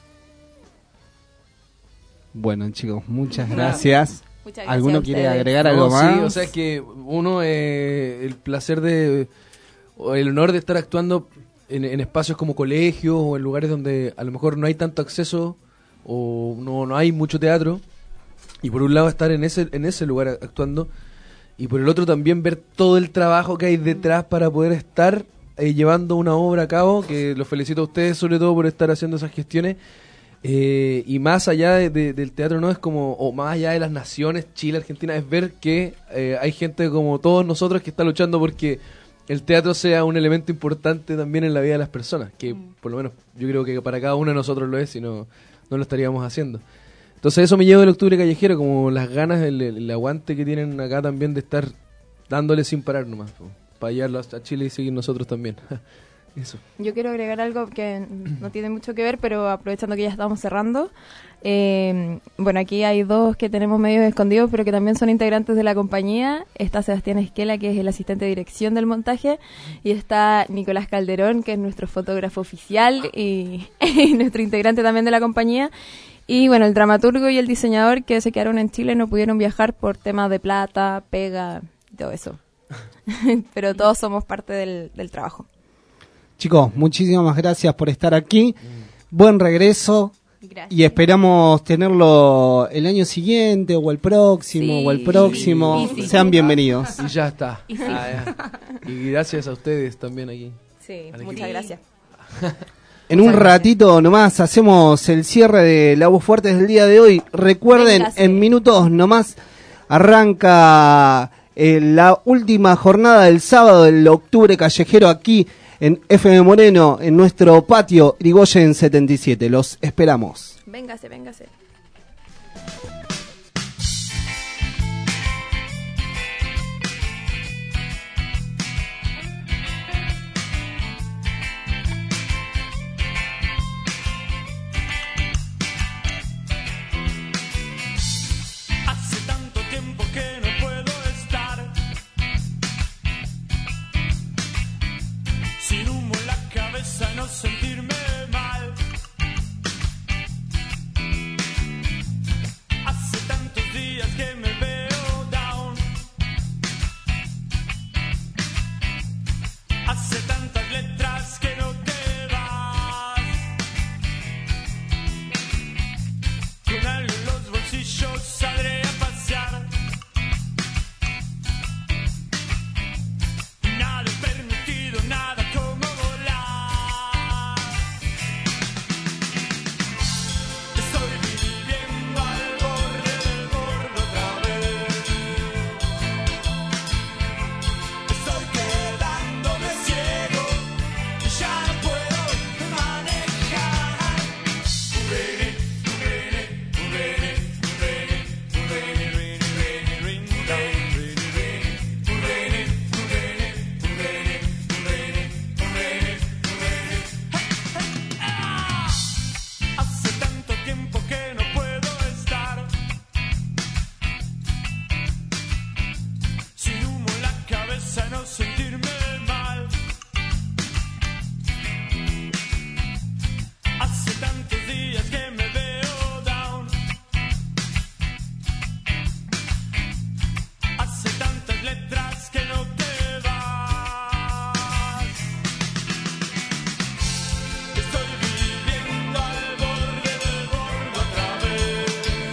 Bueno, chicos, muchas gracias. Muchas gracias. ¿Alguno quiere agregar no, algo más? Sí, o sea, es que uno, eh, el placer de, o el honor de estar actuando en, en espacios como colegios o en lugares donde a lo mejor no hay tanto acceso o no, no hay mucho teatro. Y por un lado estar en ese, en ese lugar actuando. Y por el otro también ver todo el trabajo que hay detrás para poder estar eh, llevando una obra a cabo, que los felicito a ustedes sobre todo por estar haciendo esas gestiones. Eh, y más allá de, de, del teatro, no es como, o más allá de las naciones, Chile, Argentina, es ver que eh, hay gente como todos nosotros que está luchando porque el teatro sea un elemento importante también en la vida de las personas, que mm. por lo menos yo creo que para cada uno de nosotros lo es, si no, no lo estaríamos haciendo. Entonces eso me lleva del octubre callejero, como las ganas, el, el aguante que tienen acá también de estar dándole sin parar nomás, po, para llevarlo a Chile y seguir nosotros también. Eso. Yo quiero agregar algo que no tiene mucho que ver, pero aprovechando que ya estamos cerrando, eh, bueno, aquí hay dos que tenemos medios escondidos, pero que también son integrantes de la compañía. Está Sebastián Esquela, que es el asistente de dirección del montaje, y está Nicolás Calderón, que es nuestro fotógrafo oficial y, y nuestro integrante también de la compañía. Y bueno, el dramaturgo y el diseñador que se quedaron en Chile no pudieron viajar por temas de plata, pega, y todo eso. Pero todos somos parte del, del trabajo. Chicos, muchísimas gracias por estar aquí. Buen regreso. Gracias. Y esperamos tenerlo el año siguiente o el próximo Sí. o el próximo. Sí, sí. Sean bienvenidos. Y ya está. Y sí. Ah, ya. Y gracias a ustedes también aquí. Sí, Al muchas equipo. gracias. En un ratito nomás hacemos el cierre de La Voz Fuerte del día de hoy. Recuerden, Véngase. en minutos nomás arranca eh, la última jornada del sábado del octubre callejero aquí en F M Moreno, en nuestro patio Irigoyen setenta y siete. Los esperamos. Véngase, véngase. Hace tanto tiempo que no puedo estar sin humo en la cabeza, no sentirme mal. Hace tantos días que me veo down. Hace tantas letras que no te vas. Con algo en los bolsillos saldré a pasear. Nada es permitido, nada como volar. Estoy viviendo al borde del borde otra vez. Estoy quedándome ciego y ya no puedo manejar. Urene, urene, urene, urene, urene, urene, urene, urene, urene, urene, urene. Hace tanto tiempo que no puedo estar sin humo en la cabeza, no sentirme mal. Hace tantos días que me veo down. Hace tantas letras que no te vas. Estoy viviendo al borde del borde otra vez.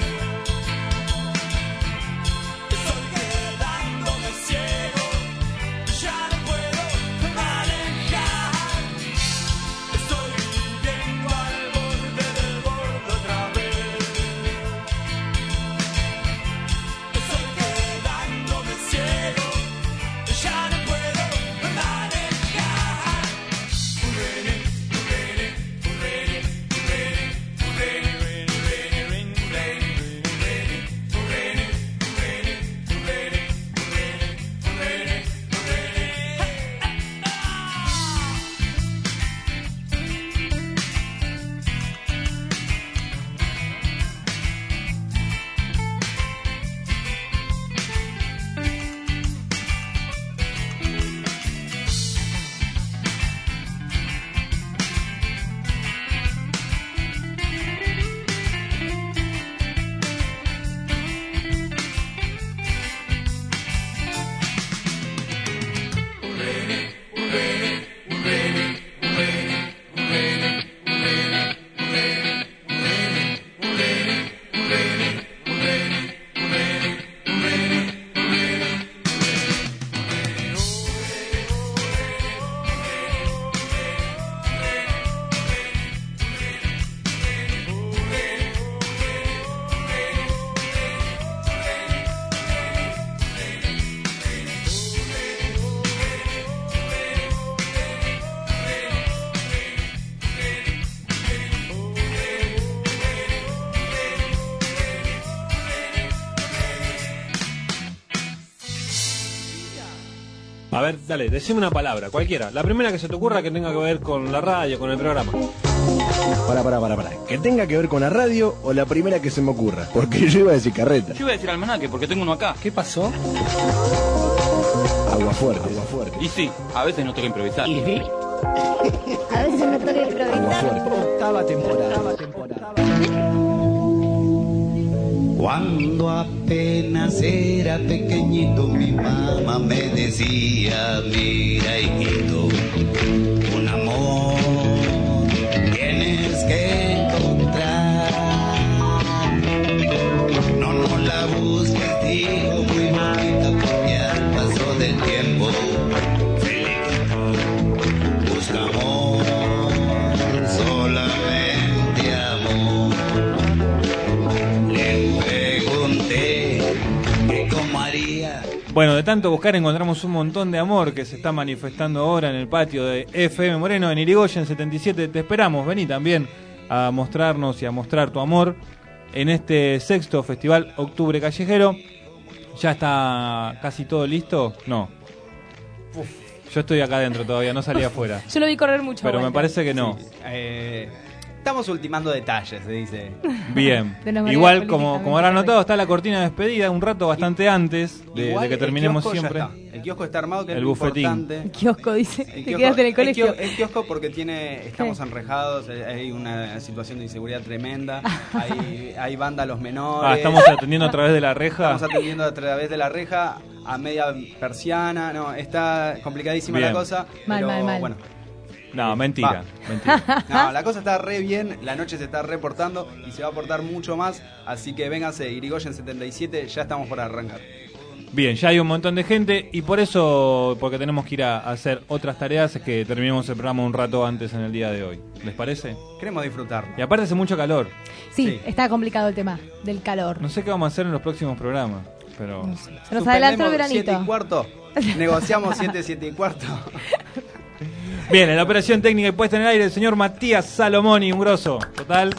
Estoy quedándome ciego y ya no puedo manejar. Estoy viviendo al borde del borde otra vez. Estoy quedándome ciego y ya no puedo manejar. Urene, urene, urene, urene, urene, urene, urene, urene, urene, urene, urene, A ver, dale, decime una palabra, cualquiera. La primera que se te ocurra que tenga que ver con la radio, con el programa. Para, para, para, para. Que tenga que ver con la radio o la primera que se me ocurra. Porque yo iba a decir carreta. Yo iba a decir almanaque porque tengo uno acá. ¿Qué pasó? Agua fuerte, agua fuerte. Y sí, a veces no toca improvisar. A veces me toca improvisar. Octava temporada. Octava temporada. Cuando apenas era pequeñito mi mamá me decía, mira hijito, un amor tienes que encontrar. No, no la busques, digo, muy bonita, porque al paso del tiempo, Felipito, busca amor, solamente amor. Le pregunté que cómo haría. Bueno, de tanto buscar encontramos un montón de amor que se está manifestando ahora en el patio de F M Moreno en Irigoyen setenta y siete. Te esperamos, vení también a mostrarnos y a mostrar tu amor en este sexto festival Octubre Callejero. ¿Ya está casi todo listo? No. Uf, yo estoy acá adentro todavía, no salí afuera. Yo lo vi correr mucho. Pero me parece que no. Sí, eh, estamos ultimando detalles, se dice. Bien. Igual, como, como habrán notado, está la cortina de despedida un rato bastante antes de, de que terminemos siempre. El kiosco está armado, que el es lo bufetín. importante. El kiosco, dice. El Te kiosco, quedaste en el el colegio. kio- El kiosco porque tiene, estamos enrejados, hay una situación de inseguridad tremenda, hay, hay vándalos menores. Ah, estamos atendiendo a través de la reja. Estamos atendiendo a través de la reja, a media persiana, no, está complicadísima Bien. la cosa. Mal, pero, mal, mal. Bueno, No, mentira, Va. mentira. no, la cosa está re bien, la noche se está reportando y se va a aportar mucho más, así que vénganse, Irigoyen setenta y siete, ya estamos por arrancar. Bien, ya hay un montón de gente y por eso, porque tenemos que ir a hacer otras tareas, es que terminemos el programa un rato antes en el día de hoy. ¿Les parece? Queremos disfrutar. Y aparte hace mucho calor. Sí, Sí. está complicado el tema del calor. No sé qué vamos a hacer en los próximos programas, pero... No sé. Se nos adelantó el Suspendemos siete veranito. y cuarto, negociamos siete, siete y cuarto. Bien, en la operación técnica y puesta en el aire el señor Matías Salomoni, un grosso, total.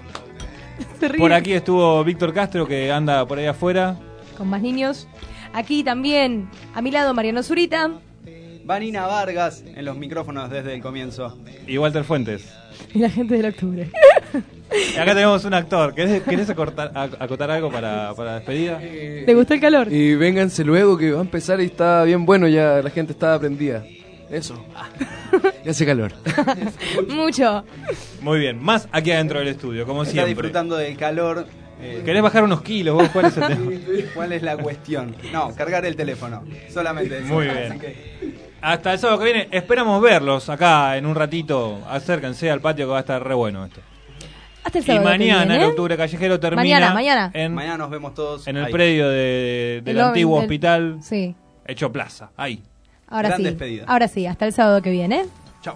Se ríe. Por aquí estuvo Víctor Castro, que anda por ahí afuera. Con más niños. Aquí también, a mi lado, Mariano Zurita. Vanina Vargas en los micrófonos desde el comienzo. Y Walter Fuentes. Y la gente del octubre. Y acá tenemos un actor. ¿Querés, querés acortar, ac- acotar algo para, para la despedida? ¿Te gustó el calor? Y vénganse luego que va a empezar y está bien bueno, ya la gente está aprendida. Eso. Y hace calor. Mucho. Muy bien, más aquí adentro del estudio, como Está siempre. disfrutando del calor. eh, ¿Querés bajar unos kilos? ¿Vos cuál es el tema? ¿Cuál es la cuestión? No, cargar el teléfono. Solamente eso. Muy Así bien. que- Hasta el sábado que viene, esperamos verlos acá en un ratito. Acérquense al patio que va a estar re bueno esto. Hasta el Y sábado que mañana viene, el ¿eh? Octubre Callejero termina Mañana, mañana. En, Mañana nos vemos todos en el ahí. predio de- del El- antiguo del- hospital Sí. hecho plaza. Ahí. Ahora Gran sí. despedida. Ahora sí, hasta el sábado que viene. Chao.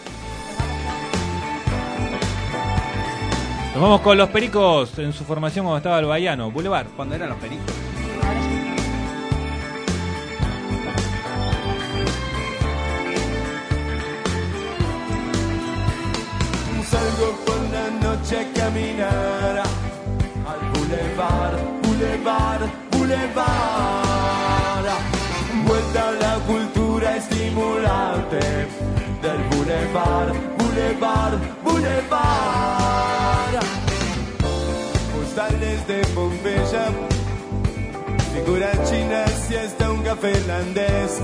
Nos vamos con los Pericos en su formación cuando estaba el Bahiano, Boulevard. Cuando eran los pericos. Salgo por la noche a caminar al boulevard, boulevard, boulevard. Vuelta a la cultura estimulante del boulevard, boulevard, boulevard. Postales de Pompeya, figuras chinas y hasta un café irlandés.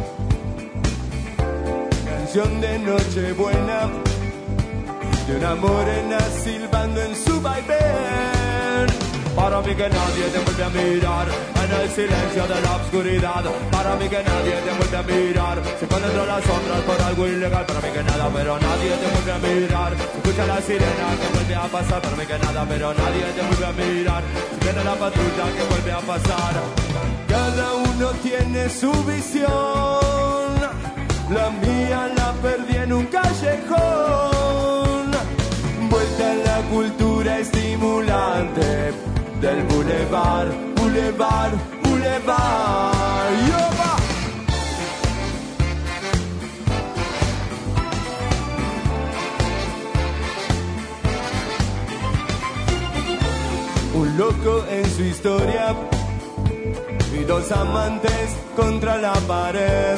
Canción de Nochebuena de una morena silbando en su vaivén. Para mí que nadie te vuelve a mirar en el silencio de la oscuridad. Para mí que nadie te vuelve a mirar. Se pone entre las sombras por algo ilegal. Para mí que nada, pero nadie te vuelve a mirar. Se escucha la sirena que vuelve a pasar. Para mí que nada, pero nadie te vuelve a mirar. Si viene la patrulla que vuelve a pasar. Cada uno tiene su visión. La mía la perdí en un callejón. Vuelta a la cultura estimulante del boulevard, boulevard, boulevard. ¡Yoba! Un loco en su historia y dos amantes contra la pared.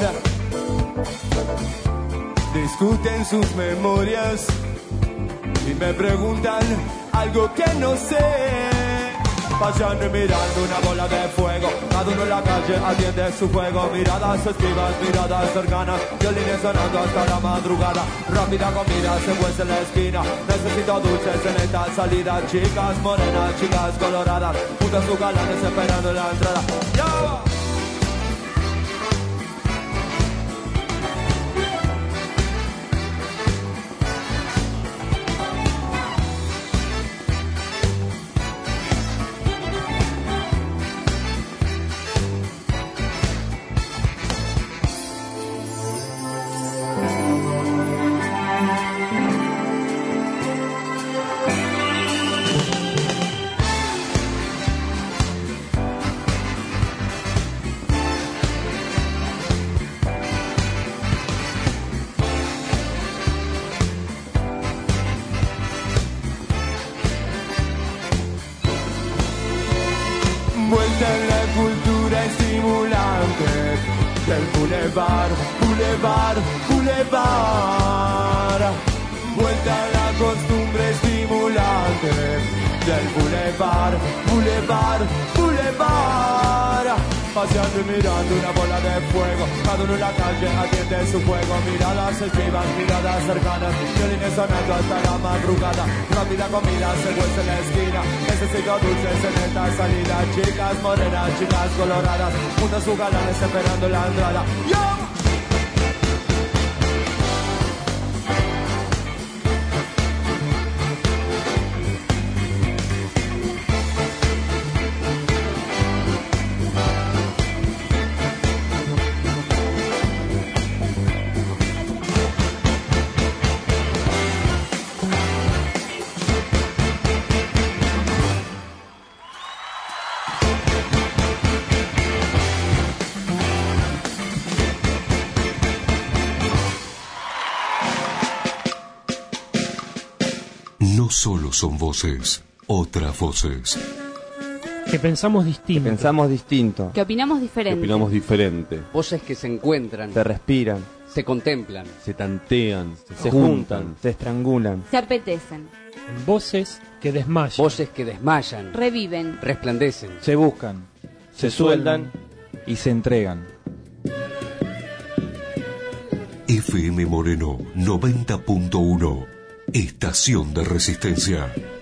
Discuten sus memorias y me preguntan algo que no sé. paseando y mirando una bola de fuego. Cada uno en la calle atiende su juego. Miradas esquivas, miradas cercanas, violines sonando hasta la madrugada. Rápida comida se cuece en la esquina. Necesito dulces en esta salida. Chicas morenas, chicas coloradas, junto a sus galanes esperando en la entrada. ¡Ya! Vuelta en la cultura estimulante del bulevar, bulevar, bulevar. Vuelta a la costumbre estimulante del bulevar, bulevar, bulevar. Paseando y mirando una bola de fuego. Cada uno en la calle atiende su juego. Miradas esquivas, miradas cercanas, violines sonando hasta la madrugada. Rápida comida se cuece en la esquina. Necesito dulces en esta salida. Chicas morenas, chicas coloradas, junto a sus galanes esperando la entrada. ¡Yo! No solo son voces, otras voces. Que pensamos distinto. Que pensamos distinto. Que opinamos diferente. Que opinamos diferente. Voces que se encuentran. Se respiran. Se contemplan. Se tantean. Se, se juntan, juntan. Se estrangulan. Se apetecen. Voces que desmayan. Voces que desmayan. Reviven. Resplandecen. Se buscan. Se, se sueldan. Y se entregan. F M Moreno noventa punto uno. Estación de Resistencia.